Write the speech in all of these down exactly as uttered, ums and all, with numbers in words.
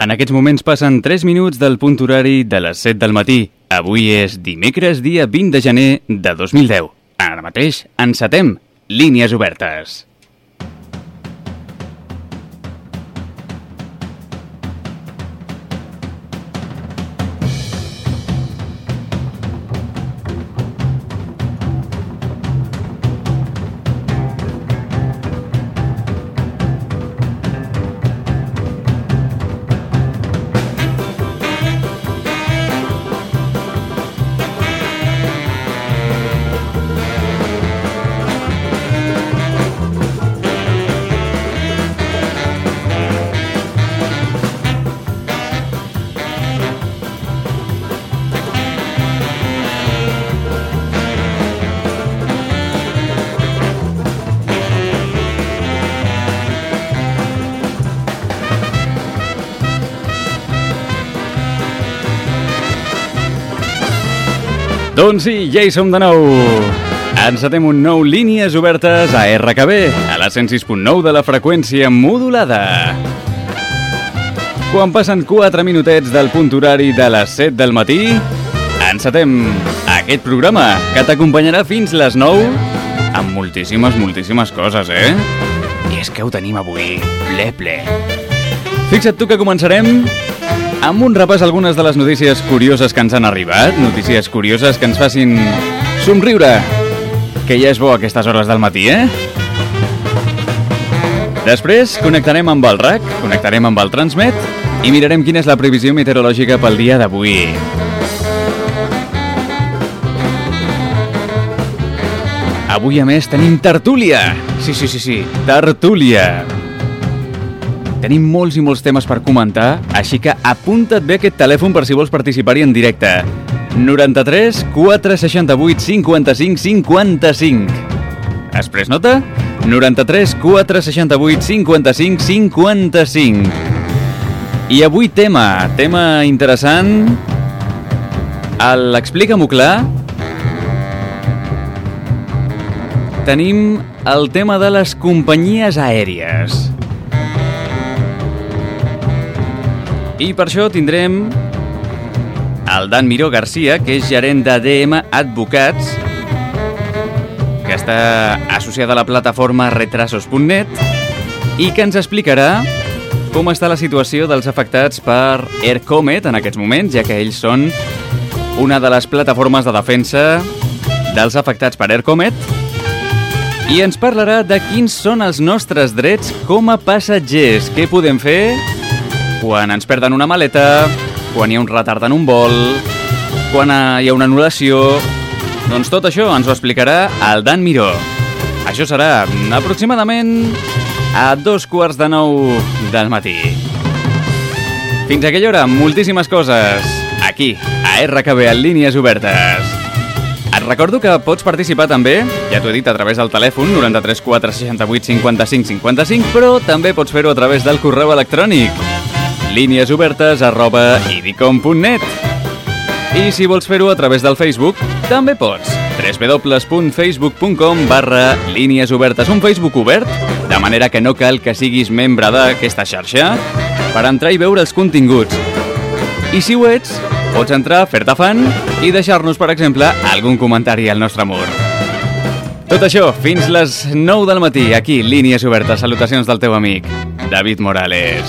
En aquests moments passen tres minuts del punt horari de les set del matí. Avui és dimecres, dia vint de gener de dos mil deu. Ara mateix encetem Línies Obertes. Doncs sí, ja hi som de nou. Encetem un nou Línies Obertes a R K B, a la cent sis punt nou de la freqüència modulada. Quan passen quatre minutets del punt horari de les set del matí, encetem aquest programa que t'acompanyarà fins les nou amb moltíssimes, moltíssimes coses, eh? I és que ho tenim avui ple, ple. Fixa't tu que començarem amb un repàs a algunes de les notícies curioses que ens han arribat, notícies curioses que ens facin somriure, que ja és bo a aquestes hores del matí, eh? Després connectarem amb el R A C, connectarem amb el Transmet i mirarem quina és la previsió meteorològica pel dia d'avui. Avui, a més, tenim tertúlia. Sí, sí, sí, sí, tertúlia. Tenim molts i molts temes per comentar, així que apunta't bé aquest telèfon per si vols participar-hi en directe. noranta-tres quatre seixanta-vuit cinquanta-cinc cinquanta-cinc. Has pres nota? noranta-tres quatre seixanta-vuit cinquanta-cinc cinquanta-cinc. I avui tema, tema interessant. El Explica-m'ho clar. Tenim el tema de les companyies aèries. I per això tindrem el Dan Miró Garcia, que és gerent de D M Advocats, que està associada a la plataforma retrasos punt net i que ens explicarà com està la situació dels afectats per Air Comet en aquests moments, ja que ells són una de les plataformes de defensa dels afectats per Air Comet, i ens parlarà de quins són els nostres drets com a passatgers, què podem fer quan ens perden una maleta, quan hi ha un retard en un vol, quan hi ha una anul·lació. Doncs tot això ens ho explicarà el Dan Miró. Això serà aproximadament a dos quarts de nou del matí. Fins a aquella hora, moltíssimes coses aquí, a R K B, en Línies Obertes. Et recordo que pots participar també, ja t'ho he dit, a través del telèfon noranta-tres quatre seixanta-vuit cinquanta-cinc cinquanta-cinc, però també pots fer-ho a través del correu electrònic líniesobertes arroba idicom punt net. I si vols fer-ho a través del Facebook, també pots. w w w punt facebook punt com barra línies obertes. Un Facebook obert, de manera que no cal que siguis membre d'aquesta xarxa per entrar i veure els continguts. I si ho ets, pots entrar, fer-te fan i deixar-nos, per exemple, algun comentari al nostre mur. Tot això fins les nou del matí, aquí, Línies Obertes. Salutacions del teu amic, David Morales.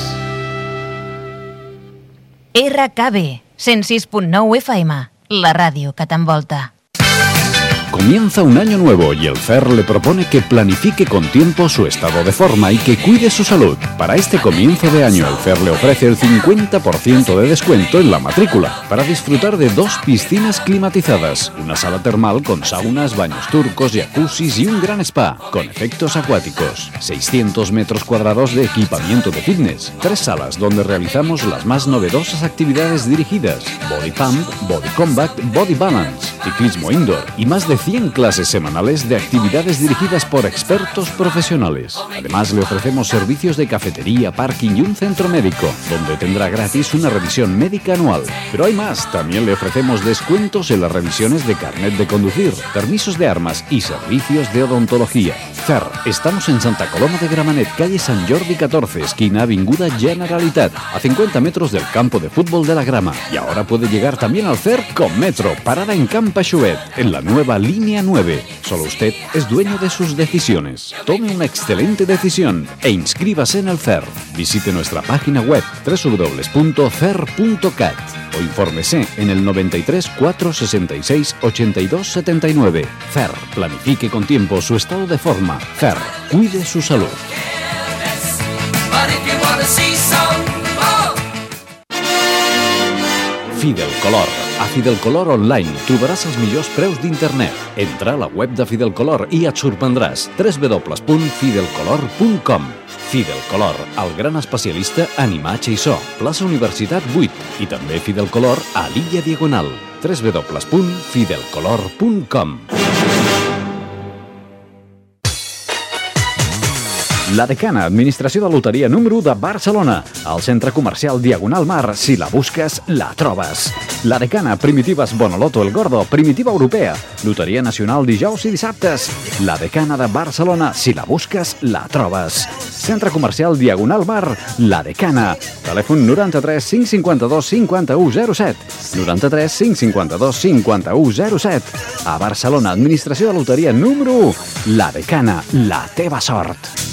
R K B, cent sis punt nou F M, la ràdio que t'envolta. Comienza un año nuevo y el F E R le propone que planifique con tiempo su estado de forma y que cuide su salud. Para este comienzo de año, el F E R le ofrece el cincuenta por ciento de descuento en la matrícula para disfrutar de dos piscinas climatizadas, una sala termal con saunas, baños turcos, jacuzzis y un gran spa con efectos acuáticos, seiscientos metros cuadrados de equipamiento de fitness, tres salas donde realizamos las más novedosas actividades dirigidas, body pump, body combat, body balance, ciclismo indoor y más de cien clases semanales de actividades dirigidas por expertos profesionales. Además, le ofrecemos servicios de cafetería, parking y un centro médico, donde tendrá gratis una revisión médica anual. Pero hay más, también le ofrecemos descuentos en las revisiones de carnet de conducir, permisos de armas y servicios de odontología. Fer, estamos en Santa Coloma de Gramenet, calle San Jordi catorce, esquina Avinguda Generalitat, a cincuenta metros del campo de fútbol de la Grama. Y ahora puede llegar también al Fer con Metro, parada en Camp Aixuet, en la nueva línea nueve. Solo usted es dueño de sus decisiones. Tome una excelente decisión e inscríbase en el Fer. Visite nuestra página web doble u doble u doble u punto fer punto cat o infórmese en el noventa y tres, cuatrocientos sesenta y seis, ochenta y dos setenta y nueve. Fer, planifique con tiempo su estado de forma. Fer, cuide su salud. Fidelcolor. A Fidelcolor Online trobaràs els millors preus d'internet. Entra a la web de Fidelcolor i et sorprendràs. doble u doble u doble u punt fidelcolor punt com. Fidelcolor, el gran especialista en imatge i so. Plaça Universitat vuit. I també Fidelcolor a l'Illa Diagonal. doble u doble u doble u punt fidelcolor punt com. La Decana, administració de loteria número u de Barcelona. Al centre comercial Diagonal Mar, si la busques, la trobes. La Decana, Primitives Bonoloto El Gordo, Primitiva Europea. Loteria nacional dijous i dissabtes. La Decana de Barcelona, si la busques, la trobes. Centre comercial Diagonal Mar, La Decana. Telèfon noranta-tres cinc cinquanta-dos cinquanta-u zero set. noranta-tres cinc cinquanta-dos cinquanta-u zero set. A Barcelona, administració de loteria número u. La Decana, la teva sort.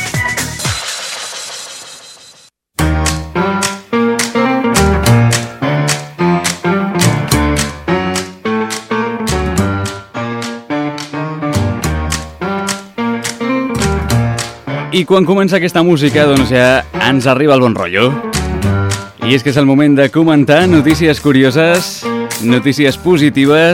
I quan comença aquesta música, doncs ja ens arriba el bon rotllo. I és que és el moment de comentar notícies curioses, notícies positives.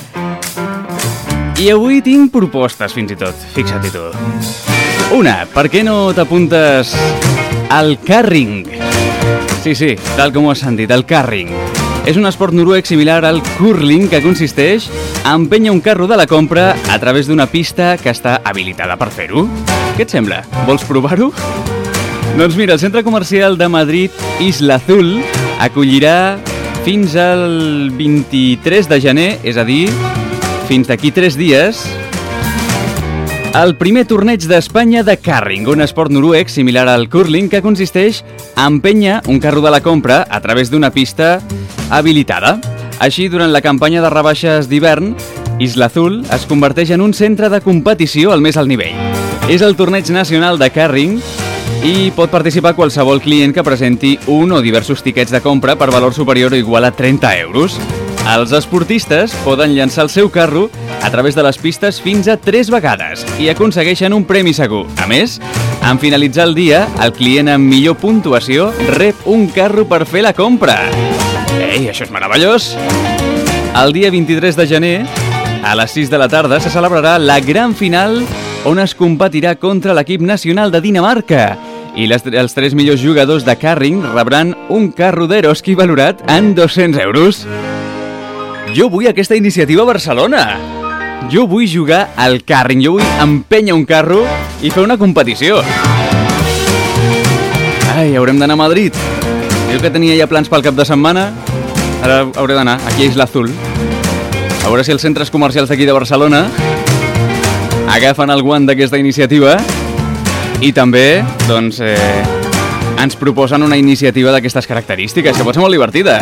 I avui tinc propostes, fins i tot. Fixa't-hi tu. Una, per què no t'apuntes al kàrring? Sí, sí, tal com ho has sentit, el kàrring. És un esport noruec similar al curling que consisteix a empènyer un carro de la compra a través d'una pista que està habilitada per fer-ho. Què et sembla? Vols provar-ho? Doncs mira, el centre comercial de Madrid Isla Azul acollirà fins al vint-i-tres de gener, és a dir, fins d'aquí tres dies, el primer torneig d'Espanya de kàrring, un esport noruec similar al curling que consisteix a empènyer un carro de la compra a través d'una pista habilitada. Així, durant la campanya de rebaixes d'hivern, Isla Azul es converteix en un centre de competició al més alt nivell. És el torneig nacional de kàrring i pot participar qualsevol client que presenti un o diversos tiquets de compra per valor superior o igual a trenta euros. Els esportistes poden llançar el seu carro a través de les pistes fins a tres vegades i aconsegueixen un premi segur. A més, en finalitzar el dia, el client amb millor puntuació rep un carro per fer la compra. Ei, això és meravellós! El dia vint-i-tres de gener, a les sis de la tarda, se celebrarà la gran final on es competirà contra l'equip nacional de Dinamarca i les, els tres millors jugadors de kàrring rebran un carro d'Eroski valorat en dos-cents euros. Jo vull aquesta iniciativa a Barcelona. Jo vull jugar al kàrring, jo vull empènyer un carro i fer una competició. Ai, haurem d'anar a Madrid. Jo que tenia ja plans pel cap de setmana, ara hauré d'anar aquí a Isla Azul. A veure si els centres comercials d'aquí de Barcelona agafen el guant d'aquesta iniciativa i també, doncs, eh, ens proposen una iniciativa d'aquestes característiques, que pot ser molt divertida.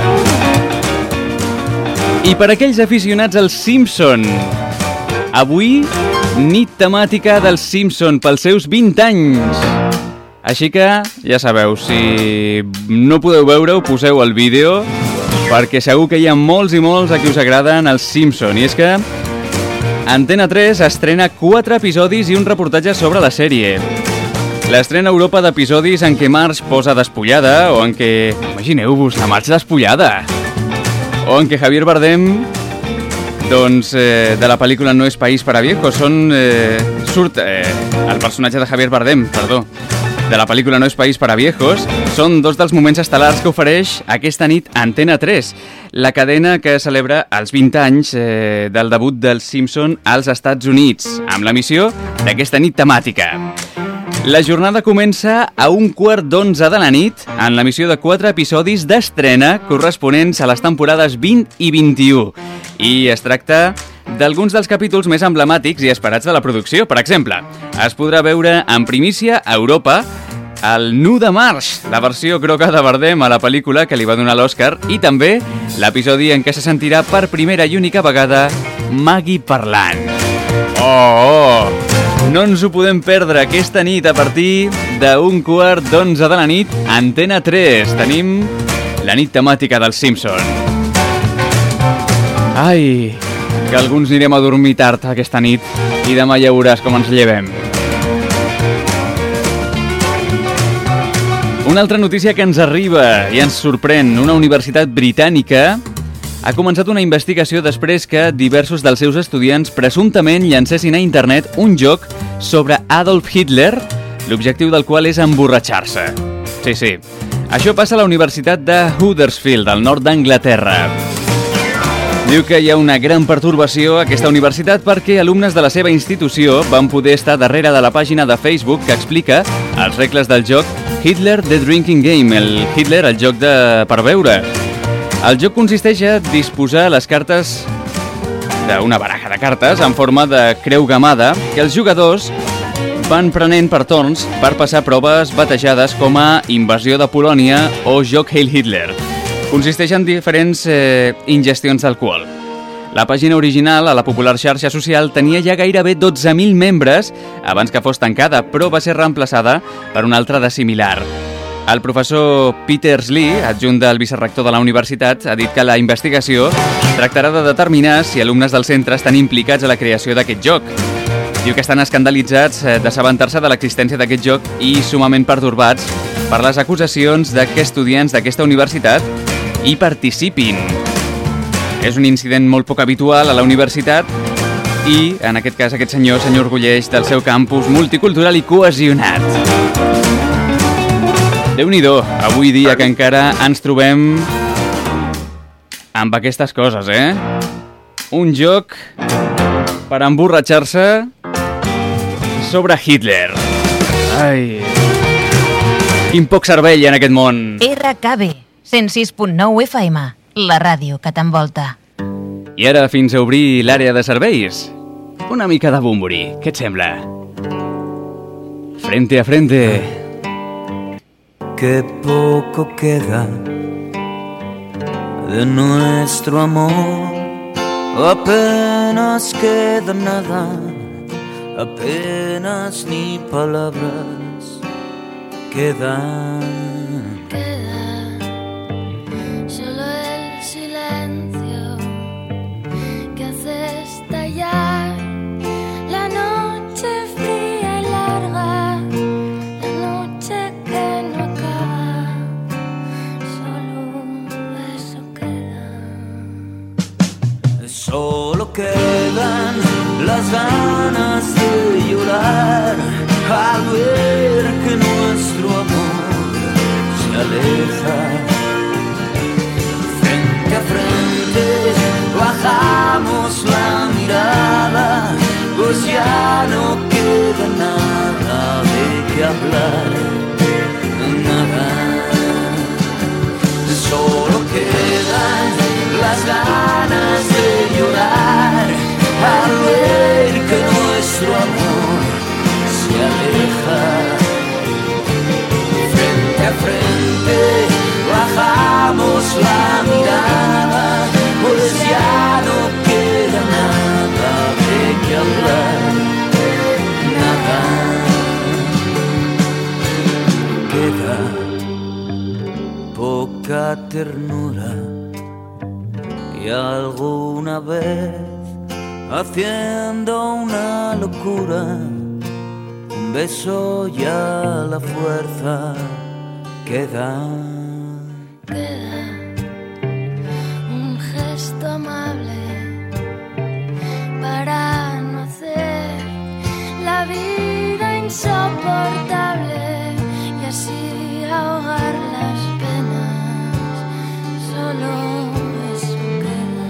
I per aquells aficionats als Simpson, avui, nit temàtica dels Simpson pels seus vint anys. Així que, ja sabeu, si no podeu veure-ho, poseu el vídeo, perquè segur que hi ha molts i molts a qui us agraden els Simpson. I és que Antena tres estrena quatre episodis i un reportatge sobre la sèrie. L'estrena a Europa d'episodis en què Marge posa despullada o en què... Imagineu-vos, la Marge despullada! O en què Javier Bardem, doncs, eh, de la pel·lícula No és país para viejos, són... Eh, surt eh, el personatge de Javier Bardem, perdó, de la pel·lícula No és país para viejos, són dos dels moments estel·lars que ofereix aquesta nit Antena tres, la cadena que celebra els vint anys eh, del debut dels Simpson als Estats Units, amb l'emissió d'aquesta nit temàtica. La jornada comença a un quart d'onze de la nit en l'emissió de quatre episodis d'estrena corresponents a les temporades vint i vint-i-u. I es tracta d'alguns dels capítols més emblemàtics i esperats de la producció. Per exemple, es podrà veure en primícia a Europa el Nu de Marx, la versió groga de Bardem a la pel·lícula que li va donar l'Oscar, i també l'episodi en què se sentirà per primera i única vegada Maggie parlant. Oh, oh! No ens ho podem perdre aquesta nit a partir d'un quart d'onze de la nit, Antena tres. Tenim la nit temàtica dels Simpson. Ai, que alguns anirem a dormir tard aquesta nit i demà ja veuràs com ens llevem. Una altra notícia que ens arriba i ens sorprèn. Una universitat britànica ha començat una investigació després que diversos dels seus estudiants presumptament llancessin a internet un joc sobre Adolf Hitler, l'objectiu del qual és emborratxar-se. Sí, sí. Això passa a la Universitat de Huddersfield, al nord d'Anglaterra. Diu que hi ha una gran pertorbació a aquesta universitat perquè alumnes de la seva institució van poder estar darrere de la pàgina de Facebook que explica els regles del joc Hitler the Drinking Game, el Hitler, el joc de per beure. El joc consisteix a disposar les cartes d'una baraja de cartes en forma de creu gamada que els jugadors van prenent per torns per passar proves batejades com a Invasió de Polònia o Joc Heil Hitler. Consisteix en diferents eh, ingestions d'alcohol. La pàgina original, a la popular xarxa social, tenia ja gairebé dotze mil membres abans que fos tancada, però va ser reemplaçada per una altra de similar. El professor Peter Lee, adjunt del vicerrector de la universitat, ha dit que la investigació tractarà de determinar si alumnes del centre estan implicats a la creació d'aquest joc. Diu que estan escandalitzats d'assabentar-se de l'existència d'aquest joc i sumament pertorbats per les acusacions de que estudiants d'aquesta universitat hi participin. És un incident molt poc habitual a la universitat i, en aquest cas, aquest senyor s'enorgulleix del seu campus multicultural i cohesionat. Déu-n'hi-do, avui dia que encara ens trobem amb aquestes coses, eh? Un joc per emborratxar-se sobre Hitler. Ai, quin poc cervell hi ha en aquest món. R K B, cent sis punt nou F M, la ràdio que t'envolta. I ara, fins a obrir l'àrea de serveis, una mica de Bunbury, què et sembla? Frente a frente. Qué poco queda de nuestro amor, apenas queda nada, apenas ni palabras quedan. Queda solo el silencio que hace estallar la noche fría y larga, la noche que no acaba, solo eso queda. Solo quedan las ganas de llorar al ver que nuestro amor se aleja. Frente a frente bajamos la mirada, pues ya no queda nada de qué hablar, nada. Solo quedan las ganas de llorar al ver que nuestro amor se aleja. Frente a frente bajamos la mirada, pues ya no queda nada de qué hablar, nada. Queda poca ternura y alguna vez haciendo una locura, un beso y a la fuerza queda. Queda un gesto amable para no hacer la vida insoportable y así ahogar las penas. Solo eso queda.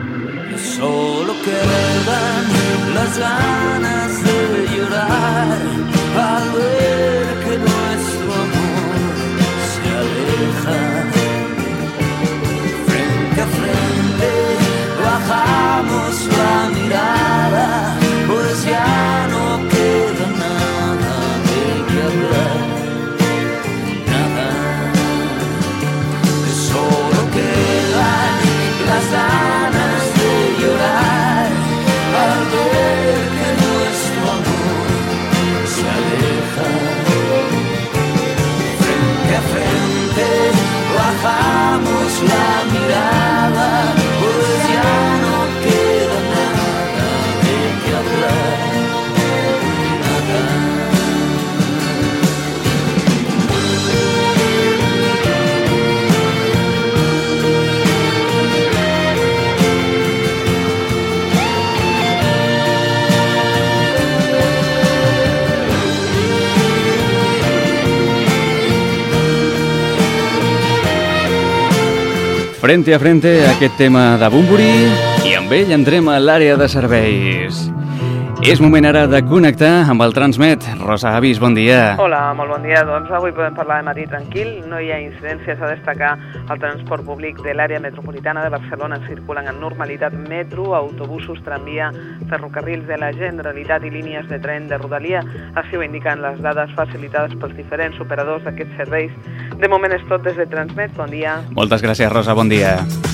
Solo quedan las ganas de llorar frente a frente a aquest tema de Bunbury i amb ell entrem a l'àrea de serveis. És moment ara de connectar amb el Transmet. Rosa Avis, bon dia. Hola, molt bon dia. Doncs avui podem parlar de matí tranquil. No hi ha incidències a destacar. El transport públic de l'àrea metropolitana de Barcelona circulen en normalitat metro, autobusos, tramvia, ferrocarrils de la Generalitat i línies de tren de Rodalia. Així ho indiquen les dades facilitades pels diferents operadors d'aquests serveis. De moment és tot des de Transmet. Bon dia. Moltes gràcies, Rosa. Bon dia.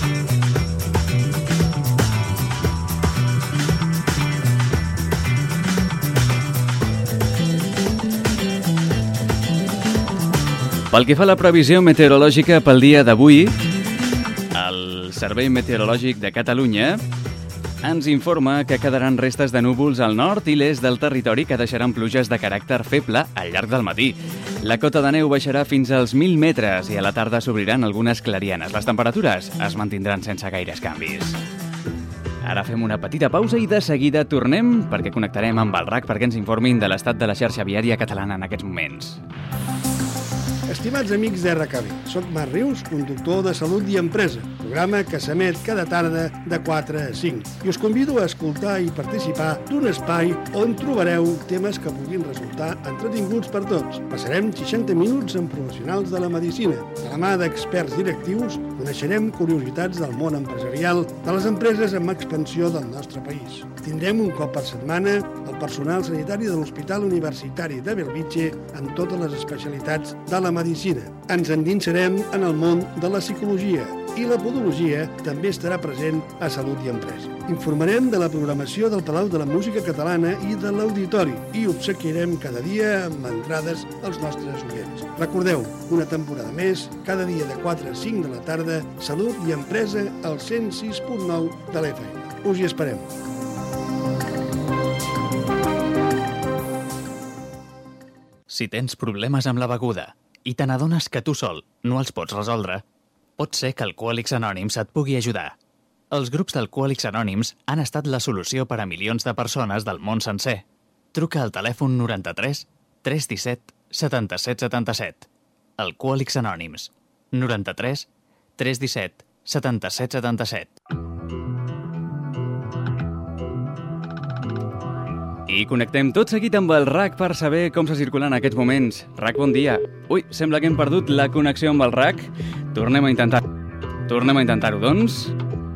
Pel que fa a la previsió meteorològica pel dia d'avui, el Servei Meteorològic de Catalunya ens informa que quedaran restes de núvols al nord i l'est del territori que deixaran pluges de caràcter feble al llarg del matí. La cota de neu baixarà fins als mil metres i a la tarda s'obriran algunes clarianes. Les temperatures es mantindran sense gaires canvis. Ara fem una petita pausa i de seguida tornem perquè connectarem amb el R A C perquè ens informin de l'estat de la xarxa viària catalana en aquests moments. Estimats amics d'R K B, soc Marc Rius, conductor de Salut i Empresa, programa que s'emet cada tarda de quatre a cinc. I us convido a escoltar i participar d'un espai on trobareu temes que puguin resultar entretinguts per tots. Passarem seixanta minuts amb professionals de la medicina. De la mà d'experts directius coneixerem curiositats del món empresarial de les empreses amb expansió del nostre país. Tindrem un cop per setmana el personal sanitari de l'Hospital Universitari de Bellvitge amb totes les especialitats de la medicina. Ens endinsarem en el món de la psicologia i la podologia també estarà present a Salut i Empresa. Informarem de la programació del Palau de la Música Catalana i de l'Auditori i obsequiarem cada dia amb entrades als nostres oients. Recordeu, una temporada més, cada dia de quatre a cinc de la tarda, Salut i Empresa al cent sis punt nou de l'F M. Us hi esperem. Si tens problemes amb la beguda i te n'adones que tu sol no els pots resoldre, pot ser que Alcohòlics Anònims et pugui ajudar. Els grups d'Alcohòlics Anònims han estat la solució per a milions de persones del món sencer. Truca al telèfon noranta-tres tres disset setanta-set setanta-set. Alcohòlics Anònims. noranta-tres tres disset setanta-set setanta-set. I connectem tot seguit amb el R A C per saber com se circula en aquests moments. R A C, bon dia. Ui, sembla que hem perdut la connexió amb el R A C. Tornem a intentar... Tornem a intentar-ho, doncs.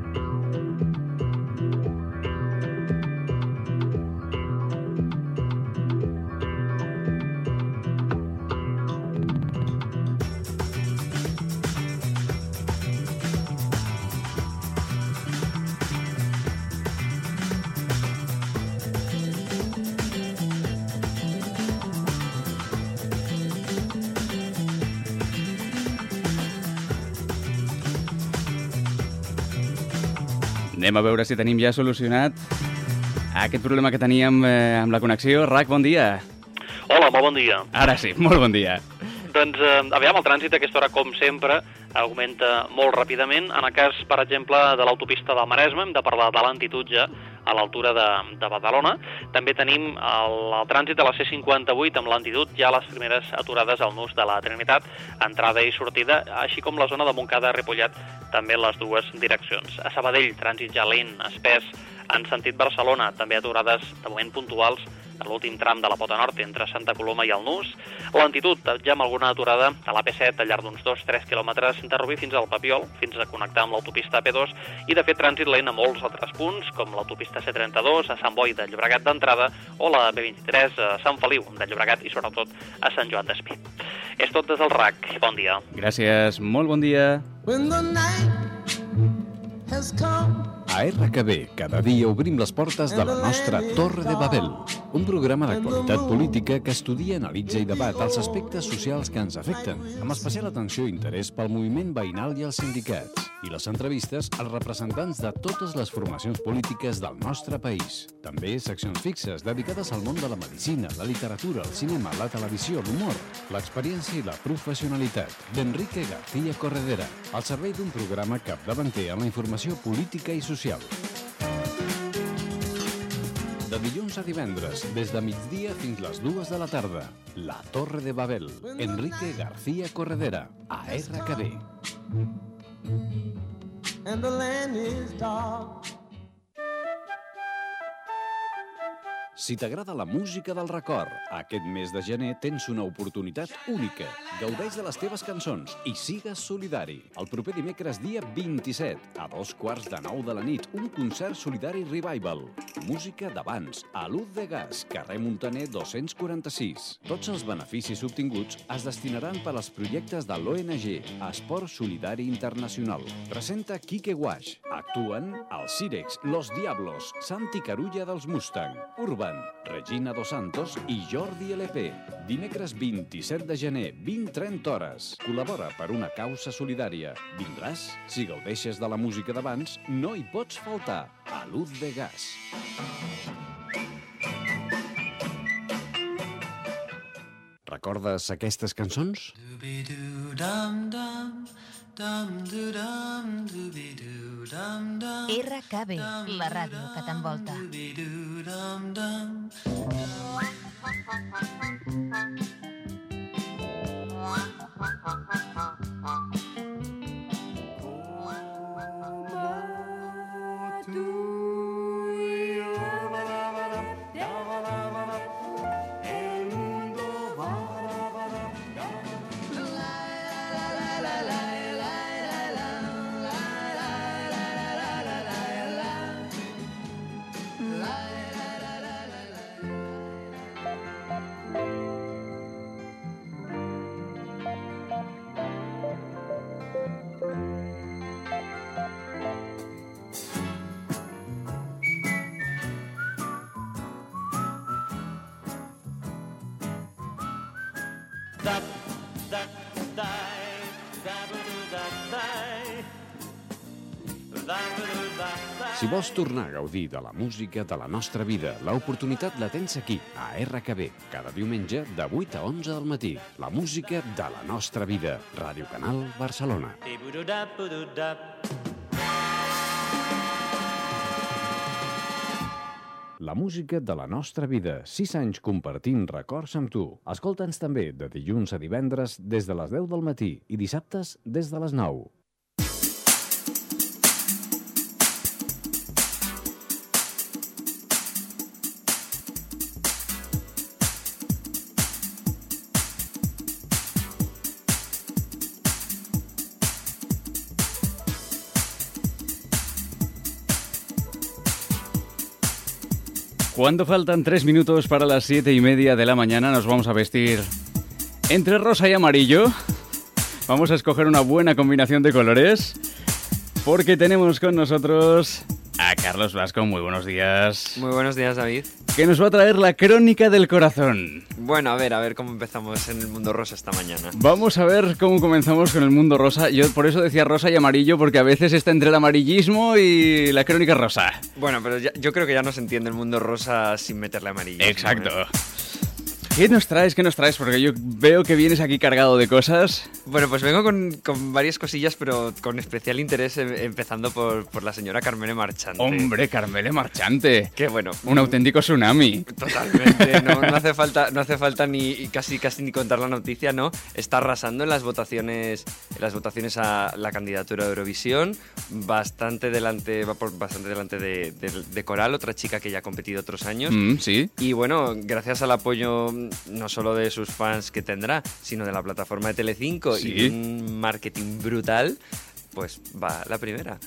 Anem a veure si tenim ja solucionat aquest problema que teníem eh, amb la connexió. R A C, bon dia. Hola, molt bon dia. Ara sí, molt bon dia. Doncs, eh, aviam, el trànsit a aquesta hora, com sempre, augmenta molt ràpidament. En el cas, per exemple, de l'autopista del Maresme, hem de parlar de lentitud ja a l'altura de, de Badalona. També tenim el, el trànsit de la C cinquanta-vuit amb lentitud, ja les primeres aturades al nus de la Trinitat, entrada i sortida, així com la zona de Montcada-Ripollet, també en les dues direccions. A Sabadell, trànsit ja lent, espès, en sentit Barcelona, també aturades de moment puntuals a l'últim tram de la Pota Nord entre Santa Coloma i el Nus. Lentitud, ja amb alguna aturada a l'A P set al llarg d'uns dos a tres quilòmetres de Rubí fins al Papiol, fins a connectar amb l'autopista A P dos, i de fet trànsit lent a molts altres punts, com l'autopista C trenta-dos a Sant Boi de Llobregat d'entrada o la B vint-i-tres a Sant Feliu de Llobregat i sobretot a Sant Joan d'Espí. És tot des del R A C. Bon dia. Gràcies, molt bon dia. A R K B, cada dia obrim les portes de la nostra Torre de Babel, un programa d'actualitat política que estudia, analitza i debat els aspectes socials que ens afecten, amb especial atenció i interès pel moviment veïnal i els sindicats, i les entrevistes als representants de totes les formacions polítiques del nostre país. També seccions fixes dedicades al món de la medicina, la literatura, el cinema, la televisió, l'humor, l'experiència i la professionalitat, d'Enrique García Corredera, al servei d'un programa capdavanter en la informació política i social. De dilluns a divendres, des de migdia fins les dues de la tarda, La Torre de Babel, Enrique García Corredera, a R K B. and the land is dark. Si t'agrada la música del record, aquest mes de gener tens una oportunitat única. Gaudeix de les teves cançons i sigues solidari. El proper dimecres, dia vint-i-set, a dos quarts de nou de la nit, un concert solidari revival. Música d'abans, a Luz de Gas, carrer Muntaner dos-cents quaranta-sis. Tots els beneficis obtinguts es destinaran per als projectes de l'O N G, Esport Solidari Internacional. Presenta Quique Guaix. Actuen els Cirex, Los Diablos, Santi Carulla dels Mustang, Urban, Regina Dos Santos i Jordi L P. Dimecres vint-i-set de gener, vint a trenta hores. Col·labora per una causa solidària. Vindràs? Si gaudeixes de la música d'abans, no hi pots faltar. A Luz de Gas. Recordes aquestes cançons? R K B, la ràdio que t'envolta. Si vols tornar a gaudir de la música de la nostra vida, l'oportunitat la tens aquí, a R K B, cada diumenge de vuit a onze del matí. La música de la nostra vida. Ràdio Canal Barcelona. La música de la nostra vida. sis anys compartint records amb tu. Escolta'ns també de dilluns a divendres des de les deu del matí i dissabtes des de les nou. Cuando faltan tres minutos para las siete y media de la mañana, nos vamos a vestir entre rosa y amarillo. Vamos a escoger una buena combinación de colores, porque tenemos con nosotros a Carlos Blasco. Muy buenos días. Muy buenos días, David. Que nos va a traer la crónica del corazón. Bueno, a ver, a ver cómo empezamos en el mundo rosa esta mañana. Vamos a ver cómo comenzamos con el mundo rosa. Yo por eso decía rosa y amarillo, porque a veces está entre el amarillismo y la crónica rosa. Bueno, pero ya, yo creo que ya no se entiende el mundo rosa sin meterle amarillo. Exacto. ¿Eh? ¿Qué nos traes? ¿Qué nos traes? Porque yo veo que vienes aquí cargado de cosas. Bueno, pues vengo con, con varias cosillas, pero con especial interés, empezando por, por la señora Carmele Marchante. ¡Hombre, Carmele Marchante! Qué bueno. Un auténtico tsunami. Totalmente. No, no hace falta, no hace falta ni casi, casi ni contar la noticia, ¿no? Está arrasando en las votaciones, en las votaciones a la candidatura de Eurovisión. Bastante delante, va por bastante delante de, de, de Coral, otra chica que ya ha competido otros años. Mm, sí. Y bueno, gracias al apoyo no solo de sus fans que tendrá, sino de la plataforma de Telecinco, sí, y un marketing brutal, pues va la primera.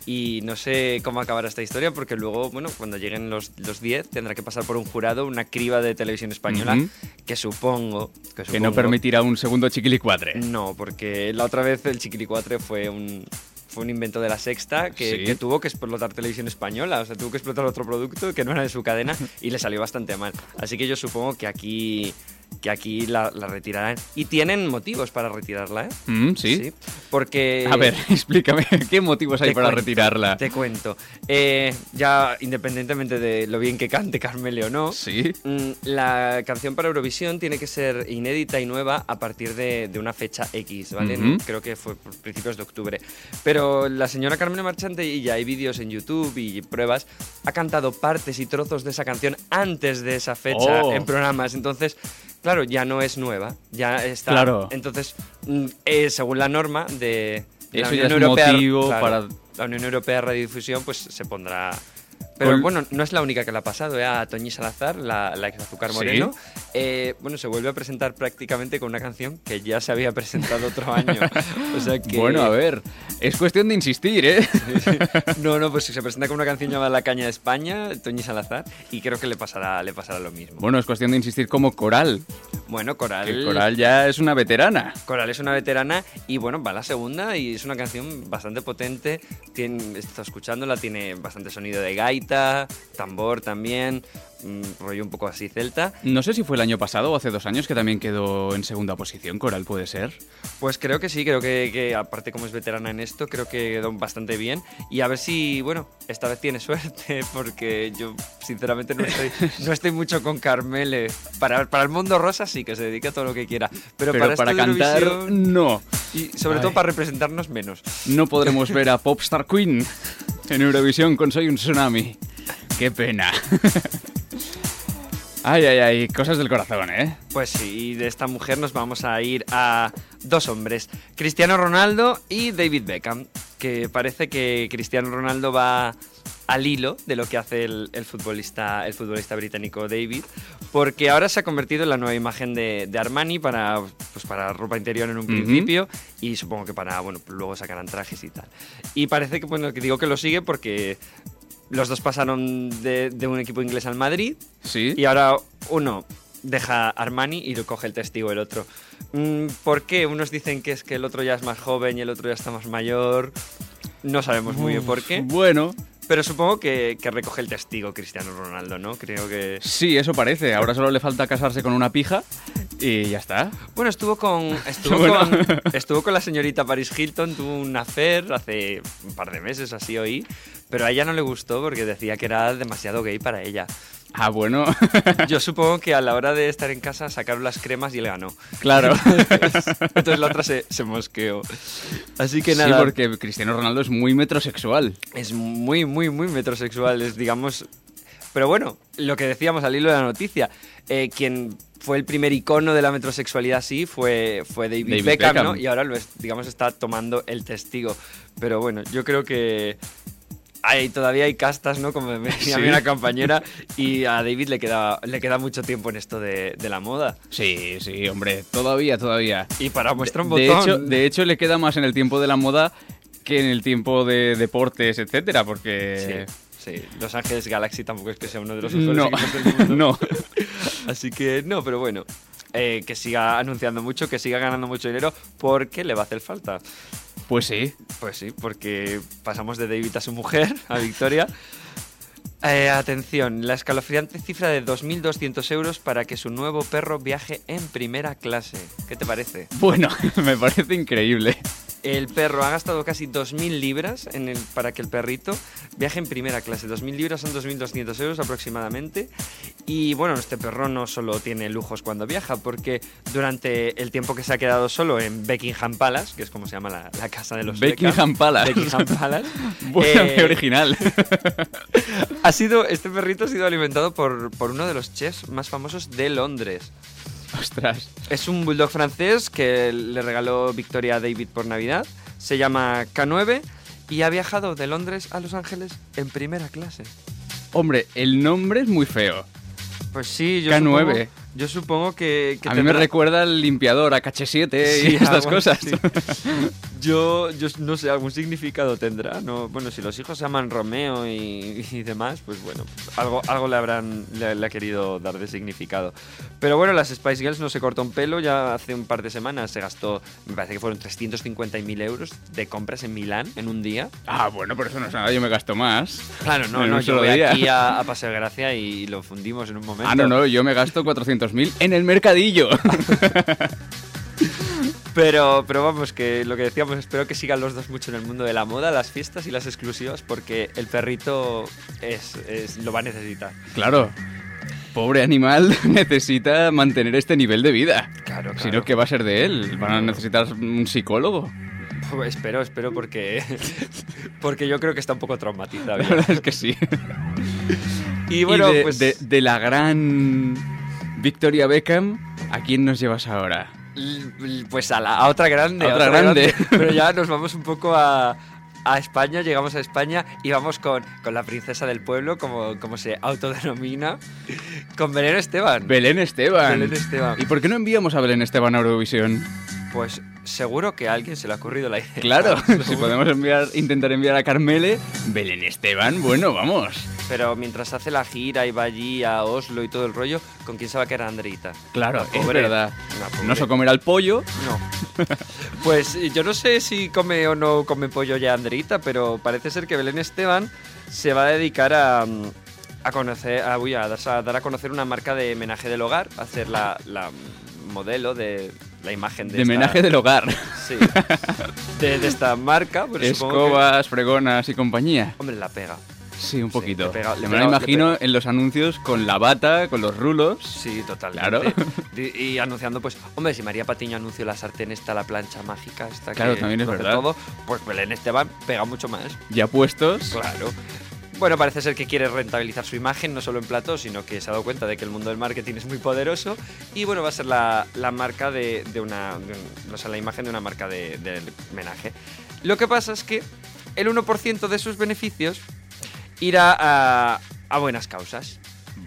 Y no sé cómo acabará esta historia, porque luego, bueno, cuando lleguen los, los diez, tendrá que pasar por un jurado, una criba de Televisión Española, uh-huh, que supongo, que supongo... Que no permitirá un segundo chiquilicuatre. No, porque la otra vez el chiquilicuatre fue un... Fue un invento de La Sexta que, ¿sí?, que tuvo que explotar Televisión Española, o sea, tuvo que explotar otro producto que no era de su cadena y le salió bastante mal. Así que yo supongo que aquí, que aquí la, la retirarán. Y tienen motivos para retirarla, ¿eh? Mm, ¿sí? Sí. Porque... A ver, explícame, ¿qué motivos hay te para cuento, retirarla? Te cuento. Eh, ya, independientemente de lo bien que cante Carmele o no, ¿sí?, la canción para Eurovisión tiene que ser inédita y nueva a partir de, de una fecha X, ¿vale? Uh-huh. Creo que fue por principios de octubre. Pero la señora Carmele Marchante, y ya hay vídeos en YouTube y pruebas, ha cantado partes y trozos de esa canción antes de esa fecha, oh, en programas. Entonces, claro, ya no es nueva, ya está. Claro. Entonces, eh, según la norma de... Eso ya es un motivo, claro, para la Unión Europea de Radiodifusión pues se pondrá... Pero Con... bueno, no es la única que la ha pasado, ¿eh? A Toñi Salazar, la, la ex Azúcar Moreno. ¿Sí? Eh, bueno, se vuelve a presentar prácticamente con una canción que ya se había presentado otro año. O sea que... Bueno, a ver, es cuestión de insistir, ¿eh? No, no, pues se presenta con una canción llamada La Caña de España, Toñi Salazar, y creo que le pasará, le pasará lo mismo. Bueno, es cuestión de insistir como Coral. Bueno, Coral... Que Coral ya es una veterana. Coral es una veterana y bueno, va a la segunda y es una canción bastante potente. Tiene, he estado escuchándola, tiene bastante sonido de gaita, tambor también, mmm, rollo un poco así celta. No sé si fue el año pasado o hace dos años que también quedó en segunda posición, Coral, ¿puede ser? Pues creo que sí, creo que, que aparte como es veterana en esto, creo que quedó bastante bien. Y a ver si, bueno, esta vez tiene suerte, porque yo sinceramente no estoy, no estoy mucho con Carmele. Para, para el mundo rosa sí, que se dedique a todo lo que quiera. Pero, Pero para, para cantar, no. Y sobre Ay. todo para representarnos menos. No podremos ver a Popstar Queen en Eurovisión con Soy un Tsunami. ¡Qué pena! Ay, ay, ay, cosas del corazón, ¿eh? Pues sí, y de esta mujer nos vamos a ir a dos hombres, Cristiano Ronaldo y David Beckham, que parece que Cristiano Ronaldo va al hilo de lo que hace el, el, futbolista, el futbolista británico David, porque ahora se ha convertido en la nueva imagen de, de Armani para, pues para ropa interior en un uh-huh. principio, y supongo que para, bueno, luego sacarán trajes y tal. Y parece que, bueno, que digo que lo sigue porque... Los dos pasaron de, de un equipo inglés al Madrid. Sí. Y ahora uno deja Armani y lo coge el testigo el otro. ¿Por qué? Unos dicen que es que el otro ya es más joven y el otro ya está más mayor. No sabemos muy bien por qué. Bueno. Pero supongo que, que recoge el testigo Cristiano Ronaldo, ¿no? Creo que... Sí, eso parece. Ahora solo le falta casarse con una pija y ya está. Bueno, estuvo con estuvo, bueno. con, estuvo con la señorita Paris Hilton, tuvo un affair hace un par de meses, así oí. Pero a ella no le gustó porque decía que era demasiado gay para ella. Ah, bueno. Yo supongo que a la hora de estar en casa sacaron las cremas y él ganó. Claro. Entonces, entonces la otra se, se mosqueó. Así que nada. Sí, porque Cristiano Ronaldo es muy metrosexual. Es muy, muy, muy metrosexual. Es, digamos... Pero bueno, lo que decíamos al hilo de la noticia, eh, quien fue el primer icono de la metrosexualidad sí fue, fue David, David Beckham, Beckham, ¿no? Y ahora, lo es, digamos, está tomando el testigo. Pero bueno, yo creo que... Hay, todavía hay castas, ¿no? Como me decía sí. una compañera, y a David le queda, le queda mucho tiempo en esto de, de la moda. Sí, sí, hombre, todavía, todavía. Y para muestra un de, botón. De hecho, de hecho, le queda más en el tiempo de la moda que en el tiempo de deportes, etcétera, porque... Sí. Sí, Los Ángeles Galaxy tampoco es que sea uno de los mejores no, equipos del mundo. No. Así que no, pero bueno, eh, que siga anunciando mucho, que siga ganando mucho dinero, porque le va a hacer falta. Pues sí. Pues sí, porque pasamos de David a su mujer, a Victoria. Eh, atención, la escalofriante cifra de dos mil doscientos euros para que su nuevo perro viaje en primera clase. ¿Qué te parece? Bueno, me parece increíble. El perro ha gastado casi dos mil libras en el, para que el perrito viaje en primera clase. dos mil libras son dos mil doscientos euros aproximadamente. Y bueno, este perro no solo tiene lujos cuando viaja, porque durante el tiempo que se ha quedado solo en Buckingham Palace, que es como se llama la, la casa de los Buckingham Palace. Buckingham Palace. Bueno, eh, original. ha sido, este perrito ha sido alimentado por, por uno de los chefs más famosos de Londres. Ostras. Es un bulldog francés que le regaló Victoria a David por Navidad. Se llama K nueve y ha viajado de Londres a Los Ángeles en primera clase. Hombre, el nombre es muy feo. Pues sí, yo K nueve. Supongo, yo supongo que... que a tendrá... mí me recuerda al limpiador, a K siete sí, y estas algo, cosas. Sí. yo, yo no sé, algún significado tendrá. No, bueno, si los hijos se llaman Romeo y, y demás, pues bueno, algo, algo le habrán le, le ha querido dar de significado. Pero bueno, las Spice Girls no se cortó un pelo. Ya hace un par de semanas se gastó, me parece que fueron trescientos cincuenta mil euros de compras en Milán en un día. Ah, bueno, pero eso no es nada, yo me gasto más. Claro, no, no, yo voy día. aquí a, a Paseo de Gracia y lo fundimos en un momento. Ah, no, no, yo me gasto cuatrocientos mil en el mercadillo. Pero, pero vamos, que lo que decíamos, espero que sigan los dos mucho en el mundo de la moda, las fiestas y las exclusivas, porque el perrito es, es, lo va a necesitar. Claro. Pobre animal necesita mantener este nivel de vida. Claro, claro. Si no, ¿qué va a ser de él? ¿Van a necesitar un psicólogo? Pues espero, espero, porque, porque yo creo que está un poco traumatizado. La verdad es que sí. Y bueno, y de, pues... De, de la gran Victoria Beckham, ¿a quién nos llevas ahora? Pues a, la, a otra grande. A otra, otra grande. grande. Pero ya nos vamos un poco a, a España, llegamos a España y vamos con, con la princesa del pueblo, como, como se autodenomina, con Belén Esteban. Belén Esteban. Belén Esteban. ¿Y por qué no enviamos a Belén Esteban a Eurovisión? Pues seguro que a alguien se le ha ocurrido la idea. Claro, si podemos enviar, intentar enviar a Carmele, Belén Esteban, bueno, vamos. Pero mientras hace la gira y va allí a Oslo y todo el rollo, ¿con quién se va a quedar Andreita? Claro, La es pobre, verdad. la pobre. ¿No se comerá el pollo? No. Pues yo no sé si come o no come pollo ya Andreita, pero parece ser que Belén Esteban se va a dedicar a, a conocer, a, uy, a, dar, a dar a conocer una marca de menaje del hogar, a hacer la, la modelo de la imagen de, de esta, menaje del hogar. Sí. De, de esta marca. Pero escobas, que, fregonas y compañía. Hombre, la pega. Sí, un poquito. Sí, le pega, le me pega, lo imagino le en los anuncios con la bata, con los rulos. Sí, totalmente. Claro. Y, y anunciando, pues, hombre, si María Patiño anunció la sartén esta, la plancha mágica esta, claro, que también es verdad. Todo, pues Belén Esteban pega mucho más. Ya puestos. Claro. Bueno, parece ser que quiere rentabilizar su imagen, no solo en plató, sino que se ha dado cuenta de que el mundo del marketing es muy poderoso. Y bueno, va a ser la, la marca de, de una. De un, o sea, la imagen de una marca de, de homenaje. Lo que pasa es que el uno por ciento de sus beneficios irá a, a buenas causas.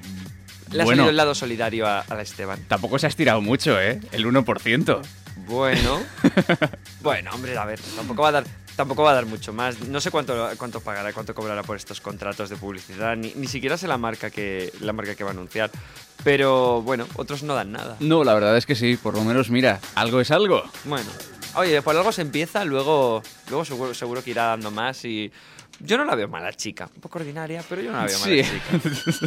Le ha bueno, salido el lado solidario a, a la Esteban. Tampoco se ha estirado mucho, ¿eh? El uno por ciento. Bueno. Bueno, hombre, a ver, tampoco va a dar. Tampoco va a dar mucho más. No sé cuánto, cuánto pagará, cuánto cobrará por estos contratos de publicidad. Ni, ni siquiera sé la marca que la marca que va a anunciar. Pero bueno, otros no dan nada. No, la verdad es que sí. Por lo menos, mira, algo es algo. Bueno, oye, por algo se empieza, luego, luego seguro, seguro que irá dando más y yo no la veo mala chica. Un poco ordinaria, pero yo no la veo sí. mala chica.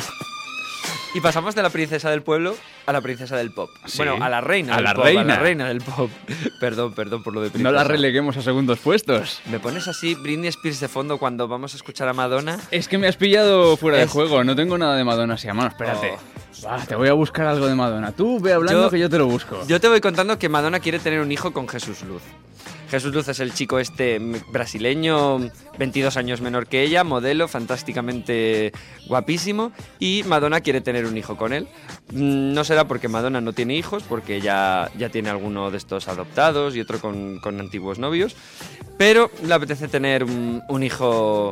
Y pasamos de la princesa del pueblo a la princesa del pop. Sí. Bueno, a la reina a del la pop. Reina. A la reina del pop. Perdón, perdón por lo de princesa. No la releguemos a segundos puestos. ¿Me pones así Britney Spears de fondo cuando vamos a escuchar a Madonna? Es que me has pillado fuera Es... de juego. No tengo nada de Madonna así a mano. Espérate. Oh. Va, te voy a buscar algo de Madonna. Tú ve hablando yo, que yo te lo busco. Yo te voy contando que Madonna quiere tener un hijo con Jesús Luz. Jesús Luz es el chico este brasileño, veintidós años menor que ella, modelo, fantásticamente guapísimo, y Madonna quiere tener un hijo con él. No será porque Madonna no tiene hijos, porque ya, ya tiene alguno de estos adoptados y otro con, con antiguos novios, pero le apetece tener un, un hijo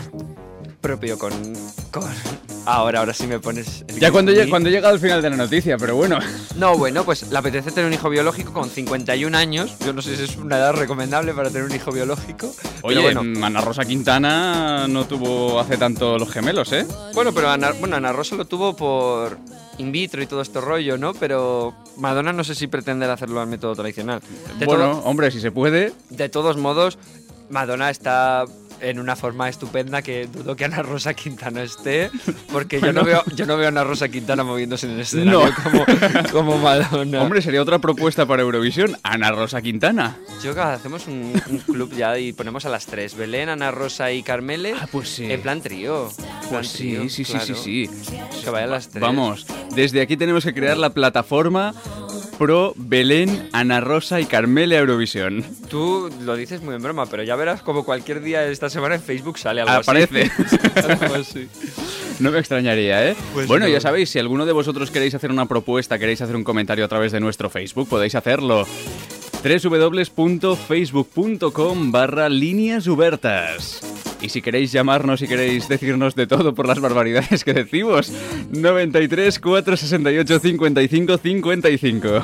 propio con, con... Ahora, ahora sí me pones... El ya cuando, cuando llega al final de la noticia, pero bueno. No, bueno, pues le apetece tener un hijo biológico con cincuenta y un años. Yo no sé si es una edad recomendable para tener un hijo biológico. Oye, pero bueno. Ana Rosa Quintana no tuvo hace tanto los gemelos, ¿eh? Bueno, pero Ana, bueno, Ana Rosa lo tuvo por in vitro y todo este rollo, ¿no? Pero Madonna no sé si pretende hacerlo al método tradicional. De bueno, todo, hombre, si se puede. De todos modos, Madonna está en una forma estupenda que dudo que Ana Rosa Quintana esté, porque bueno. yo, no veo, yo no veo a Ana Rosa Quintana moviéndose en el escenario no. como, como Madonna. Hombre, sería otra propuesta para Eurovisión, Ana Rosa Quintana. Yo creo que hacemos un, un club ya y ponemos a las tres, Belén, Ana Rosa y Carmele, ah, pues sí. en plan trío. En plan pues trío, sí, sí, claro. sí, sí, sí. Que vayan las tres. Vamos, desde aquí tenemos que crear la plataforma pro Belén, Ana Rosa y Carmele Eurovisión. Tú lo dices muy en broma, pero ya verás como cualquier día esta semana en Facebook sale algo Aparece. así. Algo así. No me extrañaría, ¿eh? Pues bueno, no. Ya sabéis, si alguno de vosotros queréis hacer una propuesta, queréis hacer un comentario a través de nuestro Facebook, podéis hacerlo. doble u doble u doble u punto facebook punto com barra líneas ubertas. Y si queréis llamarnos y queréis decirnos de todo por las barbaridades que decimos, noventa y tres, cuatrocientos sesenta y ocho, cincuenta y cinco, cincuenta y cinco.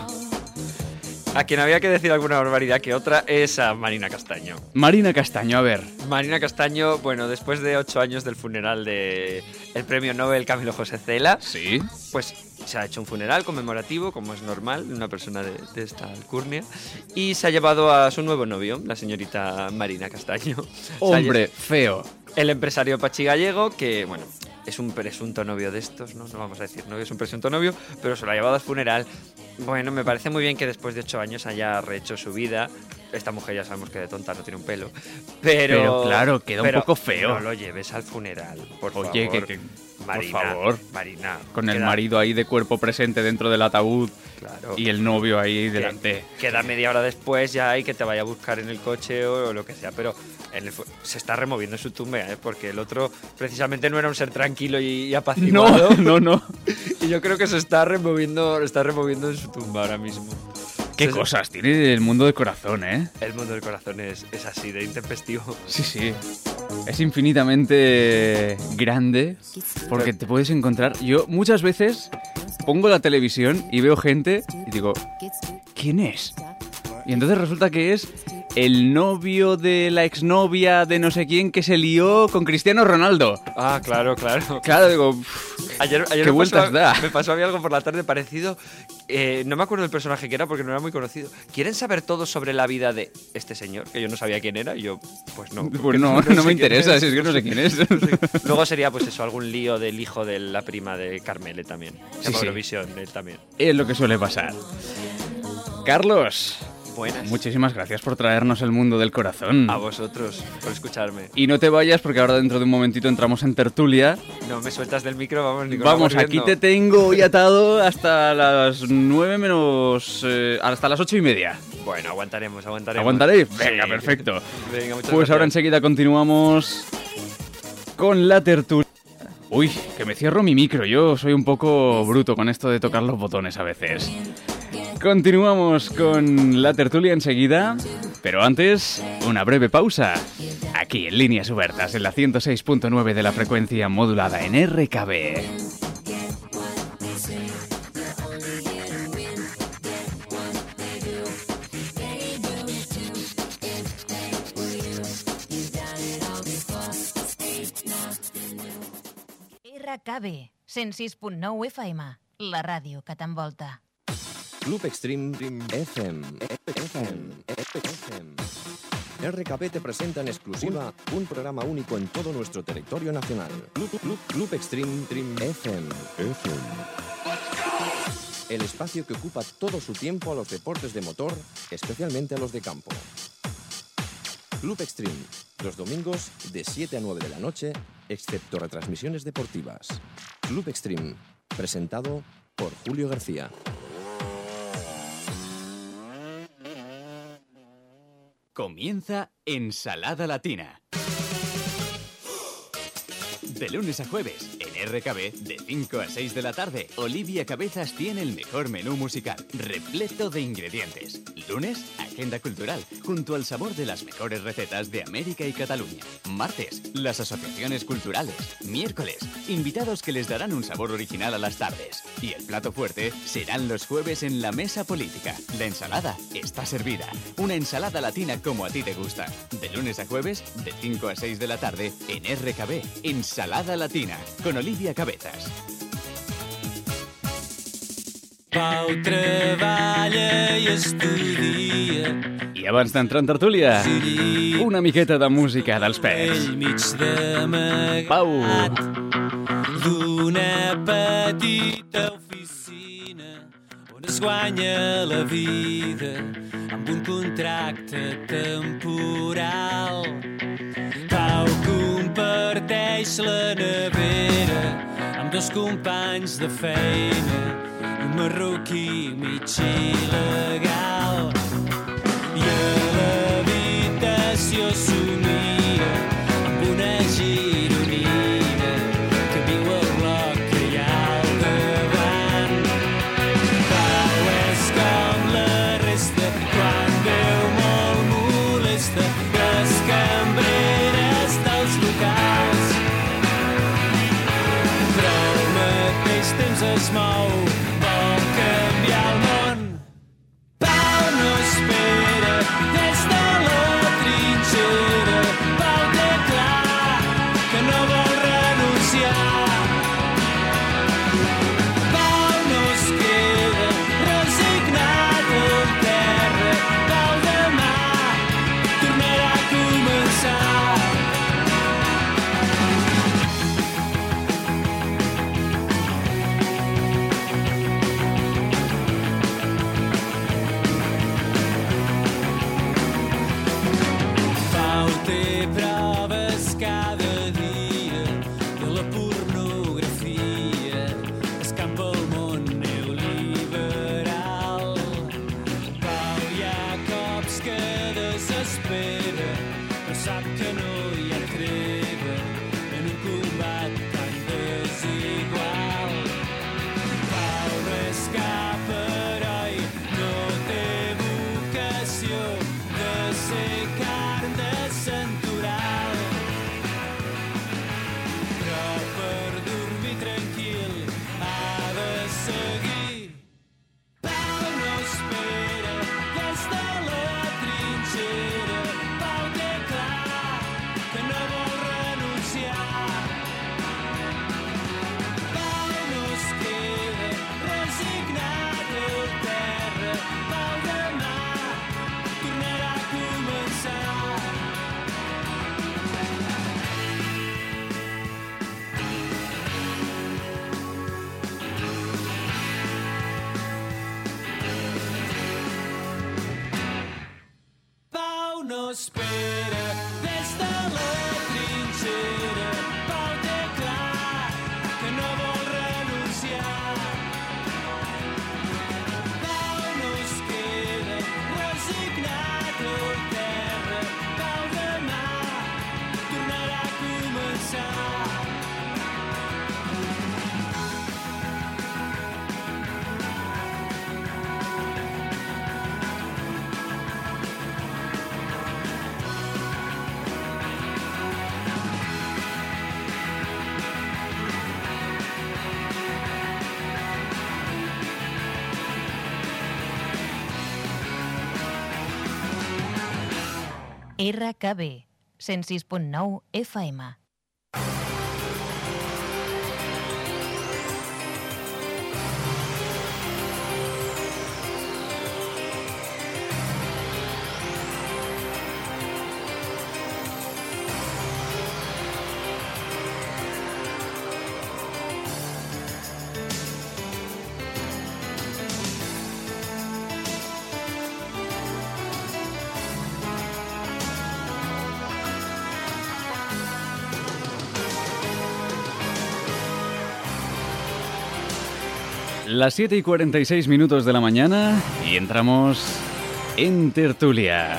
A quien había que decir alguna barbaridad que otra es a Marina Castaño. Marina Castaño, a ver. Marina Castaño, bueno, después de ocho años del funeral de el premio Nobel Camilo José Cela, sí, pues se ha hecho un funeral conmemorativo, como es normal, de una persona de, de esta alcurnia, y se ha llevado a su nuevo novio, la señorita Marina Castaño. Hombre, feo. El empresario Pachi Gallego, que, bueno, es un presunto novio de estos, ¿no? No vamos a decir novio, es un presunto novio, pero se lo ha llevado al funeral. Bueno, me parece muy bien que después de ocho años haya rehecho su vida. Esta mujer ya sabemos que de tonta no tiene un pelo. Pero, pero claro, queda pero un poco feo. No lo lleves al funeral, por Oye, favor. que, que, Marina, por favor. Marina. Con queda, el marido ahí de cuerpo presente dentro del ataúd. Claro. Y el novio ahí delante. Queda media hora después ya hay que te vaya a buscar en el coche o, o lo que sea. Pero en el, se está removiendo su tumba, ¿eh? Porque el otro precisamente no era un ser tranquilo y, y apaciguado. No, no, no. Y yo creo que se está removiendo, está removiendo en su tumba ahora mismo. Qué cosas tiene el mundo del corazón, ¿eh? El mundo del corazón es, es así, de intempestivo. Sí, sí. Es infinitamente grande porque te puedes encontrar... Yo muchas veces pongo la televisión y veo gente y digo, ¿quién es? Y entonces resulta que es el novio de la exnovia de no sé quién que se lió con Cristiano Ronaldo. Ah, claro, claro. Claro, digo... Ayer, ayer ¿Qué me, vueltas pasó, da? me pasó a mí algo por la tarde parecido. Eh, no me acuerdo del personaje que era porque no era muy conocido. ¿Quieren saber todo sobre la vida de este señor? Que yo no sabía quién era y yo, pues no. Pues no, no, no, no me interesa, si es que no sé quién es. Luego sería, pues eso, algún lío del hijo de la prima de Carmele también. Se llama Sí, sí. Eurovisión, él también. Es lo que suele pasar. Carlos, Buenas. muchísimas gracias por traernos el mundo del corazón. A vosotros, por escucharme. Y no te vayas porque ahora dentro de un momentito entramos en tertulia. No me sueltas del micro, vamos, Nicolás. Vamos, aquí te tengo hoy atado hasta las nueve menos... Eh, hasta las ocho y media. Bueno, aguantaremos, aguantaremos. ¿Aguantaréis? Venga, Sí. perfecto. Venga, muchas Pues gracias. ahora enseguida continuamos con la tertulia. Uy, que me cierro mi micro. Yo soy un poco bruto con esto de tocar los botones a veces. Continuamos con la tertulia enseguida, pero antes, una breve pausa. Aquí en Líneas Obertas, en la ciento seis punto nueve de la frecuencia modulada en R K B. R K B, cent sis punt nou F M, la ràdio que t'envolta. Club Extreme F M. F M. F M. R K B te presenta en exclusiva un programa único en todo nuestro territorio nacional. Club, Club, Club Extreme F M. F M. El espacio que ocupa todo su tiempo a los deportes de motor, especialmente a los de campo. Club Extreme, los domingos de siete a nueve de la noche, excepto retransmisiones deportivas. Club Extreme, presentado por Julio García. Comienza Ensalada Latina. De lunes a jueves, en R K B, de cinco a seis de la tarde, Olivia Cabezas tiene el mejor menú musical, repleto de ingredientes. Lunes, agenda cultural, junto al sabor de las mejores recetas de América y Cataluña. Martes, las asociaciones culturales. Miércoles, invitados que les darán un sabor original a las tardes. Y el plato fuerte serán los jueves en la mesa política. La ensalada está servida. Una ensalada latina como a ti te gusta. De lunes a jueves, de cinco a seis de la tarde, en R K B, Ensalada Latina, con Olivia Cabezas. Pau treballa i estudia. I abans d'entrar en tertúlia, una miqueta de música dels pets. Pau. D'una petita oficina on es guanya la vida amb un contracte temporal. Pau comparteix la nevera amb dos companys de feina, un marroquí mig il·legal. I a l'habitació somia amb una gironina que viu al bloc que hi ha al davant. Pau és com la resta quan veu molt molesta les cambreres dels locals, però al mateix temps es mou, vol canviar el món. Pau no espera des de la trinxera, Pau té clar que no vol renunciar. Pau no es queda resignat al terra, Pau demà tornarà a començar. Pau té proves cada dia de la pornografia, escampa el món neoliberal. Pau hi ha cops que desespera, però sap que no hi ha treva en un combat tan desigual. Pau no és cap heroi, no té l'obligació de ser carn de santoral. Però per dormir tranquil ha de seguir. Pau no espera des de la trinxera. Pau té clar que no vol renunciar. Pau no es queda resignat al terra. Pau demà tornarà a començar. Pau no espera des de la trinxera. Pau té clar que no vol renunciar. Pau no es queda resignat al terra. Pau demà tornarà a començar. R K B, cent sis punt nou F M. Las siete y cuarenta y seis minutos de la mañana y entramos en tertulia.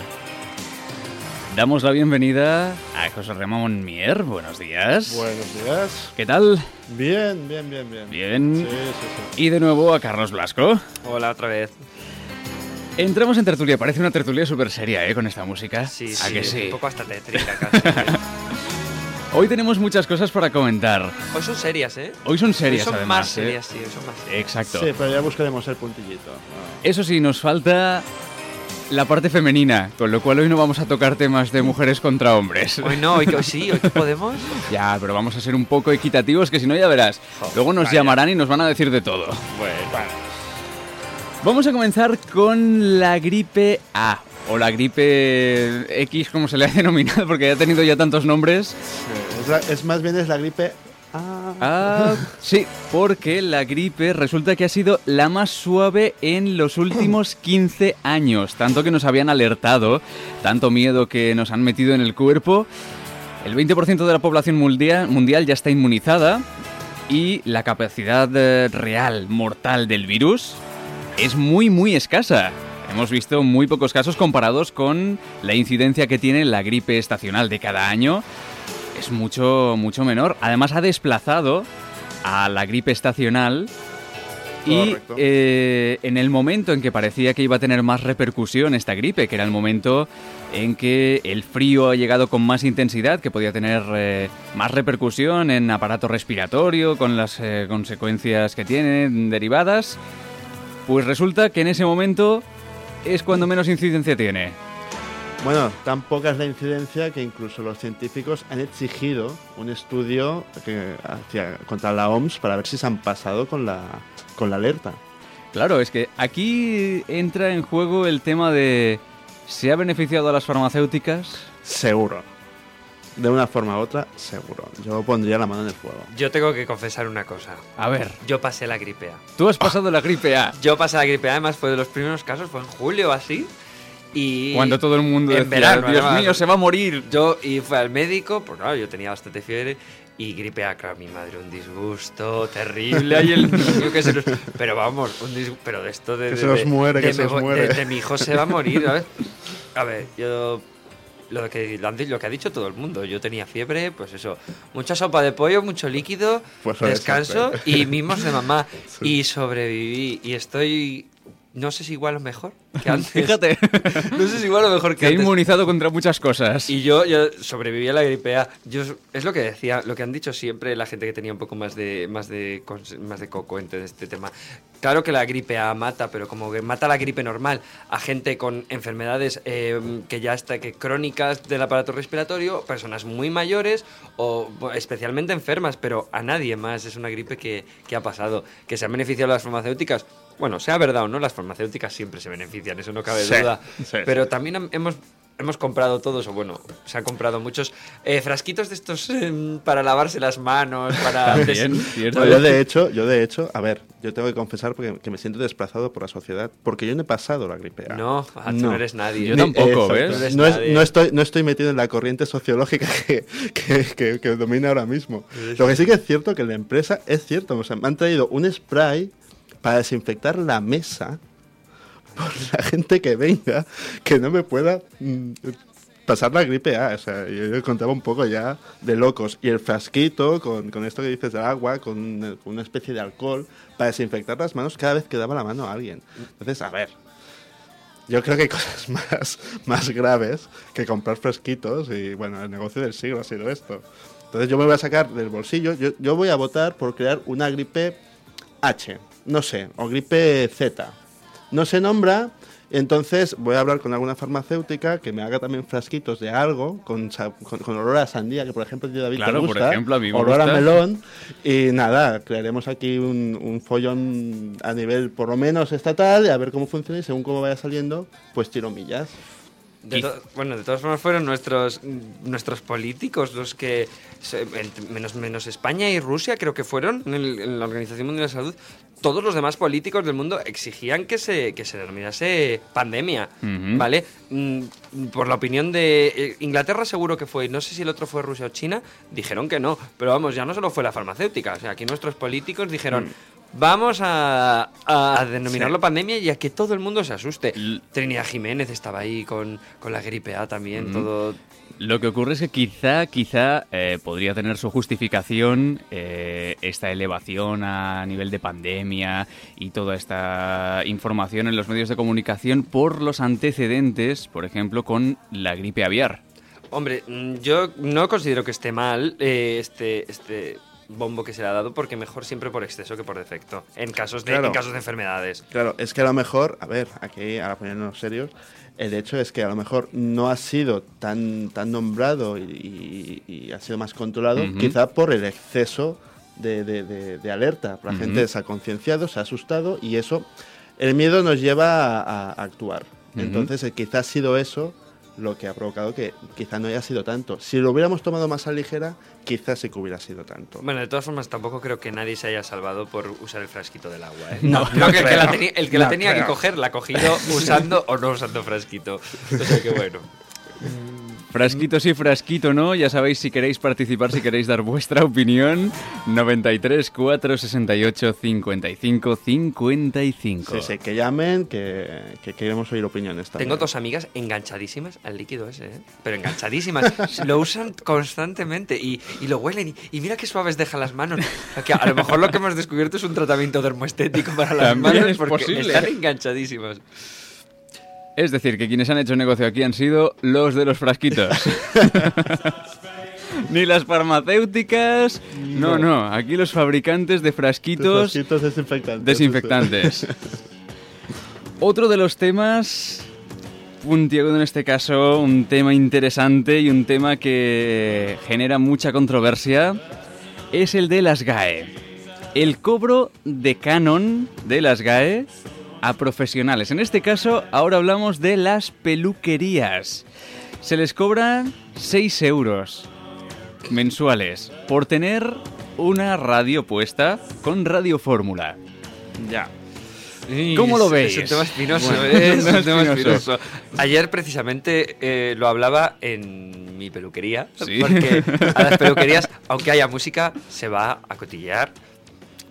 Damos la bienvenida a José Ramón Mier. Buenos días. Buenos días. ¿Qué tal? Bien, bien, bien, bien. Bien. Sí, sí, sí. Y de nuevo a Carlos Blasco. Hola, otra vez. Entramos en tertulia. Parece una tertulia súper seria, ¿eh? Con esta música. Sí, ¿A sí, que es sí? un poco hasta tétrica casi. Hoy tenemos muchas cosas para comentar. Hoy son serias, ¿eh? Hoy son serias, Hoy son además. más ¿eh? serias, sí, hoy son más serias. Exacto. Sí, pero ya buscaremos el puntillito. Ah. Eso sí, nos falta la parte femenina, con lo cual hoy no vamos a tocar temas de mujeres contra hombres. Hoy no, hoy, hoy sí, hoy que podemos. Ya, pero vamos a ser un poco equitativos, que si no ya verás. Joder, Luego nos vaya. llamarán y nos van a decir de todo. Bueno, Vamos a comenzar con la gripe A, o la gripe X, como se le ha denominado, porque ha tenido ya tantos nombres. sí, es, la- es más bien es la gripe. Ah. Ah, sí, porque la gripe resulta que ha sido la más suave en los últimos quince años, tanto que nos habían alertado, tanto miedo que nos han metido en el cuerpo. El veinte por ciento de la población mundial, mundial ya está inmunizada y la capacidad eh, real mortal del virus es muy, muy escasa. Hemos visto muy pocos casos comparados con la incidencia que tiene la gripe estacional de cada año. Es mucho, mucho menor. Además ha desplazado a la gripe estacional y Correcto. eh, en el momento en que parecía que iba a tener más repercusión esta gripe, que era el momento en que el frío ha llegado con más intensidad, que podía tener eh, más repercusión en aparato respiratorio, con las eh, consecuencias que tiene derivadas, pues resulta que en ese momento es cuando menos incidencia tiene. Bueno, tan poca es la incidencia que incluso los científicos han exigido un estudio que, hacia, contra la O M S para ver si se han pasado con la, con la alerta. Claro, es que aquí entra en juego el tema de ¿se ha beneficiado a las farmacéuticas? Seguro. De una forma u otra, seguro. Yo pondría la mano en el fuego. Yo tengo que confesar una cosa. A ver, Yo pasé la gripe A. tú has pasado la gripe A. Yo pasé la gripe A, además fue de los primeros casos, fue en julio o así. Y Cuando todo el mundo en decía, verano, Dios además. mío, se va a morir. Yo y fui al médico, pues claro, yo tenía bastante fiebre y gripe A, claro, mi madre, un disgusto terrible. Ahí el niño que se nos... Pero vamos, un disgusto, pero de esto de... Que de- se nos de- muere, de que se me nos voy- muere. De, de mi hijo se va a morir, ¿sabes? A ver, yo... Lo que, lo que ha dicho todo el mundo, yo tenía fiebre, pues eso, mucha sopa de pollo, mucho líquido, Pues suele ser descanso peor. y mimos de mamá. Y sobreviví y estoy no sé si igual o mejor que antes. Fíjate. No sé si igual o mejor que Te he antes. inmunizado contra muchas cosas. Y yo, yo sobreviví a la gripe A. Yo, es lo que decía, lo que han dicho siempre la gente que tenía un poco más de, más de, más de coco en este tema. Claro que la gripe A mata, pero como que mata la gripe normal a gente con enfermedades eh, que ya está, que crónicas del aparato respiratorio, personas muy mayores o especialmente enfermas, pero a nadie más. Es una gripe que, que ha pasado. Que se han beneficiado las farmacéuticas. Bueno, sea verdad o no, las farmacéuticas siempre se benefician, eso no cabe Sí, duda. sí, pero sí. también hemos... Hemos comprado todos, o bueno, se han comprado muchos eh, frasquitos de estos eh, para lavarse las manos, para... También, des- cierto. No, yo de hecho, yo de hecho, a ver, yo tengo que confesar porque, que me siento desplazado por la sociedad, porque yo no he pasado la gripe A. No, ah, tú no eres nadie. Yo Ni- tampoco, exacto. ¿ves? No eres No, es- nadie. no estoy, no estoy metido en la corriente sociológica que, que, que- que domina ahora mismo. Lo que sí que es cierto que en la empresa es cierto, o sea, me han traído un spray para desinfectar la mesa por la gente que venga que no me pueda mm, pasar la gripe A. O sea, yo, yo contaba un poco ya de locos. Y el frasquito con, con esto que dices del agua, con, con una especie de alcohol para desinfectar las manos cada vez que daba la mano a alguien. Entonces, a ver, yo creo que hay cosas más, más graves que comprar fresquitos y, bueno, el negocio del siglo ha sido esto. Entonces yo me voy a sacar del bolsillo, yo, yo voy a votar por crear una gripe H, no sé, o gripe Z. No se nombra, entonces voy a hablar con alguna farmacéutica que me haga también frasquitos de algo con, sa- con, con olor a sandía, que por ejemplo a ti, David, Claro, te por gusta, ejemplo, a mí me olor gusta. a melón, y nada, crearemos aquí un, un follón a nivel por lo menos estatal, y a ver cómo funciona y según cómo vaya saliendo, pues tiro millas. De to- bueno, de todas formas fueron nuestros nuestros políticos los que, se- en- menos, menos España y Rusia, creo que fueron, en, el- en la Organización Mundial de la Salud, todos los demás políticos del mundo exigían que se, que se denominase pandemia, Ujú. ¿vale? Mm, Por la opinión de eh, Inglaterra seguro que fue, no sé si el otro fue Rusia o China, dijeron que no, pero vamos, ya no solo fue la farmacéutica, o sea, aquí nuestros políticos dijeron... Vamos a, a denominarlo Sí. pandemia y a que todo el mundo se asuste. Trinidad Jiménez estaba ahí con, con la gripe A también, Mm. todo... Lo que ocurre es que quizá, quizá eh, podría tener su justificación eh, esta elevación a nivel de pandemia y toda esta información en los medios de comunicación por los antecedentes, por ejemplo, con la gripe aviar. Hombre, mm, yo no considero que esté mal eh, este, este bombo que se le ha dado, porque mejor siempre por exceso que por defecto, en casos de, Claro. en casos de enfermedades. Claro, es que a lo mejor, a ver, aquí, ahora poniéndonos serios, el hecho es que a lo mejor no ha sido tan, tan nombrado y, y- y ha sido más controlado, Ujú. quizá por el exceso de, de- de- de alerta. La Ujú. gente se ha concienciado, se ha asustado y eso, el miedo nos lleva a, a actuar. Ujú. Entonces, eh, quizá ha sido eso lo que ha provocado que quizá no haya sido tanto. Si lo hubiéramos tomado más a ligera, quizás sí que hubiera sido tanto. Bueno, de todas formas, tampoco creo que nadie se haya salvado por usar el frasquito del agua, ¿eh? No, creo no que el que la, creo. teni- el que la No tenía que creo. coger la ha cogido usando o no usando frasquito. O sea que bueno. Frasquito sí, frasquito no. Ya sabéis, si queréis participar, si queréis dar vuestra opinión, noventa y tres, cuatro sesenta y ocho, cincuenta y cinco, cincuenta y cinco. Sí, sí, que llamen, que, que queremos oír opiniones también. Tengo dos amigas enganchadísimas al líquido ese, ¿eh? Pero enganchadísimas. Lo usan constantemente y, y lo huelen. Y, y mira qué suaves dejan las manos. Que a lo mejor lo que hemos descubierto es un tratamiento dermoestético para las También manos es porque posible. están enganchadísimas. Es decir, que quienes han hecho negocio aquí han sido los de los frasquitos. Ni las farmacéuticas. No, no. Aquí los fabricantes de frasquitos. De frasquitos desinfectantes. Desinfectantes. Otro de los temas, puntiagudo en este caso, un tema interesante y un tema que genera mucha controversia, es el de las G A E. El cobro de canon de las G A E a profesionales. En este caso, ahora hablamos de las peluquerías. Se les cobran seis euros mensuales por tener una radio puesta con Radio Fórmula. Ya. ¿Cómo lo Es- veis? Es un tema espinoso, Bueno, ¿eh? Es un tema un tema espinoso. espinoso. Ayer precisamente eh, lo hablaba en mi peluquería, Sí. porque a las peluquerías, aunque haya música, se va a cotillear.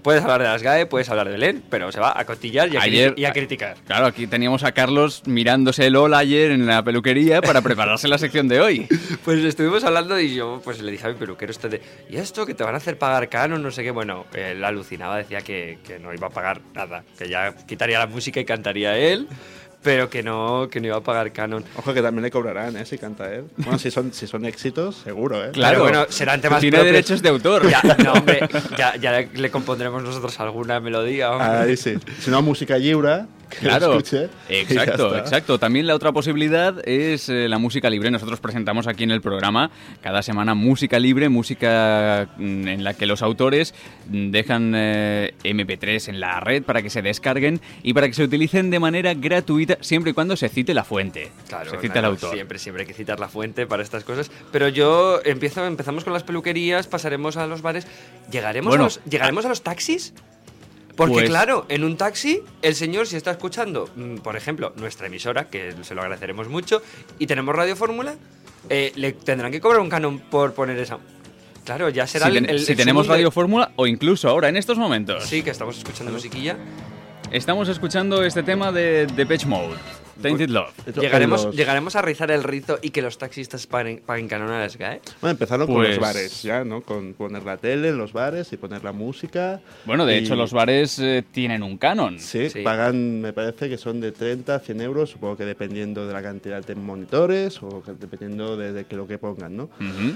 puedes hablar de las G A E, puedes hablar de Belén, pero se va a cotillar y a, Ayer, y a criticar. Claro, aquí teníamos a Carlos mirándose el hola ayer en la peluquería para prepararse la sección de hoy. Pues estuvimos hablando y yo pues le dije a mi peluquero esto de, ¿y esto que te van a hacer pagar canon? No sé qué. Bueno, él alucinaba, decía que, que no iba a pagar nada, que ya quitaría la música y cantaría él, pero que no, que no iba a pagar canon. Ojo que también le cobrarán, ¿eh? Si canta él. Bueno, si son, si son éxitos, seguro, ¿eh? Claro, bueno, serán temas tiene propios. derechos de autor. Ya, no, hombre, ya, ya le compondremos nosotros alguna melodía. Hombre. Ahí sí. Si no, música lliure, que Claro, lo escuche. exacto, exacto. También la otra posibilidad es eh, la música libre. Nosotros presentamos aquí en el programa cada semana música libre, música mm, en la que los autores mm, dejan eh, eme pe tres en la red para que se descarguen y para que se utilicen de manera gratuita siempre y cuando se cite la fuente. Claro, se cite claro, el autor. Siempre, siempre hay que citar la fuente para estas cosas. Pero yo empiezo, empezamos con las peluquerías, pasaremos a los bares. ¿Llegaremos, Bueno, a, los, ¿llegaremos a los taxis? Porque Pues- claro, en un taxi, el señor si está escuchando, mm, por ejemplo, nuestra emisora, que se lo agradeceremos mucho, y tenemos Radio Fórmula, eh, le tendrán que cobrar un canon por poner esa... Claro, ya será Si, el, ten- el- si el tenemos segundo- Radio Fórmula o incluso ahora, en estos momentos. Sí, que estamos escuchando musiquilla. Estamos escuchando este tema de Depeche Mode, Tainted Love. ¿Llegaremos, los- ¿Llegaremos a rizar el rizo y que los taxistas paguen, paguen canon a las G A E? Bueno, empezaron con Pues- los bares, ya, ¿no? Con poner la tele en los bares y poner la música. Bueno, de Y- hecho los bares eh, tienen un canon. Sí, Sí. pagan, me parece que son de treinta a cien euros, supongo que dependiendo de la cantidad de monitores o que dependiendo de, de que lo que pongan, ¿no? Ujú.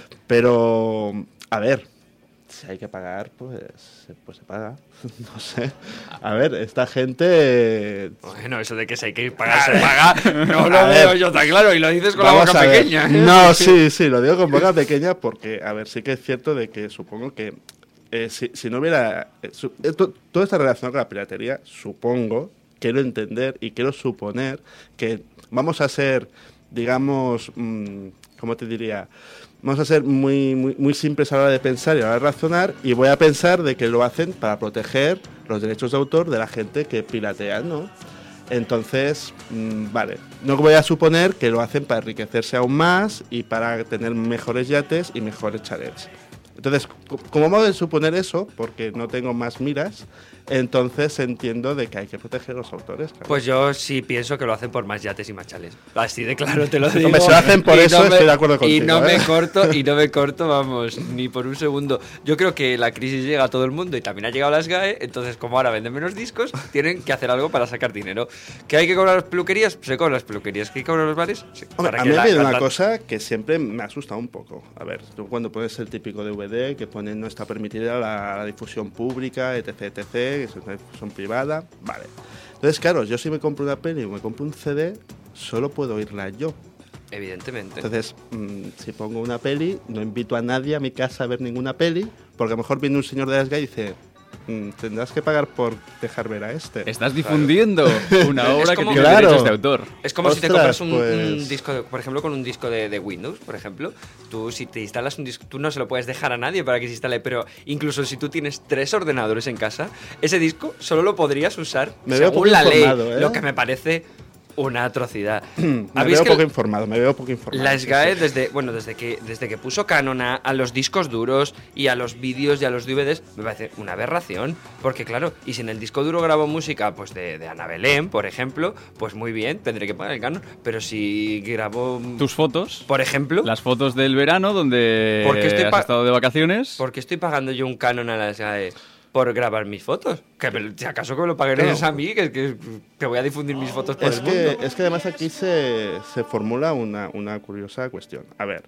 Pero, a ver, si hay que pagar, pues, pues se paga. No sé. A ver, esta gente... Bueno, eso de que si hay que pagar, se paga, no lo A ver, veo yo tan claro. Y lo dices con Vamos la boca a ver. pequeña. No, sí, sí, lo digo con boca pequeña porque, a ver, sí que es cierto de que supongo que eh, si, si no hubiera... eh, su- eh, to- todo está relacionado con la piratería, supongo, quiero entender y quiero suponer que vamos a ser, digamos, mm, ¿cómo te diría? Vamos a ser muy, muy, muy simples a la hora de pensar y a la hora de razonar y voy a pensar de que lo hacen para proteger los derechos de autor de la gente que piratea, ¿no? Entonces, mmm, vale, no voy a suponer que lo hacen para enriquecerse aún más y para tener mejores yates y mejores chalets. Entonces, co- como modo de suponer eso, porque no tengo más miras, entonces entiendo de que hay que proteger a los autores. Claro. Pues yo sí pienso que lo hacen por más yates y más chales. Así de claro te lo digo. Hombre, si lo hacen por Y eso, me- estoy de acuerdo contigo, Y no ¿eh? me corto, y no me corto, vamos, ni por un segundo. Yo creo que la crisis llega a todo el mundo y también ha llegado a las G A E, entonces como ahora venden menos discos, tienen que hacer algo para sacar dinero. ¿Que hay que cobrar las peluquerías? Se cobran las peluquerías. ¿Que hay que cobrar los bares? Sí. Hombre, Para a que mí la- me viene la- una cosa que siempre me asusta un poco. A ver, tú cuando pones el típico D V D que ponen no está permitida la, la difusión pública, etc, etc, que es una difusión privada, vale. Entonces, claro, yo si me compro una peli o me compro un C D, solo puedo oírla yo. Evidentemente. Entonces, mmm, si pongo una peli, no invito a nadie a mi casa a ver ninguna peli, porque a lo mejor viene un señor de las G A E y dice, "Mm, tendrás que pagar por dejar ver a este". Estás difundiendo una Es obra que como- tiene Claro. derechos de autor. Es como si te Ostras, compras un, pues- un disco, de- por ejemplo, con un disco de, de Windows, por ejemplo. Tú, si te instalas un disco, tú no se lo puedes dejar a nadie para que se instale, pero incluso si tú tienes tres ordenadores en casa, ese disco solo lo podrías usar Me veo poco según la ley, informado, ¿eh? lo que me parece una atrocidad. Me ¿Habéis veo que poco informado, me veo poco informado. la sí, S G A E sí. desde, bueno, desde que, desde que puso canon a, a los discos duros y a los vídeos y a los D V Ds, me parece una aberración. Porque claro, y si en el disco duro grabo música pues de, de Ana Belén, por ejemplo, pues muy bien, tendré que pagar el canon. Pero si grabo, Tus fotos, por ejemplo, las fotos del verano donde ¿Por qué estoy has pa- estado de vacaciones. ¿por qué estoy pagando yo un canon a la S G A E? Por grabar mis fotos. Que me- si acaso que me lo paguen Claro. ellos a mí, que, que, que voy a difundir mis fotos por Es el que, mundo. es que además aquí se, se formula una, una curiosa cuestión. A ver,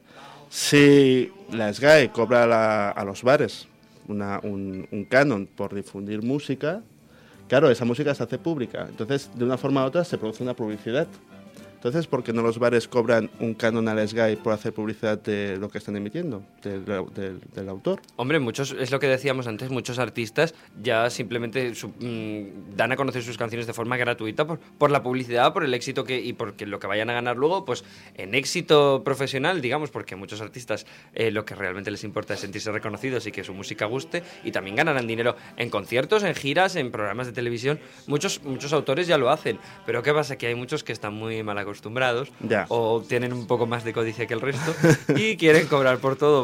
si la S G A E cobra a, la- a los bares una- un, un canon por difundir música, claro, esa música se hace pública. Entonces, de una forma u otra, se produce una publicidad. Entonces, ¿por qué no los bares cobran un canon a la S G A E por hacer publicidad de lo que están emitiendo, del, del- del autor? Hombre, muchos, es lo que decíamos antes, muchos artistas ya simplemente su- mm, dan a conocer sus canciones de forma gratuita por, por la publicidad, por el éxito que y porque lo que vayan a ganar luego, pues en éxito profesional, digamos, porque muchos artistas eh, lo que realmente les importa es sentirse reconocidos y que su música guste, y también ganarán dinero en conciertos, en giras, en programas de televisión. Muchos, muchos autores ya lo hacen, pero ¿qué pasa? Que hay muchos que están muy mal acostumbrados Ya. o tienen un poco más de codicia que el resto y quieren cobrar por todo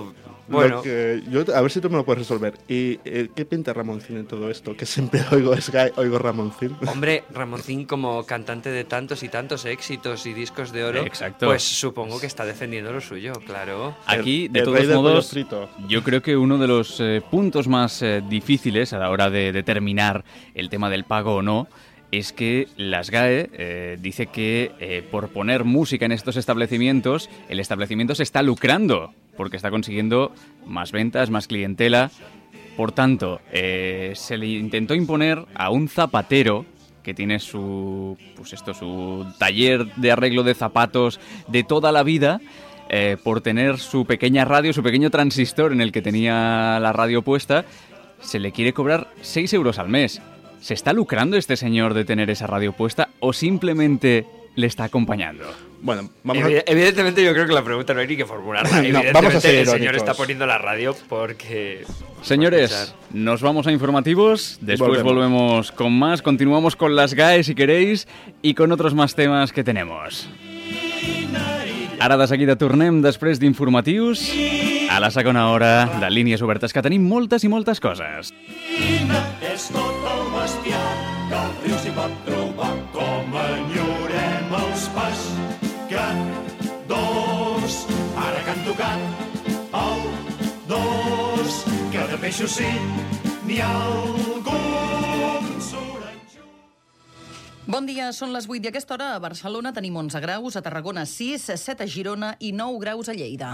Bueno. Que yo, a ver si tú me lo puedes resolver. ¿Y eh, qué pinta Ramoncín en todo esto? Que siempre oigo Sky, oigo Ramoncín. Hombre, Ramoncín como cantante de tantos y tantos éxitos y discos de oro, Exacto. pues supongo que está defendiendo lo suyo, claro. Aquí, de el todos rey del modos, pollo frito. yo creo que uno de los eh, puntos más eh, difíciles a la hora de determinar el tema del pago o no es que la S G A E eh, dice que eh, por poner música en estos establecimientos, el establecimiento se está lucrando, porque está consiguiendo más ventas, más clientela. Por tanto, eh, se le intentó imponer a un zapatero que tiene su, pues esto, su taller de arreglo de zapatos de toda la vida, eh, por tener su pequeña radio, su pequeño transistor en el que tenía la radio puesta, se le quiere cobrar seis euros al mes. ¿Se está lucrando este señor de tener esa radio puesta o simplemente le está acompañando? Bueno, vamos Evi- a... Evidentemente yo creo que la pregunta no hay ni que formularla. No, Evidentemente vamos a ser el señor irónicos. está poniendo la radio porque... Señores, por escuchar. nos vamos a informativos, después Volvemos. volvemos con más, continuamos con las G A E si queréis y con otros más temas que tenemos. Ara de seguida tornem després d'informatius a la segona hora de Línies Obertes, que tenim moltes i moltes coses. És tot el bestiar que el riu s'hi pot trobar, com enyorem els pas que dos, ara que han tocat el dos, que de peixos sí n'hi ha algun soranxo. Bon dia, són les vuit i a aquesta hora a Barcelona tenim onze graus, a Tarragona sis, set a Girona i nou graus a Lleida.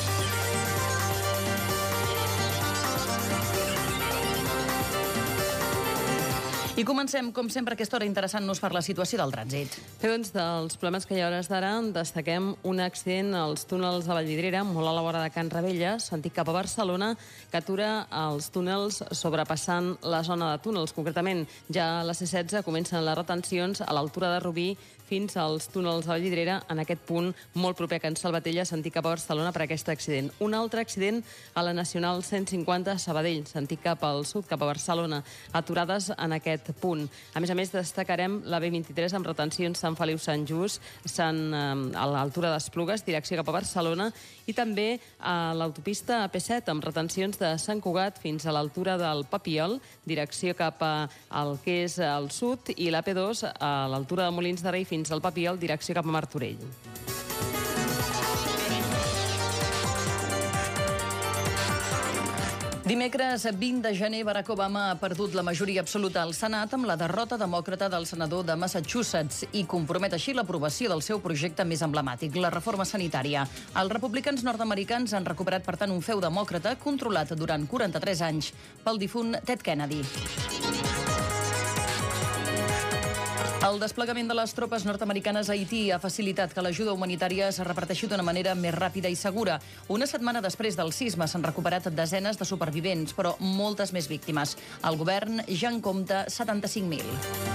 I comencem, com sempre, a aquesta hora interessant-nos per la situació del trànsit. Bé, doncs, dels problemes que hi ha a hores d'ara, destaquem un accident als túnels de Vallvidrera, molt a la vora de Can Ravella, sentit cap a Barcelona, que atura els túnels sobrepassant la zona de túnels. Concretament, ja a la C setze comencen les retencions a l'altura de Rubí fins als túnels de Vallvidrera, en aquest punt molt proper a Can Salvatella, sentit cap a Barcelona per aquest accident. Un altre accident a la Nacional cent cinquanta a Sabadell, sentit cap al sud, cap a Barcelona, aturades en aquest punt. A més a més, destacarem la B vint-i-tres amb retencions Sant Feliu-Sant Just, Sant, eh, a l'altura d'Esplugues, direcció cap a Barcelona, i també a l'autopista A P set amb retencions de Sant Cugat fins a l'altura del Papiol, direcció cap a el que és el sud, i l'A P dos a l'altura de Molins de Rei fins al Papiol, direcció cap a Martorell. Dimecres vint de gener, Barack Obama ha perdut la majoria absoluta al Senat amb la derrota demòcrata del senador de Massachusetts i compromet així l'aprovació del seu projecte més emblemàtic, la reforma sanitària. Els republicans nord-americans han recuperat, per tant, un feu demòcrata controlat durant quaranta-tres anys pel difunt Ted Kennedy. El desplegament de les tropes nord-americanes a Haití ha facilitat que l'ajuda humanitària es reparteixi d'una manera més ràpida i segura. Una setmana després del sisme s'han recuperat desenes de supervivents, però moltes més víctimes. El govern ja en compta setanta-cinc mil.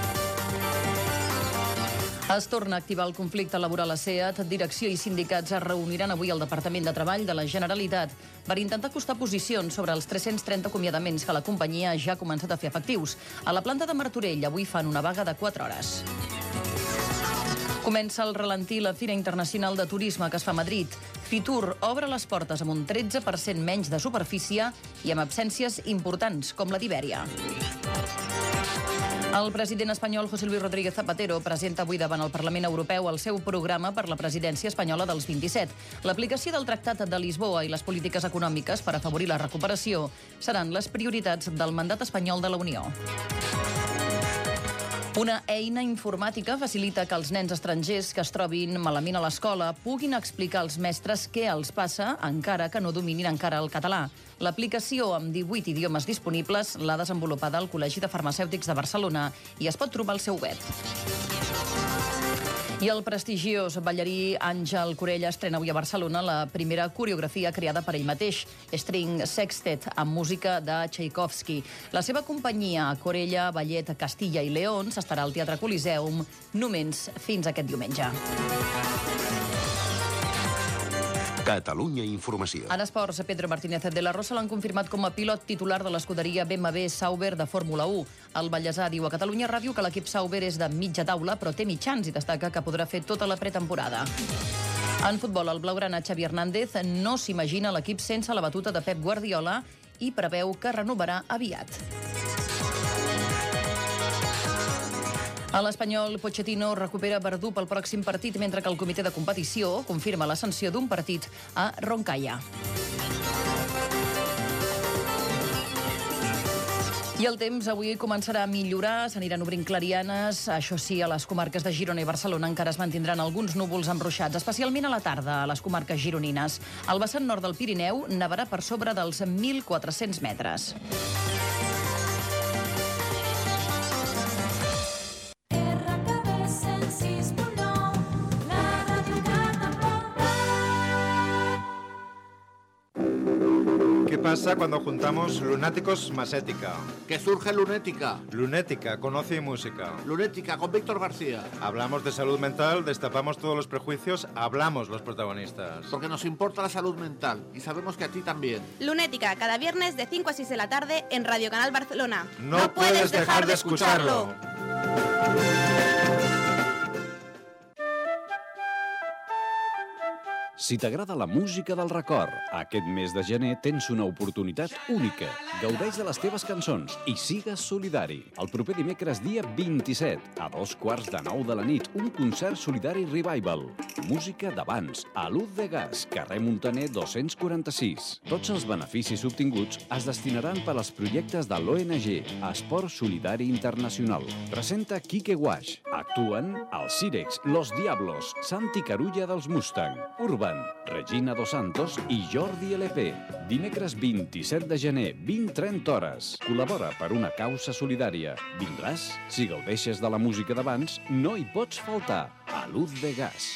Es torna a activar el conflicte laboral a SEAT. Direcció i sindicats es reuniran avui al Departament de Treball de la Generalitat per intentar acostar posicions sobre els tres-cents trenta acomiadaments que la companyia ja ha començat a fer efectius. A la planta de Martorell avui fan una vaga de quatre hores. Comença el ralentí la Fira Internacional de Turisme que es fa a Madrid. Fitur obre les portes amb un tretze per cent menys de superfície i amb absències importants, com la d'Ibèria. El president espanyol José Luis Rodríguez Zapatero presenta avui davant el Parlament Europeu el seu programa per la presidència espanyola dels vint-i-set. L'aplicació del Tractat de Lisboa i les polítiques econòmiques per afavorir la recuperació seran les prioritats del mandat espanyol de la Unió. Una eina informàtica facilita que els nens estrangers que es trobin malament a l'escola puguin explicar als mestres què els passa, encara que no dominin encara el català. L'aplicació, amb divuit idiomes disponibles, l'ha desenvolupada al Col·legi de Farmacèutics de Barcelona i es pot trobar al seu web. I el prestigiós ballarí Àngel Corella estrena avui a Barcelona la primera coreografia creada per ell mateix, String Sextet, amb música de Tchaikovsky. La seva companyia, Corella, Ballet Castilla i León, s'estarà al Teatre Coliseum només fins aquest diumenge. Catalunya Informació. En esports, Pedro Martínez de la Rosa l'han confirmat com a pilot titular de l'escuderia B M W Sauber de Fórmula u. El ballesà diu a Catalunya Ràdio que l'equip Sauber és de mitja taula, però té mitjans i destaca que podrà fer tota la pretemporada. En futbol, el blaugrana Xavi Hernández no s'imagina l'equip sense la batuta de Pep Guardiola i preveu que renovarà aviat. A l'Espanyol, Pochettino recupera Verdú pel pròxim partit, mentre que el comitè de competició confirma la sanció d'un partit a Roncalla. I el temps avui començarà a millorar, s'aniran obrint clarianes. Això sí, a les comarques de Girona i Barcelona encara es mantindran alguns núvols embruixats, especialment a la tarda a les comarques gironines. Al vessant nord del Pirineu nevarà per sobre dels mil quatre-cents metres. ¿Qué pasa cuando juntamos Lunáticos más Ética? Que surge Lunética. Lunética, conoce y música. Lunética, con Víctor García. Hablamos de salud mental, destapamos todos los prejuicios, hablamos los protagonistas. Porque nos importa la salud mental y sabemos que a ti también. Lunética, cada viernes de cinco a seis de la tarde en Radio Canal Barcelona. No, no puedes dejar de escucharlo. Si t'agrada la música del record, aquest mes de gener tens una oportunitat única. Gaudeix de les teves cançons i sigues solidari. El proper dimecres, dia vint-i-set, a dos quarts de nou de la nit, un concert solidari revival. Música d'abans, a Luz de Gas, carrer Muntaner dos-cents quaranta-sis. Tots els beneficis obtinguts es destinaran per als projectes de l'O N G, Esport Solidari Internacional. Presenta Quique Guaix. Actuen els Cirex, Los Diablos, Santi Carulla dels Mustang, Urban, Regina Dos Santos i Jordi L P. Dimecres vint-i-set de gener, vint a trenta hores. Col·labora per una causa solidària. Vindràs? Si gaudeixes de la música d'abans, no hi pots faltar. A Luz de Gas.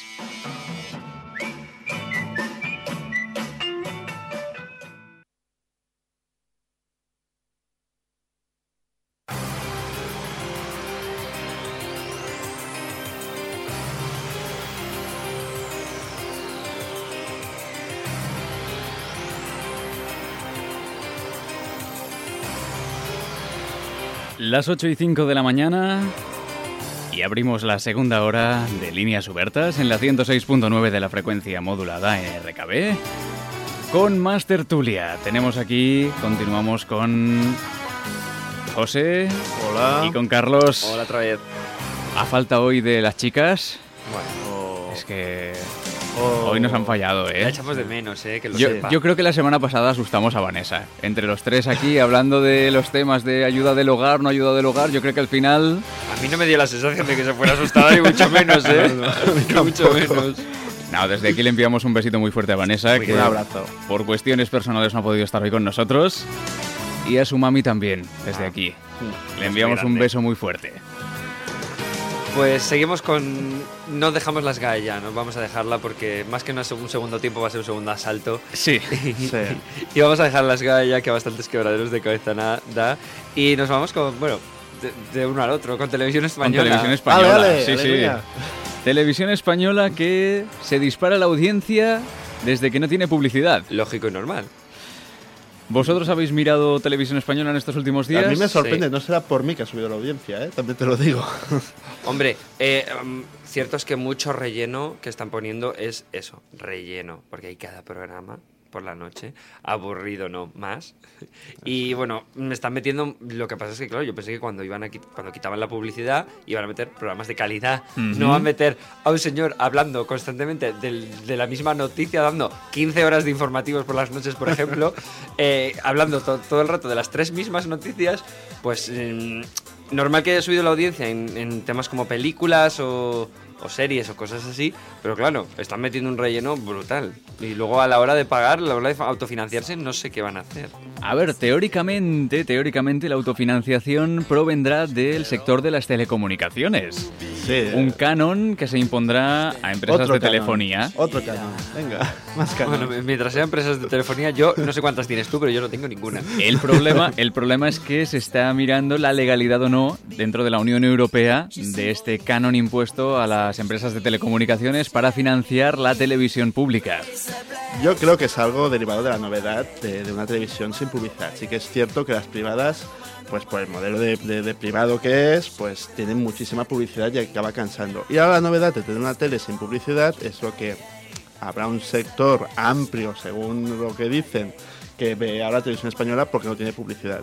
Las ocho y cinco de la mañana y abrimos la segunda hora de Líneas Obertas en la ciento seis punto nueve de la frecuencia modulada en R K B con más tertulia. Tenemos aquí, continuamos con José. Hola. Y con Carlos. Hola otra vez. A falta hoy de las chicas. Bueno. Es que Oh. hoy nos han fallado, ¿eh? La echamos de menos, ¿eh? Que lo Yo, sepa. yo creo que la semana pasada asustamos a Vanessa. Entre los tres aquí, hablando de los temas de ayuda del hogar, no ayuda del hogar, yo creo que al final... A mí no me dio la sensación de que se fuera asustada, ni mucho menos, ¿eh? No, no, ni mucho menos. No, desde aquí le enviamos un besito muy fuerte a Vanessa, Muy que un abrazo. Por cuestiones personales no ha podido estar hoy con nosotros. Y a su mami también, desde aquí. Le enviamos un beso muy fuerte. Pues seguimos con... No dejamos las G A E ya, no vamos a dejarla porque más que un segundo tiempo va a ser un segundo asalto. Sí. sí. Y vamos a dejar las G A E ya, que bastantes quebraderos de cabeza da. Y nos vamos con, bueno, de, de uno al otro, con Televisión Española. Con Televisión Española, Ale, ale, sí, aleluya. sí. Televisión Española que se dispara la audiencia desde que no tiene publicidad. Lógico y normal. ¿Vosotros habéis mirado Televisión Española en estos últimos días? A mí me sorprende, Sí. no será por mí que ha subido la audiencia, ¿eh? También te lo digo. Hombre, eh, um, cierto es que mucho relleno que están poniendo es eso, relleno, porque hay cada programa por la noche, aburrido no más. Y bueno, me están metiendo, lo que pasa es que claro, yo pensé que cuando iban a quit- cuando quitaban la publicidad iban a meter programas de calidad, Ujú. no van a meter a un señor hablando constantemente del- de la misma noticia, dando quince horas de informativos por las noches, por ejemplo, eh, hablando to- todo el rato de las tres mismas noticias, pues mm, normal que haya subido la audiencia en, en temas como películas o, o series o cosas así, pero claro, están metiendo un relleno brutal. Y luego a la hora de pagar, a la hora de autofinanciarse, no sé qué van a hacer. A ver, teóricamente, teóricamente la autofinanciación provendrá del sector de las telecomunicaciones. Sí. Un canon que se impondrá a empresas Otro de canon. telefonía. Otro canon. Venga, más canon. Bueno, mientras sean empresas de telefonía, yo no sé cuántas tienes tú, pero yo no tengo ninguna. El problema, el problema es que se está mirando la legalidad o no dentro de la Unión Europea de este canon impuesto a las empresas de telecomunicaciones para financiar la televisión pública. Yo creo que es algo derivado de la novedad de, de una televisión sin publicidad. Sí que es cierto que las privadas, pues por el modelo de, de- de privado que es, pues tienen muchísima publicidad y acaba cansando. Y ahora la novedad de tener una tele sin publicidad es lo que habrá un sector amplio, según lo que dicen, que ve a la televisión española porque no tiene publicidad.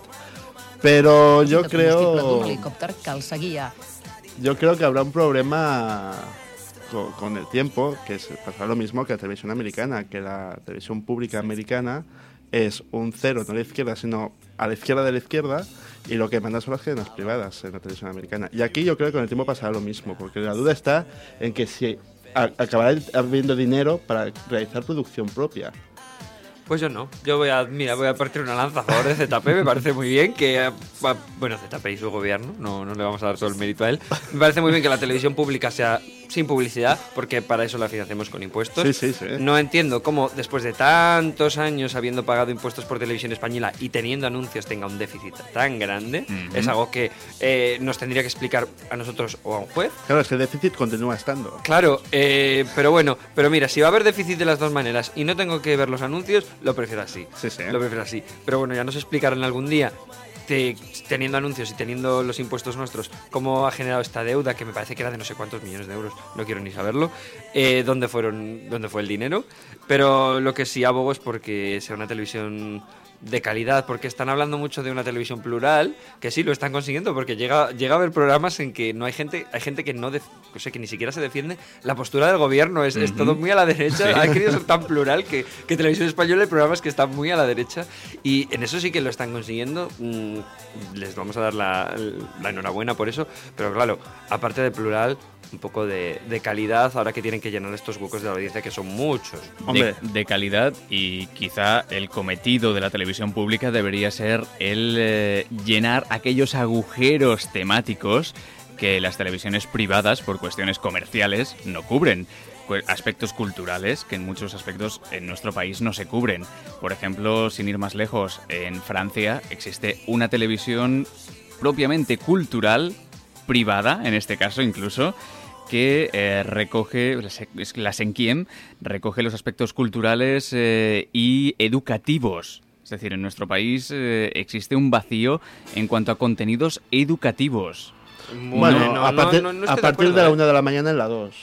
Pero yo creo... Un helicòpter que el seguia. Yo creo que habrá un problema con, con el tiempo, que es pasará lo mismo que la televisión americana, que la televisión pública americana es un cero, no a la izquierda, sino a la izquierda de la izquierda, y lo que manda son las cadenas privadas en la televisión americana. Y aquí yo creo que con el tiempo pasará lo mismo, porque la duda está en que si a, acabará habiendo dinero para realizar producción propia. Pues yo no. Yo voy a, mira, voy a partir una lanza a favor de Z P. Me parece muy bien que, bueno, Z P y su gobierno, no, no le vamos a dar todo el mérito a él. Me parece muy bien que la televisión pública sea sin publicidad, porque para eso la financiamos con impuestos. Sí, sí, sí. No entiendo cómo, después de tantos años habiendo pagado impuestos por televisión española y teniendo anuncios, tenga un déficit tan grande. Uh-huh. Es algo que eh, nos tendría que explicar a nosotros o a un juez. Claro, es que el déficit continúa estando. Claro, eh, pero bueno, pero mira, si va a haber déficit de las dos maneras y no tengo que ver los anuncios, lo prefiero así. Sí, sí. Lo prefiero así. Pero bueno, ya nos explicarán algún día, te, teniendo anuncios y teniendo los impuestos nuestros, cómo ha generado esta deuda, que me parece que era de no sé cuántos millones de euros, no quiero ni saberlo, eh, dónde fueron, dónde fue el dinero. Pero lo que sí abogo es porque sea una televisión de calidad, porque están hablando mucho de una televisión plural, que sí lo están consiguiendo, porque llega, llega a haber programas en que no hay gente, hay gente que no, def, o sea, que ni siquiera se defiende la postura del gobierno, es, uh-huh. es todo muy a la derecha. Sí. Ha querido ser tan plural que, que Televisión Española hay programas que están muy a la derecha, y en eso sí que lo están consiguiendo. Mm, les vamos a dar la, la enhorabuena por eso, pero claro, aparte de plural, un poco de, de calidad, ahora que tienen que llenar estos huecos de la audiencia, que son muchos. Hombre, de, de calidad, y quizá el cometido de la televisión pública debería ser el eh, llenar aquellos agujeros temáticos que las televisiones privadas, por cuestiones comerciales, no cubren. Aspectos culturales que en muchos aspectos en nuestro país no se cubren. Por ejemplo, sin ir más lejos, en Francia existe una televisión propiamente cultural, privada, en este caso incluso, que eh, recoge, la Cinquième, recoge los aspectos culturales eh, y educativos. Es decir, en nuestro país eh, existe un vacío en cuanto a contenidos educativos. Bueno, no, no, a partir, no, no a partir de, acuerdo, de la una de la mañana en la dos.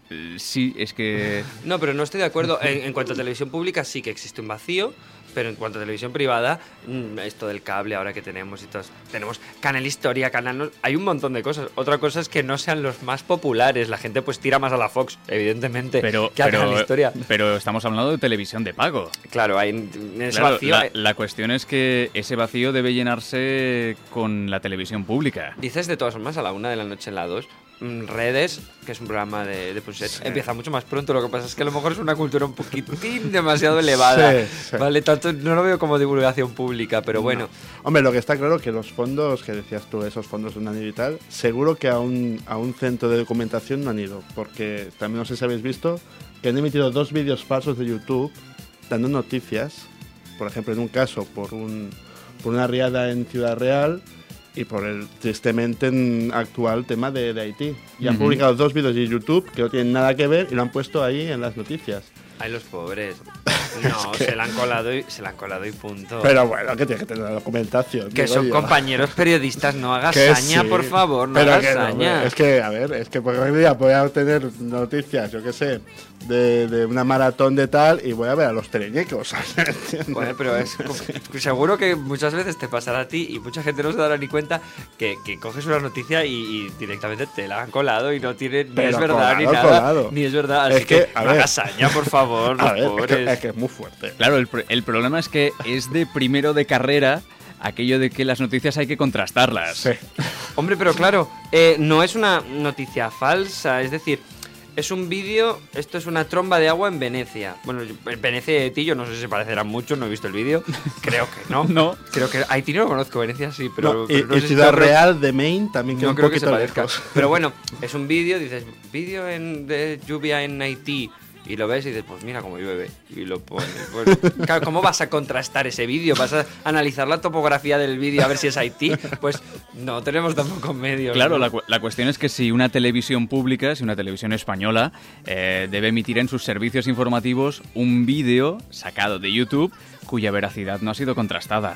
Sí, es que... No, pero no estoy de acuerdo. En, en cuanto a televisión pública sí que existe un vacío, pero en cuanto a televisión privada, esto del cable ahora que tenemos y todo, tenemos Canal Historia, Canal... Hay un montón de cosas. Otra cosa es que no sean los más populares. La gente pues tira más a la Fox, evidentemente, pero, que a pero, Canal Historia. Pero estamos hablando de televisión de pago. Claro, hay en ese claro, vacío... La, la cuestión es que ese vacío debe llenarse con la televisión pública. Dices de todas formas a la una de la noche en la dos... Redes, que es un programa de, de Punset, sí. Empieza mucho más pronto. Lo que pasa es que a lo mejor es una cultura un poquitín demasiado elevada. Sí, sí. Vale, tanto no lo veo como divulgación pública, pero bueno. No. Hombre, lo que está claro que los fondos que decías tú, esos fondos de UNANIR y tal, seguro que a un, a un centro de documentación no han ido, porque también no sé si habéis visto que han emitido dos vídeos falsos de YouTube dando noticias, por ejemplo, en un caso por, un, por una riada en Ciudad Real, y por el tristemente actual tema de, de Haití. Y han uh-huh. publicado dos vídeos de YouTube que no tienen nada que ver y lo han puesto ahí en las noticias. Ay, los pobres. No, es que... se la han colado y se la han colado y punto. Pero bueno, que tiene que tener la documentación. Que son yo. compañeros periodistas, no hagas saña, sí. por favor, no Pero hagas que saña. No, es que, a ver, es que por hoy día voy a obtener noticias, yo qué sé, de, de una maratón de tal y voy a ver a los teleñecos. Bueno, pero es seguro que muchas veces te pasará a ti y mucha gente no se dará ni cuenta que, que coges una noticia y, y directamente te la han colado y no tiene ni es verdad colado, ni nada. Colado. Ni es verdad, así es que, que no ver, hagas saña, por favor, los a ver, pobres. Es que, es que es muy fuerte. Claro, el, el problema es que es de primero de carrera aquello de que las noticias hay que contrastarlas. Sí. Hombre, pero claro, eh, no es una noticia falsa, es decir, es un vídeo, esto es una tromba de agua en Venecia. Bueno, en Venecia y Haití, yo no sé si se parecerán mucho, no he visto el vídeo, creo que no. No. Creo que Haití no lo conozco, Venecia sí, pero... No, pero y, no y sé Ciudad si Real de Maine también queda no un creo que se poquito parezca. lejos. Pero bueno, es un vídeo, dices, vídeo en, de lluvia en Haití, y lo ves y dices, pues mira cómo llueve, y lo pones. Pues, claro, ¿cómo vas a contrastar ese vídeo? ¿Vas a analizar la topografía del vídeo a ver si es Haití? Pues no tenemos tampoco medios. Claro, ¿no? la, la cuestión es que si una televisión pública, si una televisión española, eh, debe emitir en sus servicios informativos un vídeo sacado de YouTube cuya veracidad no ha sido contrastada.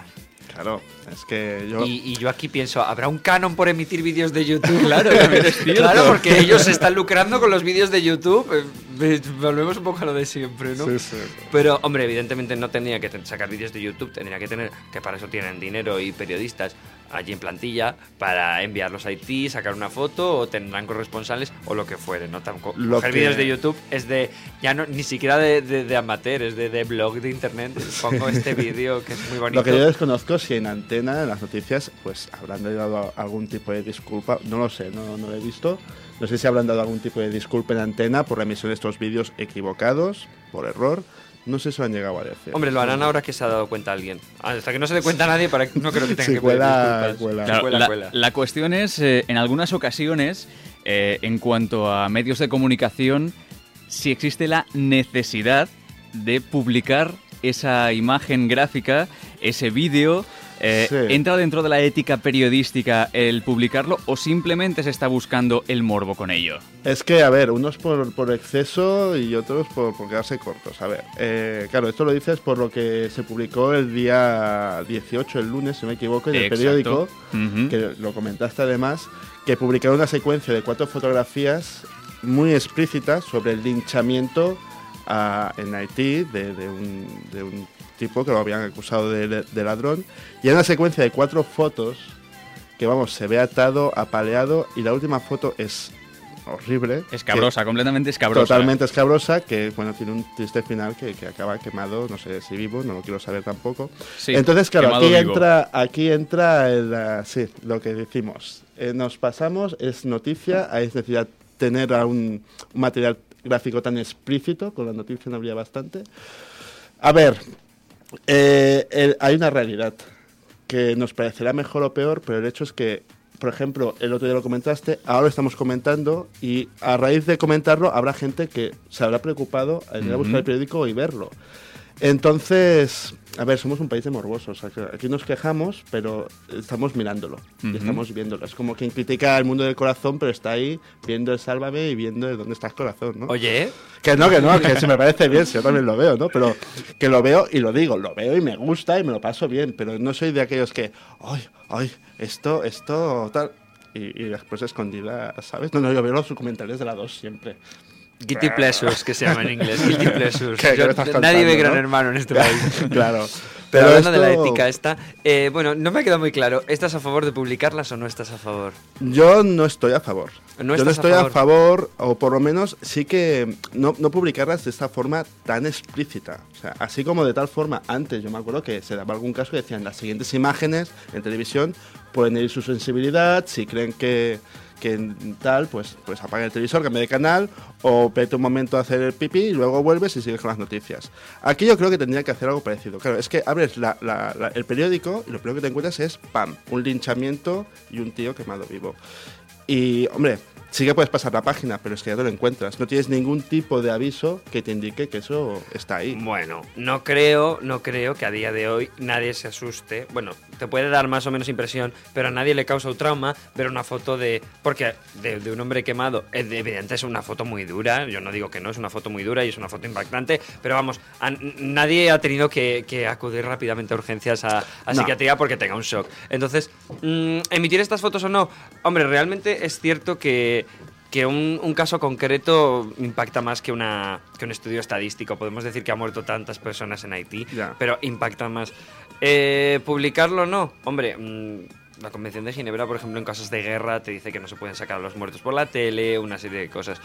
Claro, es que yo... Y, y yo aquí pienso, ¿habrá un canon por emitir vídeos de YouTube? Claro, también es cierto. Claro, porque ellos se están lucrando con los vídeos de YouTube. Eh, volvemos un poco a lo de siempre, ¿no? Sí, sí. Pero, hombre, evidentemente no tendría que sacar vídeos de YouTube, tendría que tener, que para eso tienen dinero y periodistas allí en plantilla, para enviarlos a Haití, sacar una foto, o tendrán corresponsales, o lo que fuere, ¿no? Tampoco, Lo coger que- vídeos de YouTube es de, ya no, ni siquiera de, de, de amateur, es de, de blog de internet. Pongo este vídeo que es muy bonito. Lo que yo desconozco si en Antena, en las noticias, pues habrán dado algún tipo de disculpa. No lo sé, no, no lo he visto. No sé si habrán dado algún tipo de disculpa en Antena por la emisión de estos vídeos equivocados, por error. No sé si lo han llegado a decir. Hombre, lo harán ahora que se ha dado cuenta alguien. Hasta que no se dé cuenta nadie, para, no creo que tengan Sí, que pedir cuela, disculpas. cuela. Claro, Cuela, la, cuela. la cuestión es, eh, en algunas ocasiones, eh, en cuanto a medios de comunicación, si existe la necesidad de publicar esa imagen gráfica, ese vídeo. Eh, Sí. ¿Entra dentro de la ética periodística el publicarlo o simplemente se está buscando el morbo con ello? Es que, a ver, unos por, por exceso y otros por, por quedarse cortos. A ver, eh, claro, esto lo dices por lo que se publicó el día dieciocho, el lunes, si no me equivoco, en el Exacto. periódico, Ujú. que lo comentaste además, que publicaron una secuencia de cuatro fotografías muy explícitas sobre el linchamiento ah, en Haití de, de un, de un tipo que lo habían acusado de, de ladrón. Y hay una secuencia de cuatro fotos que, vamos, se ve atado, apaleado, y la última foto es horrible. Escabrosa, que- completamente escabrosa. Totalmente escabrosa, que, bueno, tiene un triste final que, que acaba quemado, no sé si vivo, no lo quiero saber tampoco. Sí, Entonces, claro, quemado aquí vivo. entra, aquí entra el, ah, sí, lo que decimos. Eh, nos pasamos, es noticia, es necesidad tener a un, un material gráfico tan explícito, con la noticia no habría bastante. A ver, eh, el- hay una realidad que nos parecerá mejor o peor, pero el hecho es que, por ejemplo, el otro día lo comentaste, ahora lo estamos comentando, y a raíz de comentarlo habrá gente que se habrá preocupado en ir a buscar Ujú. el periódico y verlo. Entonces, a ver, somos un país de morbosos. Aquí- Aquí nos quejamos, pero estamos mirándolo y Ujú. estamos viéndolo. Es como quien critica el mundo del corazón, pero está ahí viendo el Sálvame y viendo el dónde está el corazón, ¿no? Oye, Que no, que no, que si me parece bien, si yo también lo veo, ¿no? Pero que lo veo y lo digo, lo veo y me gusta y me lo paso bien, pero no soy de aquellos que, ay, ay, esto, esto, tal, y, y después escondida, ¿sabes? No, no, yo veo los documentales de la dos siempre. guilty pleasures, que se llama en inglés, guilty pleasures. ¿Qué- qué Yo- me estás nadie ve contando, Gran no? Hermano en este país. Claro. Pero, Pero hablando de la esto- ética esta, eh, bueno, no me ha quedado muy claro, ¿estás a favor de publicarlas o no estás a favor? Yo no estoy a favor. ¿No Yo no estás a estoy a favor? favor, o por lo menos sí que no, no publicarlas de esta forma tan explícita. O sea, así como de tal forma, antes yo me acuerdo que se daba algún caso que decían las siguientes imágenes en televisión pueden herir su sensibilidad, si creen que, que tal, pues, pues apaga el televisor, cambia de canal, o vete un momento a hacer el pipí y luego vuelves y sigues con las noticias. Aquí yo creo que tendría que hacer algo parecido. Claro, es que abres la- la- la- el periódico y lo primero que te encuentras es, ¡pam!, un linchamiento y un tío quemado vivo. Y, hombre, sí que puedes pasar la página, pero es que ya te lo encuentras. No tienes ningún tipo de aviso que te indique que eso está ahí. Bueno, no creo, no creo que a día de hoy nadie se asuste. Bueno, te puede dar más o menos impresión, pero a nadie le causa un trauma ver una foto de... Porque de, de un hombre quemado, es de- evidente es una foto muy dura. Yo no digo que no, es una foto muy dura y es una foto impactante, pero vamos, a- nadie ha tenido que, que acudir rápidamente a urgencias a, a No. psiquiatría porque tenga un shock. Entonces, mm, emitir estas fotos o no, hombre, realmente es cierto que... que un, un caso concreto impacta más que, una, que un estudio estadístico. Podemos decir que ha muerto tantas personas en Haití, Ya. pero impacta más. Eh, ¿Publicarlo no? Hombre, mm, la Convención de Ginebra, por ejemplo, en casos de guerra te dice que no se pueden sacar a los muertos por la tele, una serie de cosas.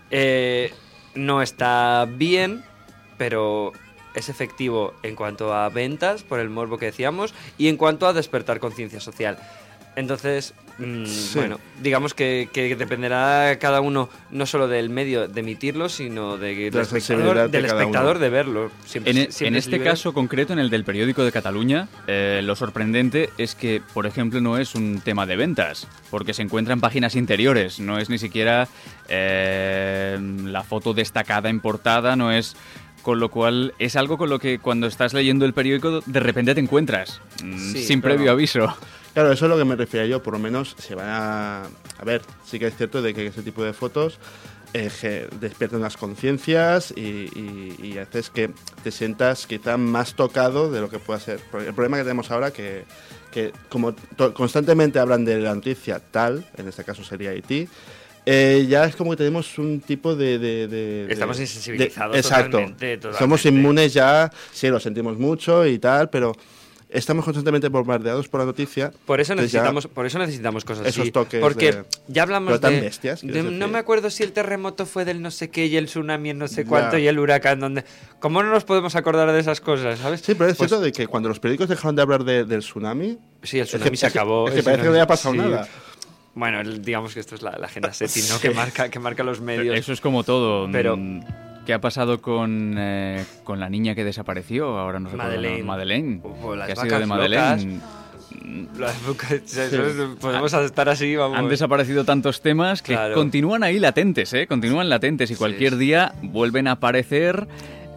Eh, no está bien, pero es efectivo en cuanto a ventas, por el morbo que decíamos, y en cuanto a despertar conciencia social. Entonces, mm, Sí. bueno, digamos que, que dependerá cada uno no solo del medio de emitirlo, sino de, del la espectador, sensibilidad de del cada espectador uno. de verlo. Siempre- En, e- siempre en es este libre. caso concreto, en el del periódico de Cataluña, eh, lo sorprendente es que, por ejemplo, no es un tema de ventas, porque se encuentra en páginas interiores, no es ni siquiera eh, la foto destacada en portada, no es... Con lo cual, es algo con lo que cuando estás leyendo el periódico, de repente te encuentras, mm, Sí, sin claro. previo aviso. Claro, eso es lo que me refería yo, por lo menos se van a... A ver, sí que es cierto de que ese tipo de fotos eh, que despierta unas conciencias y, y, y haces que te sientas quizá más tocado de lo que pueda ser. Porque el problema que tenemos ahora que que como to- constantemente hablan de la noticia tal, en este caso sería Haití, eh, ya es como que tenemos un tipo de... de, de Estamos de, insensibilizados de, exacto. totalmente, totalmente. Somos inmunes ya, sí, lo sentimos mucho y tal, pero estamos constantemente bombardeados por la noticia. Por eso entonces ya necesitamos, por eso necesitamos cosas esos así. toques Porque de- ya hablamos pero tan de, bestias, de- quieres no decir. me acuerdo si el terremoto fue del no sé qué y el tsunami en no sé cuánto Ya. y el huracán donde. ¿Cómo no nos podemos acordar de esas cosas, sabes? Sí, pero es Pues- cierto de que cuando los periódicos dejaron de hablar de- del tsunami... Sí, el es que- tsunami se es que- acabó. Es que el parece que no tsunami- había pasado sí. nada. Bueno, el- digamos que esto es la, la agenda SETI, ¿no? Sí. Que marca, que marca los medios. Eso es como todo. Pero- Mm, ¿Qué ha pasado con, eh, con la niña que desapareció? Ahora no recuerdo. Madeleine. ¿no? Madeleine. O las ¿Qué ha sido de vacas Madeleine? Las bucas- eso es- podemos estar así, vamos. Han desaparecido tantos temas que Claro. continúan ahí latentes, ¿eh? Continúan latentes y cualquier sí. día vuelven a aparecer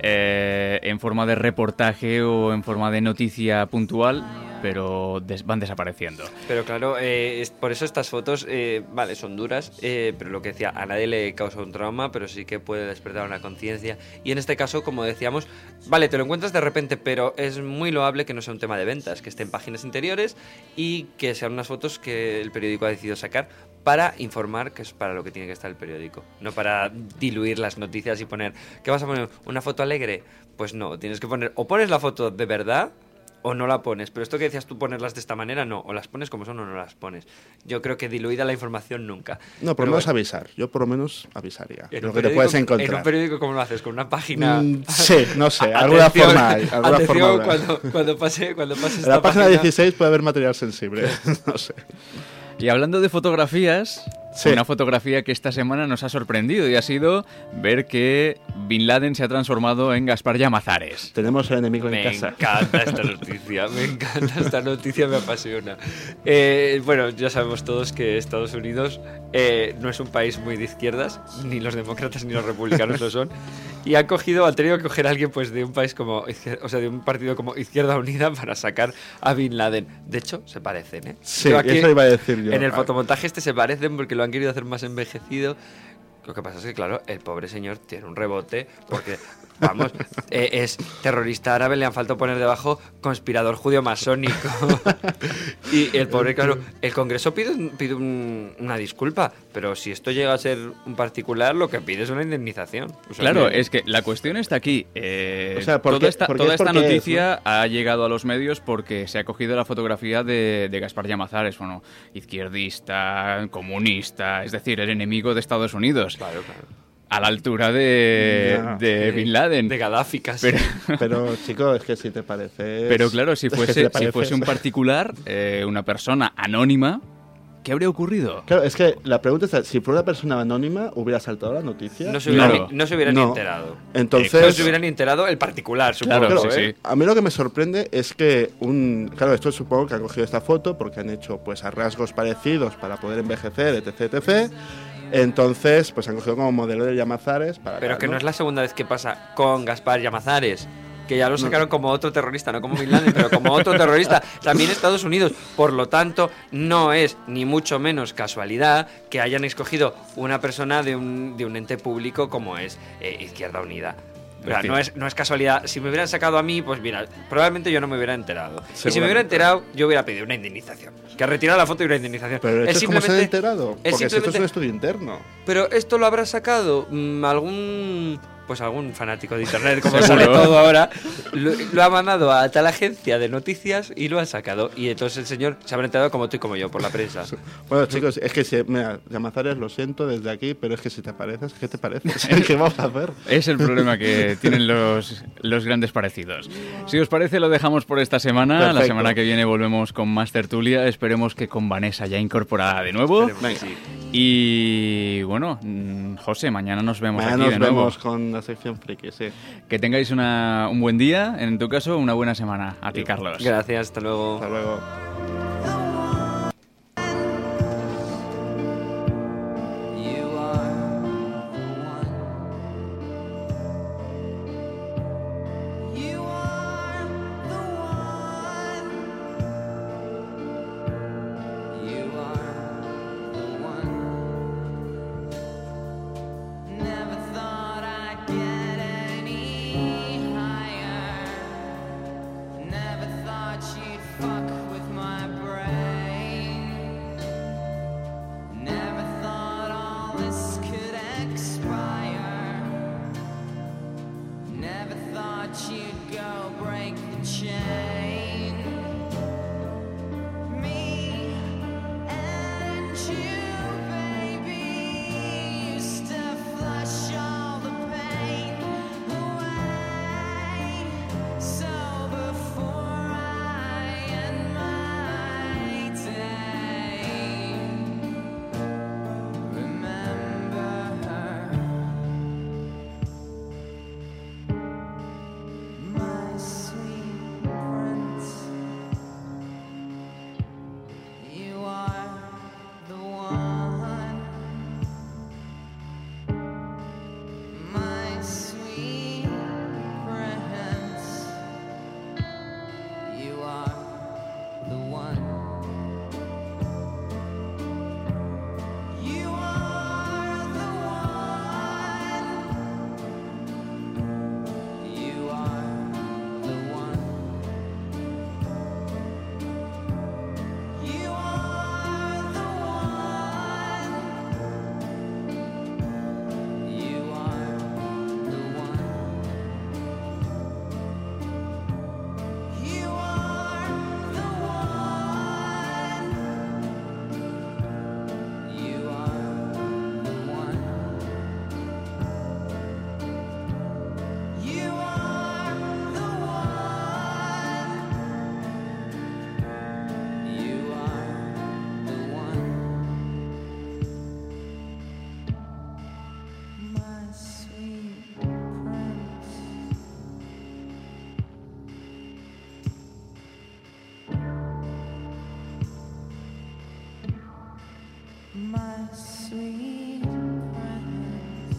eh, en forma de reportaje o en forma de noticia puntual, pero des- van desapareciendo. Pero claro, eh, es- por eso estas fotos, eh, vale, son duras, eh, pero lo que decía, a nadie le causa un trauma, pero sí que puede despertar una conciencia. Y en este caso, como decíamos, vale, te lo encuentras de repente, pero es muy loable que no sea un tema de ventas, que esté en páginas interiores y que sean unas fotos que el periódico ha decidido sacar para informar, que es para lo que tiene que estar el periódico, no para diluir las noticias y poner, ¿qué vas a poner? ¿Una foto alegre? Pues no, tienes que poner, o pones la foto de verdad o no la pones, pero esto que decías tú, ponerlas de esta manera, no, o las pones como son o no las pones. Yo creo que diluida la información nunca. No, por Pero lo menos bueno, avisar. Yo por lo menos avisaría. en Lo un que te periódico- puedes En encontrar. un periódico, ¿cómo lo haces? ¿Con una página? Mm, sí, no sé, alguna forma hay, alguna atención, forma habrá. cuando, cuando pase, cuando pase En esta la página página- dieciséis puede haber material sensible. No sé. Y hablando de fotografías, Sí. una fotografía que esta semana nos ha sorprendido y ha sido ver que Bin Laden se ha transformado en Gaspar Llamazares. Tenemos el enemigo en Me casa. encanta esta noticia, me encanta esta noticia, me apasiona. Eh, bueno, ya sabemos todos que Estados Unidos eh, no es un país muy de izquierdas, ni los demócratas ni los republicanos lo son, y han cogido, han tenido que coger a alguien pues de un país como, izquier- o sea, de un partido como Izquierda Unida para sacar a Bin Laden. De hecho, se parecen, ¿eh? Sí, Creo que eso iba a decir yo. En el Ah. fotomontaje este se parecen porque lo han querido hacer más envejecido. Lo que pasa es que, claro, el pobre señor tiene un rebote porque, vamos, eh, es terrorista árabe, le han faltado poner debajo conspirador judío masónico. Y el pobre, claro, el Congreso pide, un- pide un- una disculpa, pero si esto llega a ser un particular, lo que pide es una indemnización. O sea Claro, que- es que la cuestión está aquí. Eh, O sea, ¿por toda qué- esta, por qué toda es esta porque es, noticia ha llegado a los medios porque se ha cogido la fotografía de, de Gaspar Llamazares, bueno, izquierdista, comunista, es decir, el enemigo de Estados Unidos. Claro, claro. A la altura de, Ya, de sí. Bin Laden. De Gaddafi casi. Pero, Pero, chico, es que si te parece... pero claro, si es que fuese, te si pareces- fuese un particular, eh, una persona anónima, ¿qué habría ocurrido? Claro, es que la pregunta es, si fuera una persona anónima, ¿hubiera saltado la noticia? No se hubiera, Claro. ni, no se hubiera ni No. enterado. Entonces... No se hubiera ni enterado el particular, supongo. Claro, Claro, sí, ¿eh? sí. a mí lo que me sorprende es que un... Claro, esto supongo que han cogido esta foto porque han hecho pues a rasgos parecidos para poder envejecer, etc, etcétera. Entonces, pues han cogido como modelo de Llamazares para... Pero tal, que no es la segunda vez que pasa con Gaspar Llamazares, que ya lo sacaron como otro terrorista, no como Bin Laden, pero como otro terrorista, también Estados Unidos. Por lo tanto, no es ni mucho menos casualidad que hayan escogido una persona de un, de un ente público como es eh, Izquierda Unida. O sea, no es, no es casualidad. Si me hubieran sacado a mí, pues mira, probablemente yo no me hubiera enterado. Y si me hubiera Seguramente. enterado, yo hubiera pedido una indemnización. Que retirara la foto y una indemnización. Pero esto es como se han simplemente- enterado. es Porque si esto es simplemente- un estudio interno. Pero esto lo habrá sacado mm, algún... Pues algún fanático de internet, como Seguro. sale todo ahora, lo, lo ha mandado a tal agencia de noticias y lo ha sacado. Y entonces el señor se habrá enterado como tú y como yo, por la prensa. Bueno, chicos, es que si... Mira, Llamazares, lo siento desde aquí, pero es que si te pareces, ¿qué te pareces? ¿Qué vamos a hacer? Es el problema que tienen los, los grandes parecidos. Si os parece, lo dejamos por esta semana. La Perfecto. semana que viene volvemos con más tertulia. Esperemos que con Vanessa ya incorporada de nuevo. Esperemos que sí. Y bueno, mm, José, mañana nos vemos Mañana aquí nos de nuevo. vemos con la sección friki, sí. Que tengáis una, un buen día, en tu caso, una buena semana. A ti, Carlos. Gracias, hasta luego. Hasta luego. You are the one. You are the one. You are the one. thought you'd go break the chain. Me and you, baby, used to flush all the pain away. So before I end my day, remember her. My sweet prince, you are the one. My sweet prince, you are the one. You are the one. You are the one. You are the one. You are the one. You are the one. You are the one. You are the one. You are the one. My sweet prince. My sweet prince.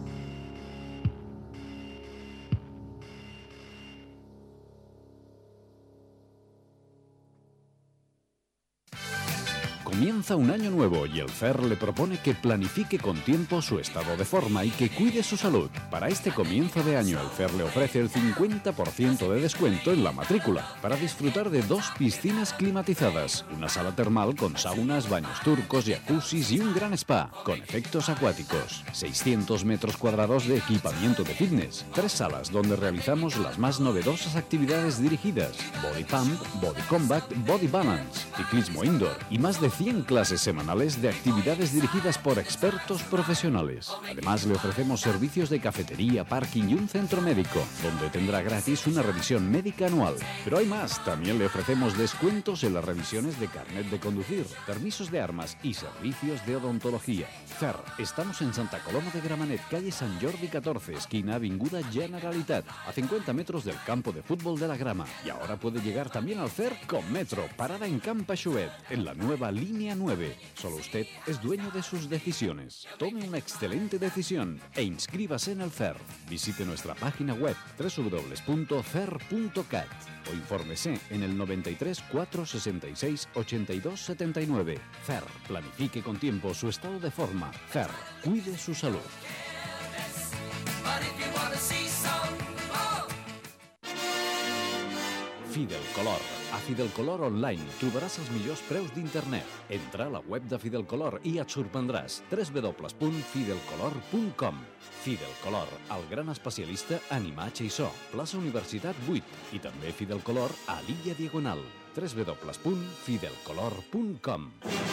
Comienza un año nuevo y el F E R le propone que planifique con tiempo su estado de forma y que cuide su salud. Para este comienzo de año, el F E R le ofrece el cincuenta por ciento de descuento en la matrícula para disfrutar de dos piscinas climatizadas, una sala termal con saunas, baños turcos, jacuzzis y un gran spa con efectos acuáticos, seiscientos metros cuadrados de equipamiento de fitness, tres salas donde realizamos las más novedosas actividades dirigidas, body pump, body combat, body balance, ciclismo indoor y más de cien clases semanales de actividades dirigidas por expertos profesionales. Además, le ofrecemos servicios de cafetería, parking y un centro médico, donde tendrá gratis una revisión médica anual. Pero hay más, también le ofrecemos descuentos en las revisiones de carnet de conducir, permisos de armas y servicios de odontología. F E R, estamos en Santa Coloma de Gramenet, calle San Jordi catorce, esquina Avinguda Generalitat, a cincuenta metros del campo de fútbol de la Grama. Y ahora puede llegar también al F E R con Metro, parada en Camp Aixuet, en la nueva línea nueve. Solo usted es dueño de sus decisiones. Tome una excelente decisión e inscríbase en el F E R. Visite nuestra página web doble u doble u doble u punto fer punto cat o infórmese en el noventa y tres, cuatrocientos sesenta y seis, ochenta y dos setenta y nueve. F E R, planifique con tiempo su estado de forma. F E R, cuide su salud. Fidelcolor. A Fidelcolor Online trobaràs els millors preus d'internet. Entra a la web de Fidelcolor i et sorprendràs. doble u doble u doble u punt fidelcolor punt com. Fidelcolor, el gran especialista en imatge i so. Plaça Universitat vuit. I també Fidelcolor a l'Illa Diagonal. doble u doble u doble u punt fidelcolor punt com.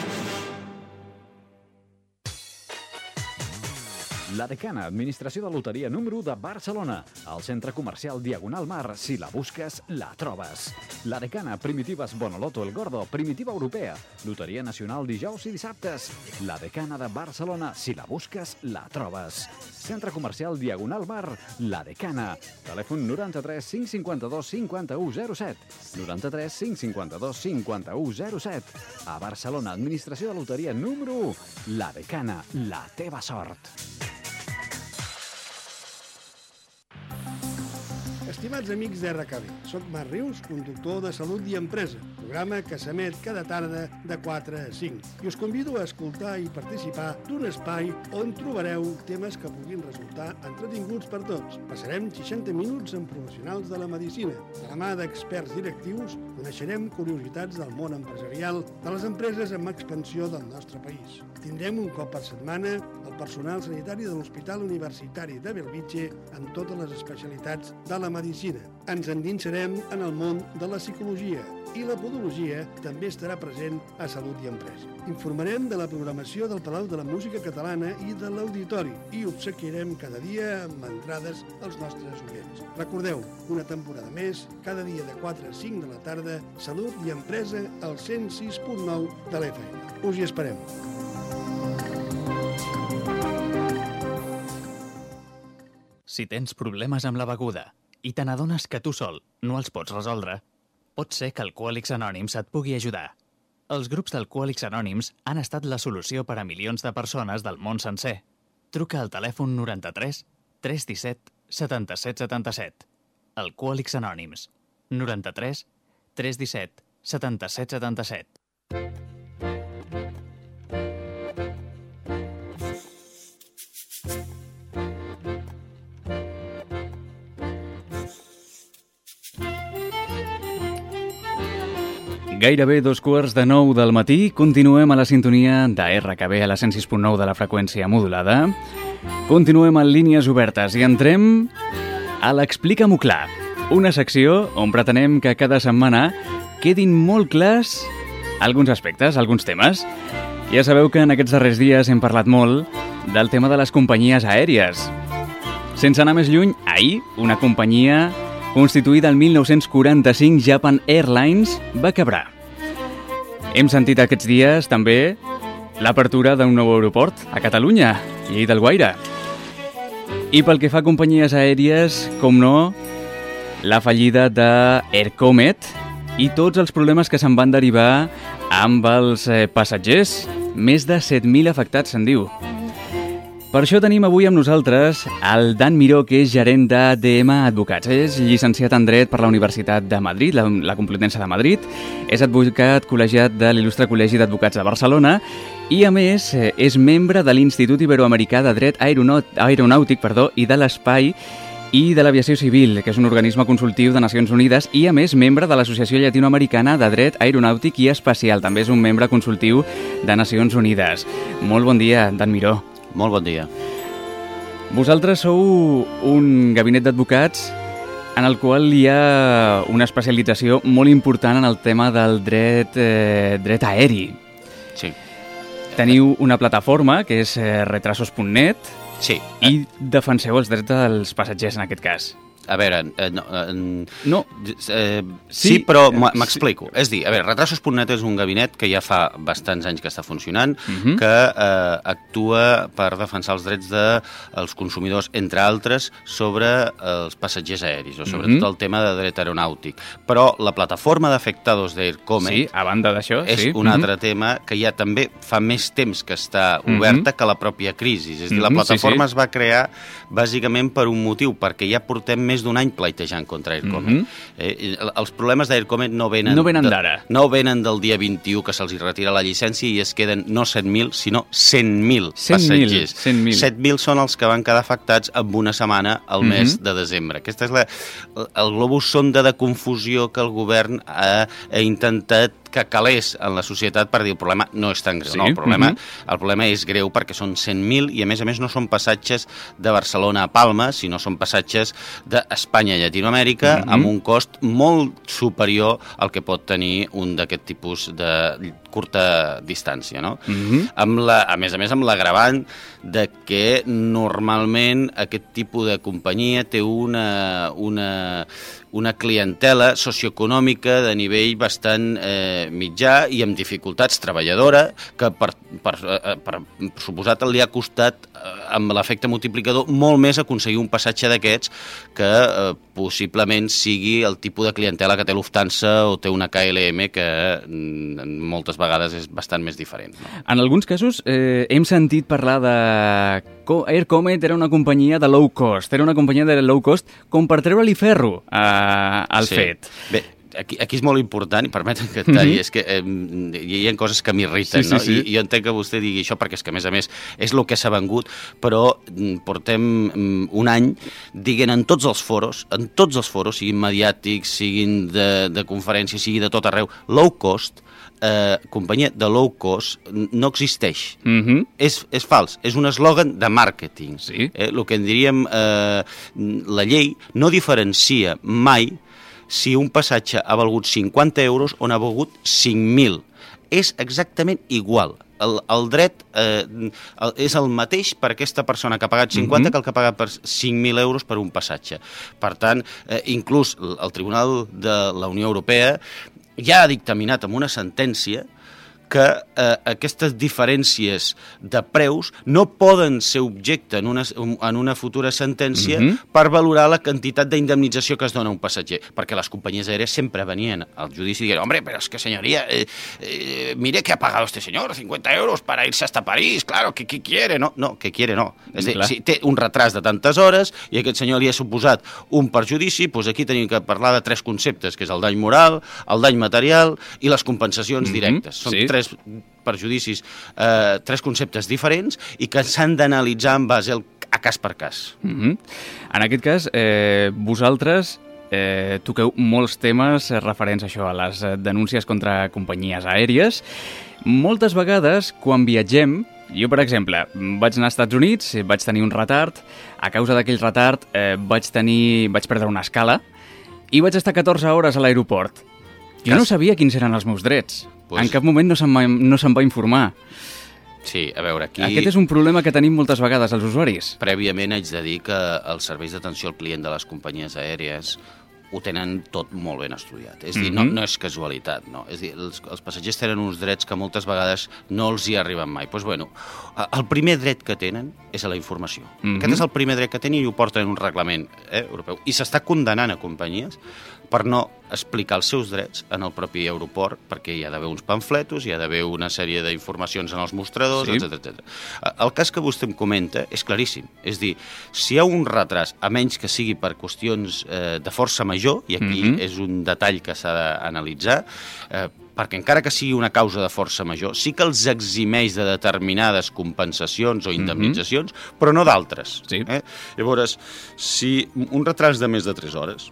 La Decana, administració de loteria número u de Barcelona. Al centre comercial Diagonal Mar, si la busques, la trobes. La Decana, Primitives Bonoloto El Gordo, Primitiva Europea. Loteria Nacional dijous i dissabtes. La Decana de Barcelona, si la busques, la trobes. Centre comercial Diagonal Mar, La Decana. Telèfon noranta-tres cinc cinquanta-dos cinquanta-u zero set. noranta-tres cinc cinquanta-dos cinquanta-u zero set. A Barcelona, administració de loteria número u. La Decana, la teva sort. Estimats amics d'R K B, soc Marc Rius, conductor de Salut i Empresa, programa que s'emet cada tarda de quatre a cinc. I us convido a escoltar i participar d'un espai on trobareu temes que puguin resultar entretinguts per tots. Passarem seixanta minuts amb professionals de la medicina. De la mà d'experts directius coneixerem curiositats del món empresarial de les empreses amb expansió del nostre país. Tindrem un cop per setmana el personal sanitari de l'Hospital Universitari de Bellvitge amb totes les especialitats de la medicina. medicina. Ens endinsarem en el món de la psicologia i la podologia també estarà present a Salut i Empresa. Informarem de la programació del Palau de la Música Catalana i de l'Auditori i obsequiarem cada dia amb entrades als nostres oients. Recordeu, una temporada més, cada dia de quatre a cinc de la tarda, Salut i Empresa al cent sis punt nou de l'F M. Us hi esperem. Si tens problemes amb la beguda i te n'adones que tu sol no els pots resoldre, pot ser que Alcohòlics Anònims et pugui ajudar. Els grups d'Alcohòlics Anònims han estat la solució per a milions de persones del món sencer. Truca al telèfon noranta-tres tres disset setanta-set setanta-set. Alcohòlics Anònims. noranta-tres tres disset setanta-set setanta-set. Gairebé dos quarts de nou del matí, continuem a la sintonia de R K B a la cent sis punt nou de la freqüència modulada. Continuem en línies obertes i entrem a l'Explica-m'ho clar, una secció on pretenem que cada setmana quedin molt clars alguns aspectes, alguns temes. Ja sabeu que en aquests darrers dies hem parlat molt del tema de les companyies aèries. Sense anar més lluny, ahir una companyia constituïda el mil nou-cents quaranta-cinc, Japan Airlines, va quebrar. Hem sentit aquests dies també l'apertura d'un nou aeroport a Catalunya, Lleida d'Alguaire. I pel que fa a companyies aèries, com no, la fallida d'Air Comet i tots els problemes que se'n van derivar amb els eh, passatgers. Més de set mil afectats, se'n diu. Per això tenim avui amb nosaltres el Dan Miró, que és gerent d'A D M Advocats. És llicenciat en Dret per la Universitat de Madrid, la, la Complutense de Madrid. És advocat col·legiat de l'Il·lustre Col·legi d'Advocats de Barcelona i, a més, és membre de l'Institut Iberoamericà de Dret Aeronàutic perdó, i de l'Espai i de l'Aviació Civil, que és un organisme consultiu de Nacions Unides i, a més, membre de l'Associació Llatinoamericana de Dret Aeronàutic i Espacial. També és un membre consultiu de Nacions Unides. Molt bon dia, Dan Miró. Molt bon dia. Vosaltres sou un gabinet d'advocats en el qual hi ha una especialització molt important en el tema del dret, eh, dret aeri. Sí. Teniu una plataforma que és eh, retrasos punt net sí. i defenseu els drets dels passatgers en aquest cas. A veure, eh, no, eh, no. Eh, sí, sí, però eh, m'explico. Sí. És dir, a veure, retrasos punt net és un gabinet que ja fa bastants anys que està funcionant, uh-huh. que eh, actua per defensar els drets dels consumidors, entre altres, sobre els passatgers aeris, o sobre uh-huh. tot el tema de dret aeronàutic. Però la plataforma d'afectados d'Air Comet sí, a banda d'això, és sí. un uh-huh. altre tema que ja també fa més temps que està oberta uh-huh. que la pròpia crisi. És a dir, la plataforma sí, sí. es va crear bàsicament per un motiu, perquè ja portem més d'un any pleitejant contra Air Comet. Mm-hmm. eh, els problemes d'Air Comet no venen, no venen d'ara. De, no venen del dia vint-i-u que se'ls retira la llicència i es queden no set mil, sinó cent mil passatgers. cent mil. set mil són els que van quedar afectats en una setmana al mm-hmm. mes de desembre. Aquesta és la, el globus sonda de confusió que el govern ha, ha intentat que calés en la societat per dir el problema no és tan greu. Sí. No, el, problema, mm-hmm. el problema és greu perquè són cent mil i a més a més no són passatges de Barcelona a Palma, sinó són passatges d'Espanya a Llatinoamèrica mm-hmm. amb un cost molt superior al que pot tenir un d'aquest tipus de curta distància. No? Mm-hmm. Amb la, a més a més amb l'agravant de que normalment aquest tipus de companyia té una, una, una clientela socioeconòmica de nivell bastant eh, mitjà i amb dificultats treballadora que per, per, per, per suposat li ha costat eh, amb l'efecte multiplicador molt més aconseguir un passatge d'aquests que eh, possiblement sigui el tipus de clientela que té Lufthansa o té una K L M que mm, moltes vegades és bastant més diferent. No? En alguns casos eh, hem sentit parlar de Air Comet era una companyia de low cost, era una companyia de low cost com per treure-li ferro eh, al sí. fet. Bé, aquí, aquí és molt important, i permeten que et talli, mm-hmm. és que eh, hi ha coses que m'irriten, sí, sí, no? sí. I, I jo entenc que vostè digui això perquè és que, a més a més, és el que s'ha vengut, però portem un any dient en tots els foros, en tots els foros, siguin mediàtics, siguin de, de conferències, sigui de tot arreu, low cost, eh, companyia de low cost no existeix. Mm-hmm. És, és fals, és un eslògan de màrqueting. Sí. Eh, el que en diríem, eh, la llei no diferencia mai si un passatge ha valgut cinquanta euros o n'ha valgut cinc mil. És exactament igual. El, el dret eh, el, és el mateix per aquesta persona que ha pagat cinquanta mm-hmm. que el que ha pagat per cinc mil euros per un passatge. Per tant, eh, inclús el Tribunal de la Unió Europea ja ha dictaminat amb una sentència que eh, aquestes diferències de preus no poden ser objecte en una, en una futura sentència mm-hmm. per valorar la quantitat d'indemnització que es dona a un passatger, perquè les companyies aèries sempre venien al judici i dient, hombre, pero es que señoría, eh, eh, mire que ha pagado este señor, cincuenta euros para irse hasta París, claro, ¿qué, qué quiere? No, no, ¿qué quiere? No. És a dir, si té un retras de tantes hores i aquest senyor li ha suposat un perjudici, doncs aquí tenim que parlar de tres conceptes, que és el dany moral, el dany material i les compensacions mm-hmm. directes. Són sí. tres perjudicis, eh, tres conceptes diferents i que s'han d'analitzar en base al, a cas per cas. Mm-hmm. En aquest cas, eh, vosaltres eh, toqueu molts temes referents a això, a les denúncies contra companyies aèries. Moltes vegades, quan viatgem, jo, per exemple, vaig anar als Estats Units, vaig tenir un retard, a causa d'aquell retard eh, vaig tenir, vaig perdre una escala i vaig estar catorze hores a l'aeroport. Jo no sabia quins eren els meus drets. Pues... En cap moment no se'm va, no se'm va informar. Sí, a veure, aquí... Aquest és un problema que tenim moltes vegades els usuaris. Prèviament haig de dir que els serveis d'atenció al client de les companyies aèries ho tenen tot molt ben estudiat. És dir, mm-hmm. no, no és casualitat, no. És dir, els, els passatgers tenen uns drets que moltes vegades no els hi arriben mai. Doncs, bueno, el primer dret que tenen és a la informació. Mm-hmm. Aquest és el primer dret que tenen i ho porten en un reglament eh, europeu. I s'està condenant a companyies per no explicar els seus drets en el propi aeroport, perquè hi ha d'haver uns pamfletos, hi ha d'haver una sèrie d'informacions en els mostradors, sí. etcètera, etcètera. El cas que vostè em comenta és claríssim. És dir, si hi ha un retras, a menys que sigui per qüestions eh, de força major, i aquí mm-hmm. és un detall que s'ha d'analitzar, eh, perquè encara que sigui una causa de força major, sí que els eximeix de determinades compensacions o indemnitzacions, mm-hmm. però no d'altres. Sí. Eh? Llavors, si un retras de més de tres hores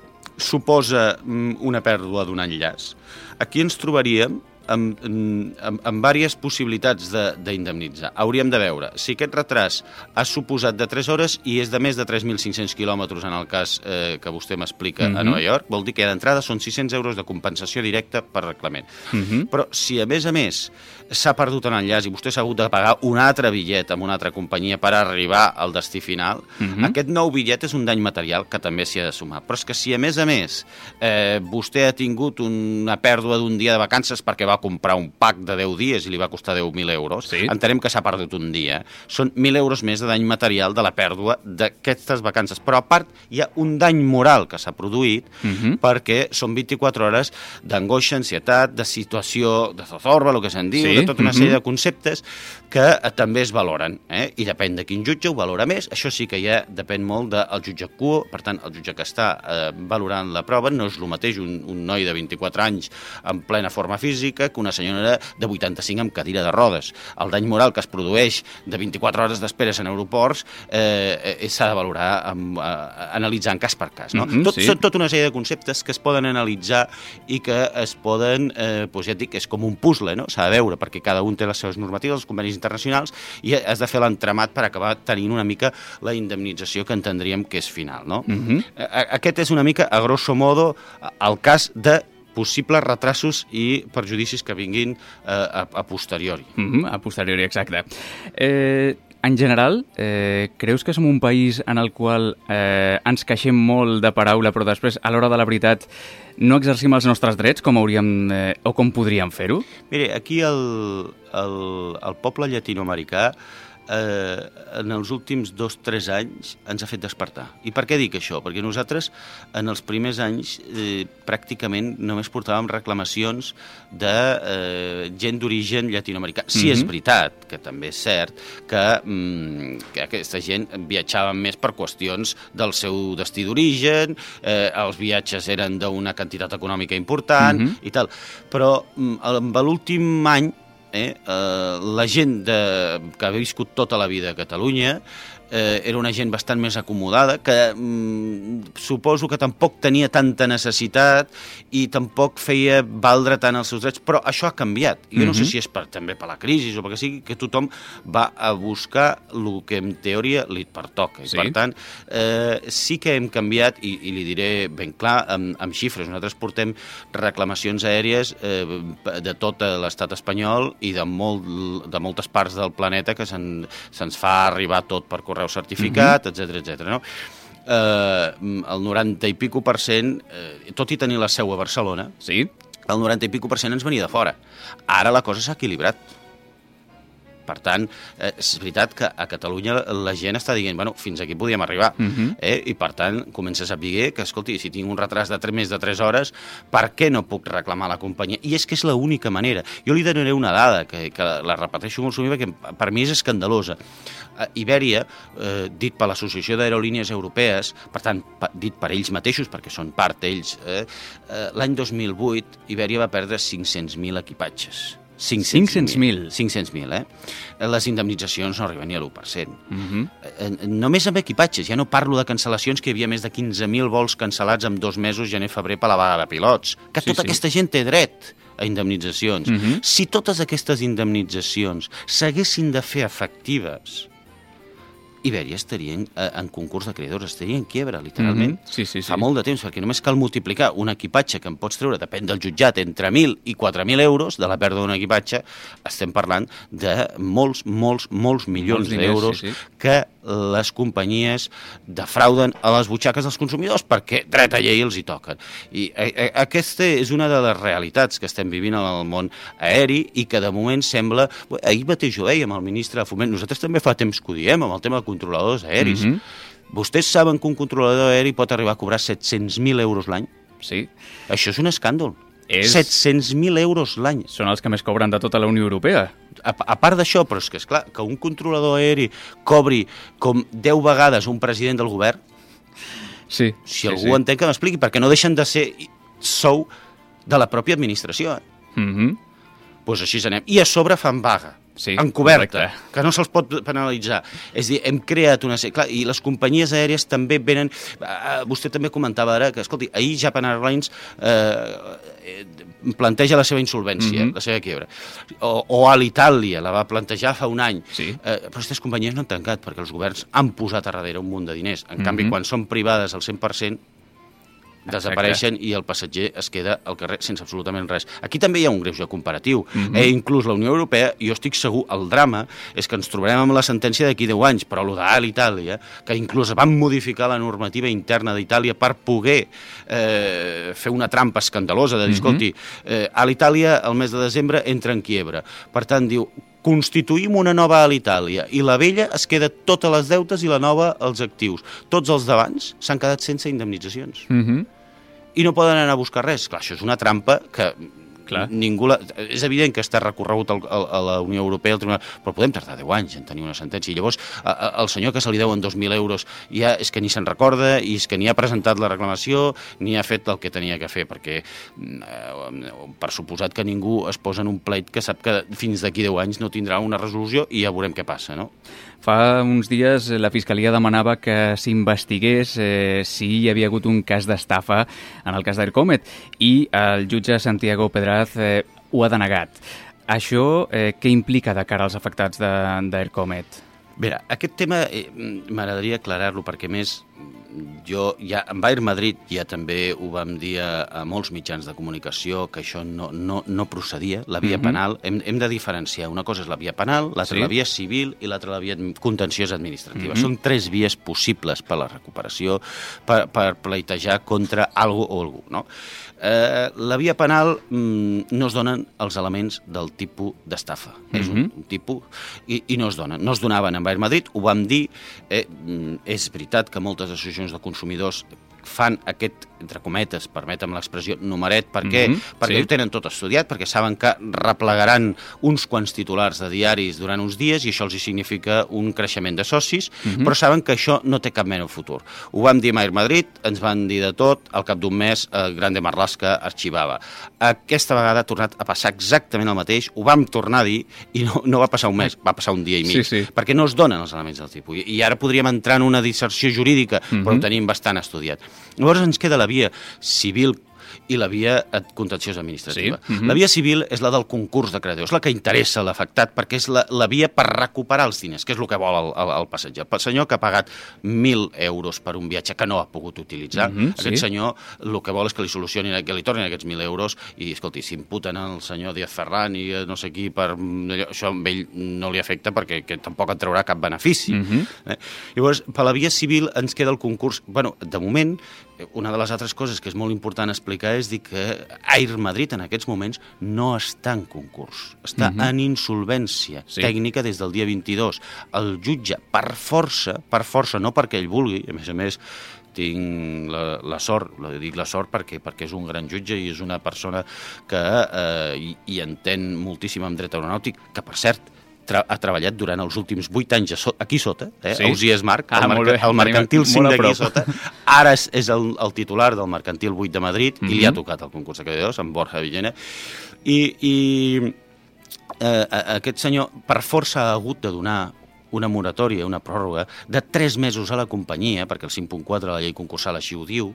suposa una pèrdua d'un enllaç, aquí ens trobaríem amb, amb, amb diverses possibilitats d'indemnitzar. Hauríem de veure si aquest retras ha suposat de tres hores i és de més de tres mil cinc-cents quilòmetres en el cas eh, que vostè m'explica mm-hmm. a Nova York, vol dir que d'entrada són sis-cents euros de compensació directa per reglament. Mm-hmm. Però si a més a més s'ha perdut un enllaç i vostè s'ha hagut de pagar un altre bitllet amb una altra companyia per arribar al destí final, mm-hmm. aquest nou bitllet és un dany material que també s'hi ha de sumar. Però és que si a més a més eh, vostè ha tingut una pèrdua d'un dia de vacances perquè va comprar un pack de deu dies i li va costar deu mil euros, sí. entenem que s'ha perdut un dia. Són mil euros més de dany material de la pèrdua d'aquestes vacances. Però a part hi ha un dany moral que s'ha produït mm-hmm. perquè són vint-i-quatre hores d'angoixa, ansietat, de situació de zozorba, el que se'n diu, sí. de tota una sèrie de conceptes que eh, també es valoren. Eh? I depèn de quin jutge ho valora més. Això sí que ja depèn molt del jutge quo, per tant, el jutge que està eh, valorant la prova no és el mateix un, un noi de vint-i-quatre anys en plena forma física que una senyora de vuitanta-cinc amb cadira de rodes. El dany moral que es produeix de vint-i-quatre hores d'esperes en aeroports eh, eh, s'ha de valorar amb, eh, analitzant cas per cas. No? Mm-hmm, tot, sí. Són tota una sèrie de conceptes que es poden analitzar i que es poden, eh, doncs ja et dic, és com un puzzle, no? S'ha de veure, perquè cada un té les seves normatives, els convenis internacionals, i has de fer l'entramat per acabar tenint una mica la indemnització que entendríem que és final. No? Mm-hmm. Aquest és una mica, a grosso modo, el cas de possibles retrasos i perjudicis que vinguin eh, a, a posteriori. Mm-hmm, a posteriori, exacte. Eh, en general, eh, creus que som un país en el qual eh, ens queixem molt de paraula, però després, a l'hora de la veritat, no exercim els nostres drets com hauríem eh, o com podríem fer-ho? Mire, aquí el, el, el poble llatinoamericà eh, en els últims dos o tres anys ens ha fet despertar. I per què dic això? Perquè nosaltres en els primers anys eh, pràcticament només portàvem reclamacions de eh, gent d'origen llatinoamericà. Sí, mm-hmm. és veritat, que també és cert, que, mm, que aquesta gent viatjava més per qüestions del seu destí d'origen, eh, els viatges eren d'una quantitat econòmica important mm-hmm. i tal. Però mm, l'últim any Eh, eh, la gent de, que ha viscut tota la vida a Catalunya eh, era una gent bastant més acomodada, que mm, suposo que tampoc tenia tanta necessitat i tampoc feia valdre tant els seus drets, però això ha canviat. Jo no sé si és per, també per la crisi o perquè sigui que tothom va a buscar el que en teoria li pertoca. I, Sí. per tant, eh, sí que hem canviat, i, i li diré ben clar, amb, amb xifres. Nosaltres portem reclamacions aèries eh, de tot l'estat espanyol i de, molt, de moltes parts del planeta que se'n, se'ns fa arribar tot per correu certificat, mm-hmm. etcètera, etcètera, no? Eh, el noranta i pico per cent, eh, tot i tenir la seu a Barcelona, sí. el noranta i pico per cent ens venia de fora. Ara la cosa s'ha equilibrat. Per tant, eh, és veritat que a Catalunya la gent està dient, bueno, fins aquí podíem arribar. Mhm. eh? I per tant, comença a saber que, escolti, si tinc un retras de tres, més de tres hores, per què no puc reclamar a la companyia? I és que és l'única manera. Jo li donaré una dada, que, que la repeteixo molt sovint, perquè per mi és escandalosa. Eh, Ibèria, eh, dit per l'Associació d'Aerolínies Europees, per tant, pa, dit per ells mateixos, perquè són part ells, eh, eh, l'any dos mil vuit Ibèria va perdre cinc-cents mil equipatges. cinc-cents mil? cinc-cents mil, eh? Les indemnitzacions no arriben ni a l'u per cent. Mhm. Eh, Només amb equipatges, ja no parlo de cancel·lacions, que hi havia més de quinze mil vols cancel·lats en dos mesos, gener-febrer, per la vaga de pilots. Que Sí, tota sí. aquesta gent té dret a indemnitzacions. Mhm. Si totes aquestes indemnitzacions s'haguessin de fer efectives, Ibèria estaria en, en concurs de creadors, estaria en quiebra, literalment. Mhm. Sí, sí, sí. Fa molt de temps, perquè només cal multiplicar un equipatge que em pots treure, depèn del jutjat, entre mil i quatre mil euros de la pèrdua d'un equipatge, estem parlant de molts, molts, molts milions Molts diners, d'euros sí, sí. que les companyies defrauden a les butxaques dels consumidors perquè dret a llei els hi toquen. I a, a, aquesta és una de les realitats que estem vivint en el món aeri i que de moment sembla... Ahir mateix ho dèiem al ministre de Foment, nosaltres també fa temps que ho diem amb el tema de controladors aeris. Mhm. Vostès saben que un controlador aeri pot arribar a cobrar set-cents mil euros l'any? Sí. Això és un escàndol. És- set-cents mil euros l'any. Són els que més cobren de tota la Unió Europea. A, a part d'això, però és que, esclar, que un controlador aeri cobri com deu vegades un president del govern, sí, si sí, algú sí. entén que m'expliqui, perquè no deixen de ser sou de la pròpia administració. Eh? Mhm. Pues així anem. I a sobre fan vaga. Sí, encoberta, correcte. que no se'ls pot penalitzar. És a dir, hem creat una... Clar, i les companyies aèries també venen... Uh, vostè també comentava ara que, escolti, ahir Japan Airlines uh, eh, planteja la seva insolvència, Mhm. la seva quiebra. O, o Alitalia la va plantejar fa un any. Sí. Uh, però aquestes companyies no han tancat perquè els governs han posat a darrere un munt de diners. En canvi, Mhm. quan són privades al cent per cent, desapareixen i el passatger es queda al carrer sense absolutament res. Aquí també hi ha un greuge comparatiu. Mhm. Eh, inclús la Unió Europea, jo estic segur, el drama és que ens trobarem amb la sentència d'aquí deu anys, però el d'Alitalia, que inclús van modificar la normativa interna d'Itàlia per poder eh, fer una trampa escandalosa de dir, Mhm. escolti, eh, Alitalia el mes de desembre entra en quiebra. Per tant, diu, constituïm una nova Alitalia i la vella es queda totes les deutes i la nova els actius. Tots els d'abans s'han quedat sense indemnitzacions Mhm. i no poden anar a buscar res. Clar, això és una trampa que Clar. ningú... La... És evident que està recorregut al, al, a la Unió Europea, al tribunal, però podem tardar deu anys en tenir una sentència. I llavors, a, a, el senyor que se li deuen dos mil euros ja és que ni se'n recorda i és que ni ha presentat la reclamació ni ha fet el que tenia que fer, perquè eh, per suposat que ningú es posa en un pleit que sap que fins d'aquí deu anys no tindrà una resolució i ja veurem què passa, no? Fa uns dies la Fiscalia demanava que s'investigués eh, si hi havia hagut un cas d'estafa en el cas d'Aircomet i el jutge Santiago Pedraz eh, ho ha denegat. Això eh, què implica de cara als afectats de- d'Aircomet? Bé, aquest tema eh, m'agradaria aclarar-lo perquè, a més, jo ja amb Air Madrid ja també ho vam dir a, a molts mitjans de comunicació que això no, no, no procedia, la via Mhm. penal. Hem, hem de diferenciar. Una cosa és la via penal, l'altra Sí. la via civil i l'altra la via contenciosa administrativa. Mhm. Són tres vies possibles per a la recuperació, per, per pleitejar contra algú o algú, no? Eh, la via penal mm, no es donen els elements del tipus d'estafa. És un, Mhm. un tipus i, i no es donen. No es donaven amb Air Madrid, ho vam dir. Eh, mm, és veritat que moltes associacions de consumidors fan aquest, entre cometes, permetem l'expressió, numeret. Per què? Mhm, Perquè sí. ho tenen tot estudiat, perquè saben que replegaran uns quants titulars de diaris durant uns dies i això els hi significa un creixement de socis, Mhm. però saben que això no té cap mena de futur. Ho vam dir a Air Madrid, ens van dir de tot, al cap d'un mes eh, Grande Marlaska arxivava. Aquesta vegada ha tornat a passar exactament el mateix, ho vam tornar a dir i no, no va passar un mes, va passar un dia i mig, Sí, sí. perquè no es donen els elements del tipus. I, i ara podríem entrar en una disserció jurídica, Mhm. però ho tenim bastant estudiat. Llavors ens queda la via civil i la via contenciosa administrativa. Sí, mhm. La via civil és la del concurs de creditors, la que interessa a l'afectat, perquè és la, la via per recuperar els diners, que és el que vol el, el, el passatger. El senyor que ha pagat mil euros per un viatge que no ha pogut utilitzar, Mhm, aquest sí. senyor el que vol és que li solucionin, que li tornin aquests mil euros i, escolti, si imputen el senyor Díaz Ferran i eh, no sé qui, per, allò, això amb ell no li afecta perquè que tampoc en traurà cap benefici. Mhm. Eh? Llavors, per la via civil ens queda el concurs. Bueno, de moment, una de les altres coses que és molt important explicar és dir que Air Madrid en aquests moments no està en concurs, està Mhm. en insolvència Sí. tècnica des del dia vint-i-dos. El jutge, per força, per força, no perquè ell vulgui, a més a més, tinc la, la sort, la dic la sort perquè perquè és un gran jutge i és una persona que eh, hi, hi entén moltíssim en dret aeronàutic, que per cert tra ha treballat durant els últims vuit anys a so aquí sota, eh, Sí? a Usies Marc, Ah, el, molt marca, bé. el mercantil Tenim cinc molt a d'aquí prop. sota. Ara és, és el, el titular del mercantil vuit de Madrid Mhm. i li ha tocat el concurs de creditors, amb Borja Villena. I, i eh, aquest senyor, per força, ha hagut de donar una moratòria, una pròrroga, de tres mesos a la companyia, perquè el cinc punt quatre de la llei concursal així ho diu,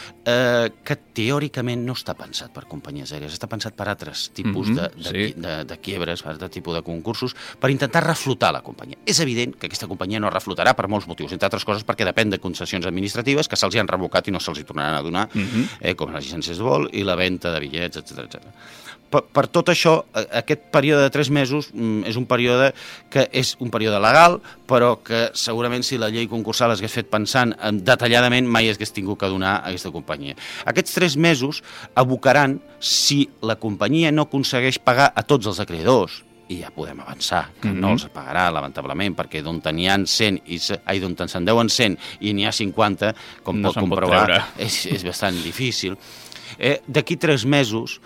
eh, que teòricament no està pensat per companyies aèries, està pensat per altres tipus Mhm, de, de, sí. de, de quiebres, per altre tipus de concursos, per intentar reflotar la companyia. És evident que aquesta companyia no reflotarà per molts motius, entre altres coses perquè depèn de concessions administratives que se'ls hi han revocat i no se'ls hi tornaran a donar, Mhm. eh, com les llicències de vol i la venda de bitllets, etcètera, etcètera. Per, per tot això, aquest període de tres mesos mm, és un període que és un període legal, però que segurament si la llei concursal es hagués fet pensant detalladament mai es hagués tingut que donar a aquesta companyia. Aquests tres mesos abocaran si la companyia no aconsegueix pagar a tots els acreedors, i ja podem avançar, que Mhm. no els pagarà, lamentablement, perquè d'on n'hi ha cent, i se, ai, d'on se'n deuen cent i n'hi ha cinquanta, com No pot se'n pot comprovar, treure. és, és bastant difícil. Eh, D'aquí tres mesos,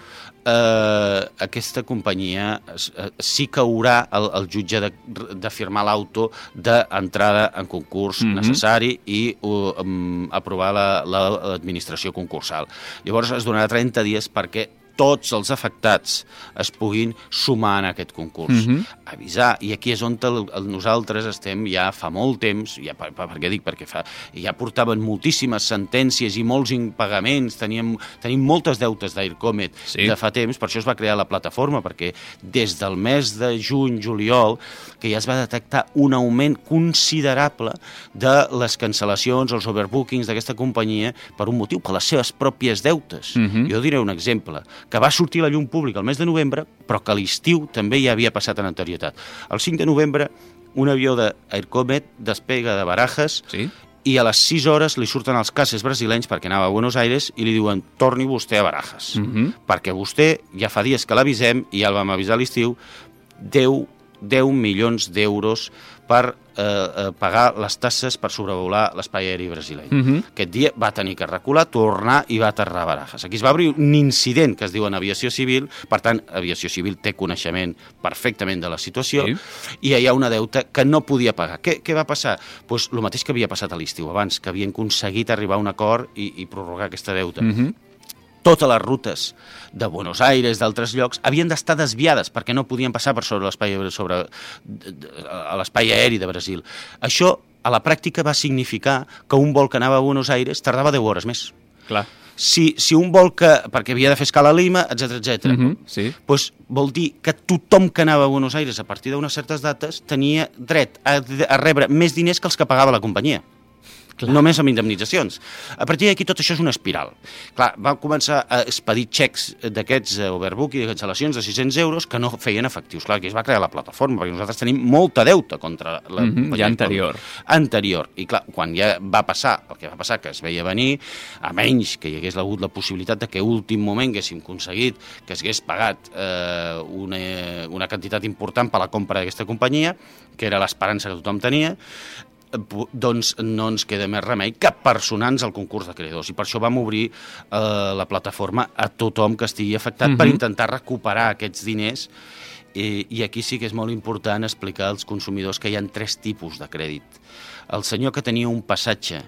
eh, aquesta companyia eh, sí que haurà el, el jutge de, de firmar l'auto d'entrada en concurs Mhm. necessari i uh, um, aprovar la- la- l'administració concursal. Llavors es donarà trenta dies perquè tots els afectats es puguin sumar en aquest concurs. Mhm. Avisar, i aquí és on el, el, nosaltres estem ja fa molt temps, ja, per, per, per què dic? Perquè fa, ja portaven moltíssimes sentències i molts impagaments, teníem, tenim moltes deutes d'Aircomet Sí. de fa temps, per això es va crear la plataforma, perquè des del mes de juny, juliol, que ja es va detectar un augment considerable de les cancel·lacions, els overbookings d'aquesta companyia per un motiu, per les seves pròpies deutes. Mhm. Jo diré un exemple, que va sortir a la llum pública el mes de novembre, però que a l'estiu també ja havia passat en anterioritat. El cinc de novembre, un avió d'Aircomet despega de Barajas sí. i a les sis hores li surten els cases brasilenys perquè anava a Buenos Aires i li diuen torni vostè a Barajas, Mhm. perquè vostè ja fa dies que l'avisem i ja el vam avisar a l'estiu, deu, deu milions d'euros per eh, eh, pagar les tasses per sobrevolar l'espai aeri brasileny. Mhm. Aquest dia va tenir que recular, tornar i va aterrar a Barajas. Aquí es va obrir un incident que es diu en aviació civil, per tant, aviació civil té coneixement perfectament de la situació, Sí. i hi ha una deuta que no podia pagar. Què, què va passar? Pues el mateix que havia passat a l'estiu abans, que havien aconseguit arribar a un acord i, i prorrogar aquesta deuta. Mhm. Totes les rutes de Buenos Aires, d'altres llocs, havien d'estar desviades perquè no podien passar per sobre l'espai sobre de- de- a l'espai aeri de Brasil. Això, a la pràctica, va significar que un vol que anava a Buenos Aires tardava deu hores més. Clar. Si, si un vol que... perquè havia de fer escala a Lima, etcètera, etcètera. Mhm, sí. Pues vol dir que tothom que anava a Buenos Aires a partir d'unes certes dates tenia dret a, a rebre més diners que els que pagava la companyia. Clar. Només amb indemnitzacions. A partir d'aquí tot això és una espiral. Clar, van començar a expedir xecs d'aquests eh, overbook i de cancel·lacions de sis-cents euros que no feien efectius. Clar, aquí es va crear la plataforma, perquè nosaltres tenim molta deuta contra la Mhm, companyia ja anterior. anterior. I clar, quan ja va passar el que va passar, que es veia venir, a menys que hi hagués hagut la possibilitat de que a últim moment haguéssim aconseguit que es hagués pagat eh, una, una quantitat important per la compra d'aquesta companyia, que era l'esperança que tothom tenia, doncs no ens queda més remei que personar-nos al concurs de creadors. I per això vam obrir eh, la plataforma a tothom que estigui afectat, uh-huh. per intentar recuperar aquests diners. I, I aquí sí que és molt important explicar als consumidors que hi ha tres tipus de crèdit. El senyor que tenia un passatge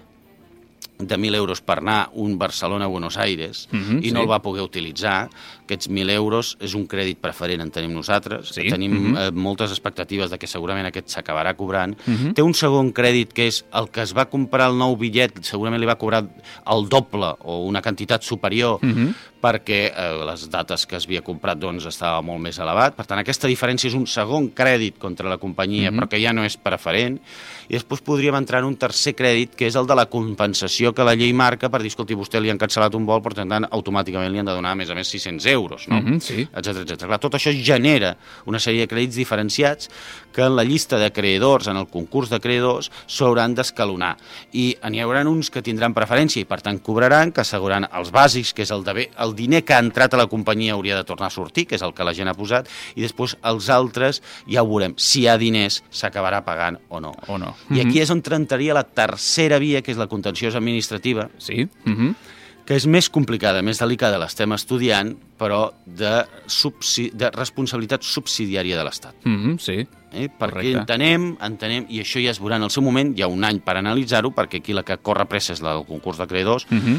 de mil euros per anar un Barcelona a Buenos Aires Mhm, i sí. no el va poder utilitzar, aquests mil euros és un crèdit preferent, en tenim nosaltres, Sí, que tenim mhm. eh, moltes expectatives de que segurament aquest s'acabarà cobrant. Mhm. Té un segon crèdit que és el que es va comprar el nou bitllet, segurament li va cobrar el doble o una quantitat superior, Mhm. perquè eh, les dates que es havia comprat doncs, estava molt més elevat. Per tant, aquesta diferència és un segon crèdit contra la companyia, Mhm. però que ja no és preferent. I després podríem entrar en un tercer crèdit, que és el de la compensació que la llei marca per dir, escolti, vostè li han cancel·lat un vol, per tant, automàticament li han de donar, a més a més, sis-cents euros, no? Mhm, sí. Etcètera, etcètera. Clar, tot això genera una sèrie de crèdits diferenciats que en la llista de creadors, en el concurs de creadors, s'hauran d'escalonar. I n'hi haurà uns que tindran preferència i, per tant, cobraran, que asseguraran els bàsics, que és el, de, el diner que ha entrat a la companyia hauria de tornar a sortir, que és el que la gent ha posat, i després els altres ja ho veurem. Si hi ha diners, s'acabarà pagant o no. O no. I aquí és on entraria la tercera via, que és la contenciosa administrativa, sí. Mhm. que és més complicada, més delicada, l'estem estudiant, però de, subsi de responsabilitat subsidiària de l'Estat. Mhm, sí. Eh? Perquè Correcte. entenem, entenem, i això ja es veurà en el seu moment, hi ha un any per analitzar-ho, perquè aquí la que corre pressa és la del concurs de creadors, Mhm.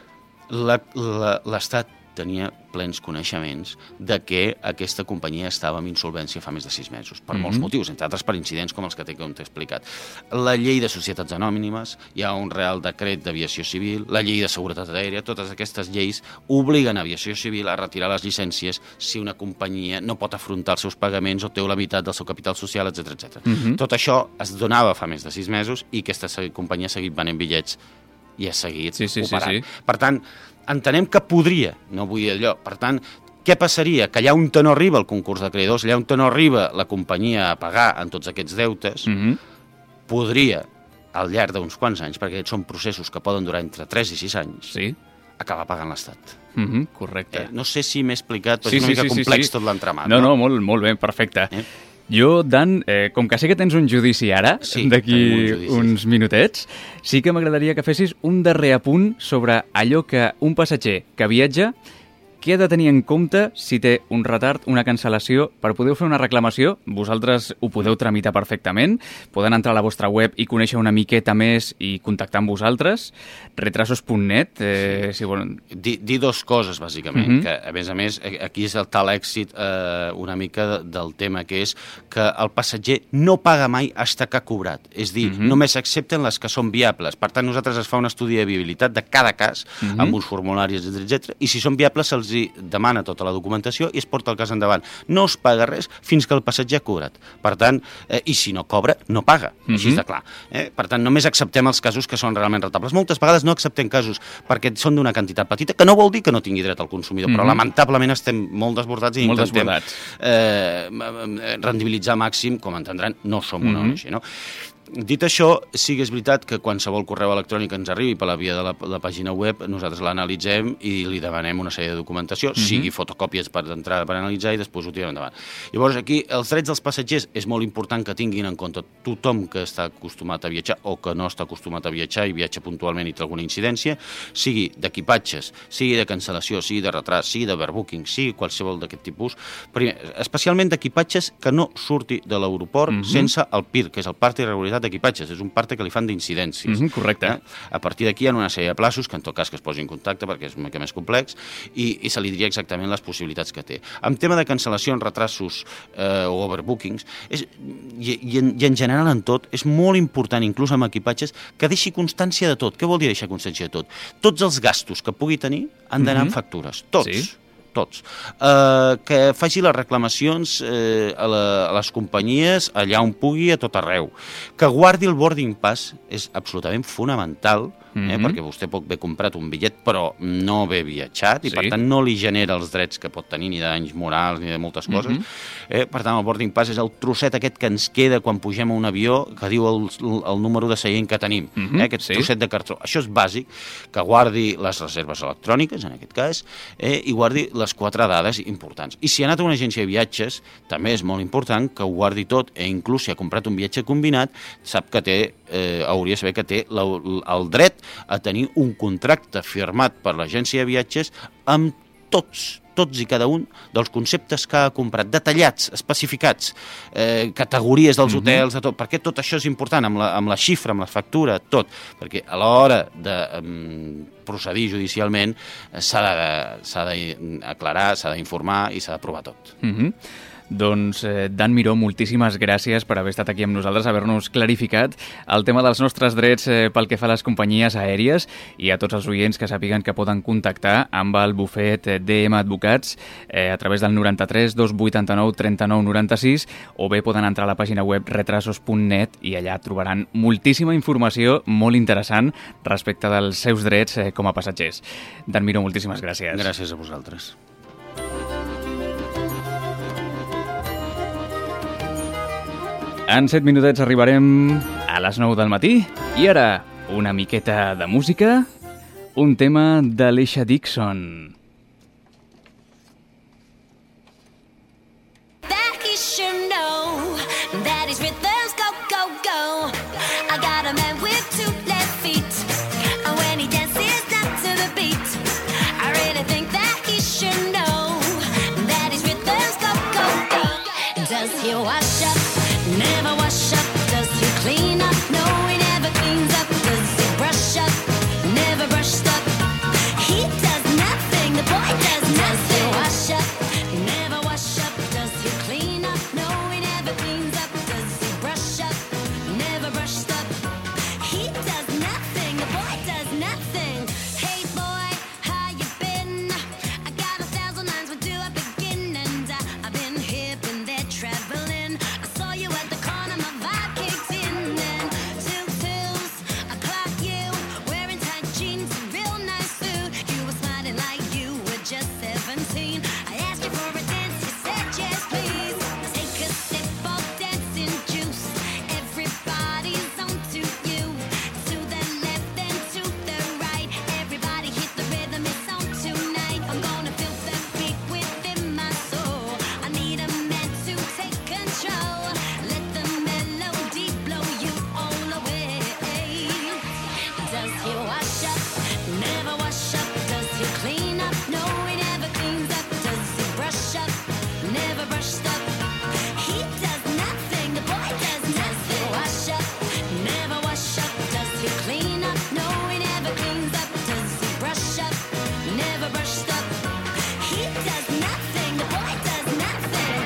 la- la- l'Estat tenia plens coneixements de que aquesta companyia estava en insolvència fa més de sis mesos, per molts Mhm. motius, entre altres per incidents com els que t'he t'he explicat. La llei de societats anònimes, hi ha un real decret d'aviació civil, la llei de seguretat aèria, totes aquestes lleis obliguen aviació civil a retirar les llicències si una companyia no pot afrontar els seus pagaments o té la meitat del seu capital social, etcètera, etcètera. Mhm. Tot això es donava fa més de sis mesos i aquesta se- companyia ha seguit venent bitllets i ha seguit Sí, sí, sí, operant. sí. Per tant, entenem que podria, no vull dir allò, per tant, què passaria? Que allà on no arriba el concurs de creadors, allà on no arriba la companyia a pagar en tots aquests deutes, Mhm. podria, al llarg d'uns quants anys, perquè aquests són processos que poden durar entre tres i sis anys, sí. acabar pagant l'Estat. Mhm, correcte. Eh, no sé si m'he explicat, però és una mica complex tot l'entramat. No, no, molt, molt bé, perfecte. Eh? Jo, Dan, eh, com que sé que tens un judici ara, Sí, d'aquí tenim un judici. uns minutets, sí que m'agradaria que fessis un darrer apunt sobre allò que un passatger que viatja què ha de tenir en compte si té un retard, una cancel·lació, per poder fer una reclamació. Vosaltres ho podeu tramitar perfectament, poden entrar a la vostra web i conèixer una miqueta més i contactar amb vosaltres, retrasos punt net, eh, si volen... Dir, dir dos coses, bàsicament, Mhm. que, a més a més, aquí és el tal èxit eh, una mica de, del tema, que és que el passatger no paga mai fins que ha cobrat. És dir, Mhm. només accepten les que són viables. Per tant, nosaltres es fa un estudi de viabilitat de cada cas, Mhm. amb uns formularis, etcètera, etcètera, i si són viables se'ls hi demana tota la documentació i es porta el cas endavant. No es paga res fins que el passatger ha cobrat. Per tant, eh, i si no cobra, no paga. Així Mhm. de clar. Eh? Per tant, només acceptem els casos que són realment rentables. Moltes vegades no acceptem casos perquè són d'una quantitat petita, que no vol dir que no tingui dret al consumidor, però Mhm. lamentablement estem molt desbordats i Molt intentem desbordats. eh, eh, rendibilitzar màxim, com entendran, no som una Mhm. O N G, no? Dit això, sí que és veritat que qualsevol correu electrònic ens arribi per la via de la, la pàgina web, nosaltres l'analitzem i li demanem una sèrie de documentació, Mhm. sigui fotocòpies per d'entrada per analitzar i després ho tirem endavant. Llavors aquí, els drets dels passatgers és molt important que tinguin en compte tothom que està acostumat a viatjar o que no està acostumat a viatjar i viatja puntualment i té alguna incidència, sigui d'equipatges, sigui de cancel·lació, sigui de retras, sigui d'overbooking, sigui qualsevol d'aquest tipus, primer, especialment d'equipatges que no surti de l'aeroport Mhm. sense el P I R, que és el part d'irregularitat d'equipatges, és un parte que li fan d'incidències. Mhm, correcte. Eh? A partir d'aquí hi ha una sèrie de plaços que en tot cas que es posi en contacte perquè és una mica més complex i, i se li diria exactament les possibilitats que té. En tema de cancel·lacions, retrasos eh, o overbookings, és, i, i, en, i en general en tot, és molt important, inclús amb equipatges, que deixi constància de tot. Què vol dir deixar constància de tot? Tots els gastos que pugui tenir han d'anar Mhm. en factures, tots. Sí. tots, uh, que faci les reclamacions eh, a, la, a les companyies allà on pugui, a tot arreu, que guardi el boarding pass, és absolutament fonamental eh? Mhm. Perquè vostè pot haver comprat un bitllet però no haver viatjat i Sí. per tant no li genera els drets que pot tenir ni de danys morals ni de moltes coses. Mhm. eh? Per tant, el boarding pass és el trosset aquest que ens queda quan pugem a un avió que diu el, el número de seient que tenim, Mhm, eh? aquest sí. trosset de cartró. Això és bàsic, que guardi les reserves electròniques, en aquest cas, eh? i guardi les quatre dades importants. I si ha anat a una agència de viatges, també és molt important que ho guardi tot, e inclús si ha comprat un viatge combinat, sap que té, eh, hauria de saber que té la, el dret a tenir un contracte firmat per l'agència de viatges amb tots, tots i cada un dels conceptes que ha comprat, detallats, especificats, eh, categories dels Mhm. hotels, de tot, perquè tot això és important, amb la, amb la xifra, amb la factura, tot, perquè a l'hora de um, procedir judicialment eh, s'ha d'aclarar, s'ha d'informar i s'ha d'aprovar tot. Mhm. Doncs, eh, Dan Miró, moltíssimes gràcies per haver estat aquí amb nosaltres, haver-nos clarificat el tema dels nostres drets eh, pel que fa a les companyies aèries, i a tots els oients que sàpiguen que poden contactar amb el bufet eh, D M Advocats eh, a través del noranta-tres dos vuitanta-nou trenta-nou noranta-sis, o bé poden entrar a la pàgina web retrasos punt net i allà trobaran moltíssima informació molt interessant respecte dels seus drets eh, com a passatgers. Dan Miró, moltíssimes gràcies. Gràcies a vosaltres. En set minutets arribarem a les nou del matí i ara una miqueta de música, un tema d'Alicia Dixon. That he should know that his rhythms go, go, go. I got a man with two left feet, and when he dances not to the beat, I really think that he should know that his rhythms go, go, go. Does he wash up? Never wash up. Does he clean up? No, he never cleans up. Does he brush up? Never brushed up. He does nothing. The boy does nothing. Does he wash up? Never wash up. Does he clean up? No, he never cleans up. Does he brush up? Never brushed up. He does nothing. The boy does nothing. Hey boy, how you been? I got a thousand lines. Where do I begin? And I, I've been here, been there, traveling. I saw you at the corner, my vibe kicked in. And two pills, I clocked you wearing tight jeans, a real nice suit. You were smiling like you were just seventeen. I asked you for a dance, you said yes, please. Take a sip of dancing juice. Everybody's on to you. To the left and to the right. Everybody hit the rhythm, it's on tonight. I'm gonna feel the beat within my soul. I need a man to take control. Let the melody blow you all away. Does he wash up? Never wash up. Does he clean up? No, he never cleans up. Does he brush up? Never brushed up. He does nothing. The boy does nothing. Does he wash up? Never wash up. Does he clean up? No, he never cleans up. Does he brush up? Never brushed up. He does nothing. The boy does nothing.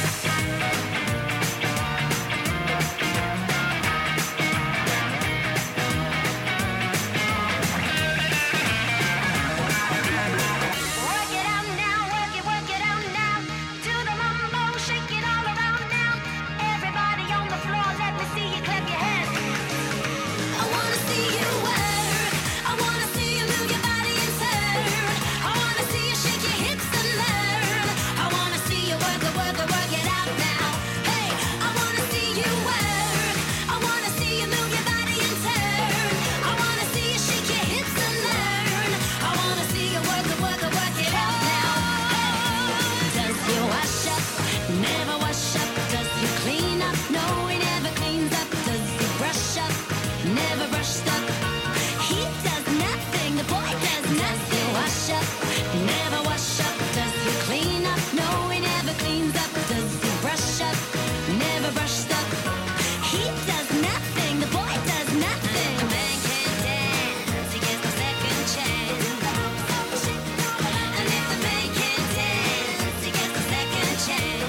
Work it out now, work it, work it out now. Do the mambo, shake it all around now. Everybody on the floor, let me see you clap your hands. I wanna see you work. I wanna see you move your body and turn. I wanna see you shake your hips and learn. I wanna see you work it, work it, work it out now. Hey, I wanna see you work. I wanna see you move your body and turn. I wanna see you shake your hips and learn. I wanna see you work it, work it, work it out now. Does he wash up? Never wash up. Does he clean up? No, he never cleans up. Does he brush up? Never brushed up. He does nothing. The boy does nothing. Does he wash up? Never wash up. Does he clean up? No, he never cleans up. Does he brush up? Never brushed up. He does nothing. The boy does nothing. The man can't dance. He gets a second chance. And if the man can't dance, he gets a second chance.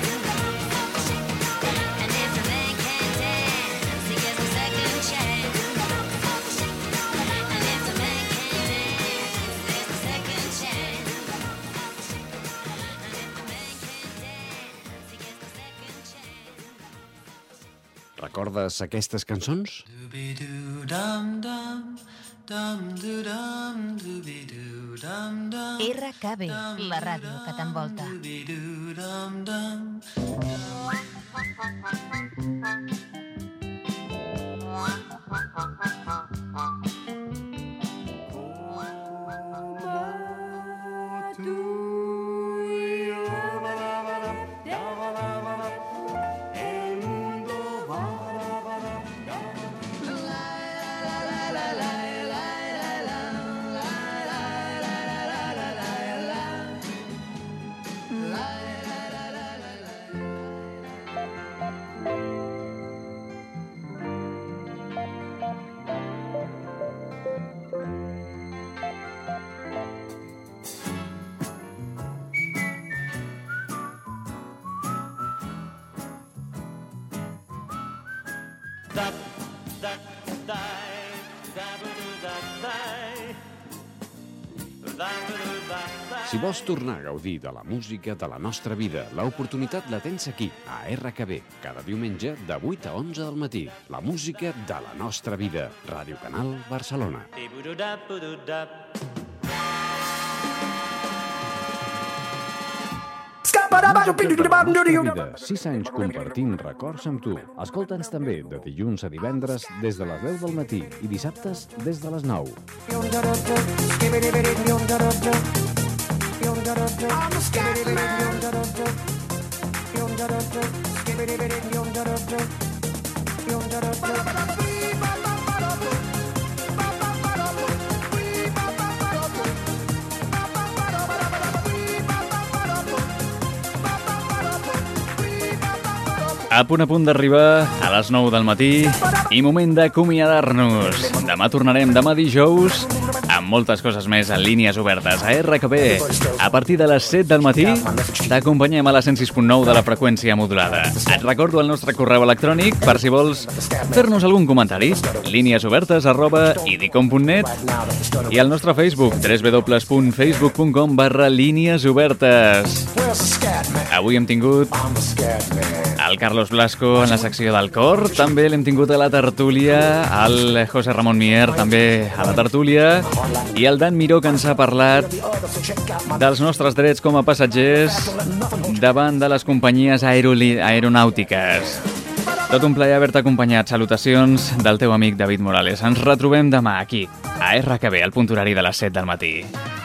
And if the man can't dance, he gets a second chance. And if the man can't dance, he gets a second chance. Recordes aquestes cançons? Dum-dum, R K B, la ràdio que t'envolta. Si vols tornar a gaudir de la música de la nostra vida, l'oportunitat la tens aquí, a R K B, cada diumenge de vuit a onze del matí. La música de la nostra vida. Ràdio Canal Barcelona. Vida, sis anys compartint records amb tu. Escolta'ns també de dilluns a divendres des de les deu del matí i dissabtes des de les nou. A punt a punt d'arribar a les nou del matí i moment d'acomiadar-nos. Demà tornarem, demà dijous, amb moltes coses més en línies obertes a R K B. A partir de les set del matí t'acompanyem a la cent sis punt nou de la freqüència modulada. Et recordo el nostre correu electrònic per si vols fer-nos algun comentari. líniesobertes arroba idicom punt net i el nostre Facebook w w w punt facebook punt com barra líniesobertes. Avui hem tingut el Carlos Blasco en la secció del cor, també l'hem tingut a la tertúlia, el José Ramon Mier també a la tertúlia i el Dan Miró, que ens ha parlat dels nostres drets com a passatgers davant de les companyies aeroli- aeronàutiques. Tot un plaer haver-te acompanyat. Salutacions del teu amic David Morales. Ens retrobem demà aquí, a R K B, al punt horari de les set del matí.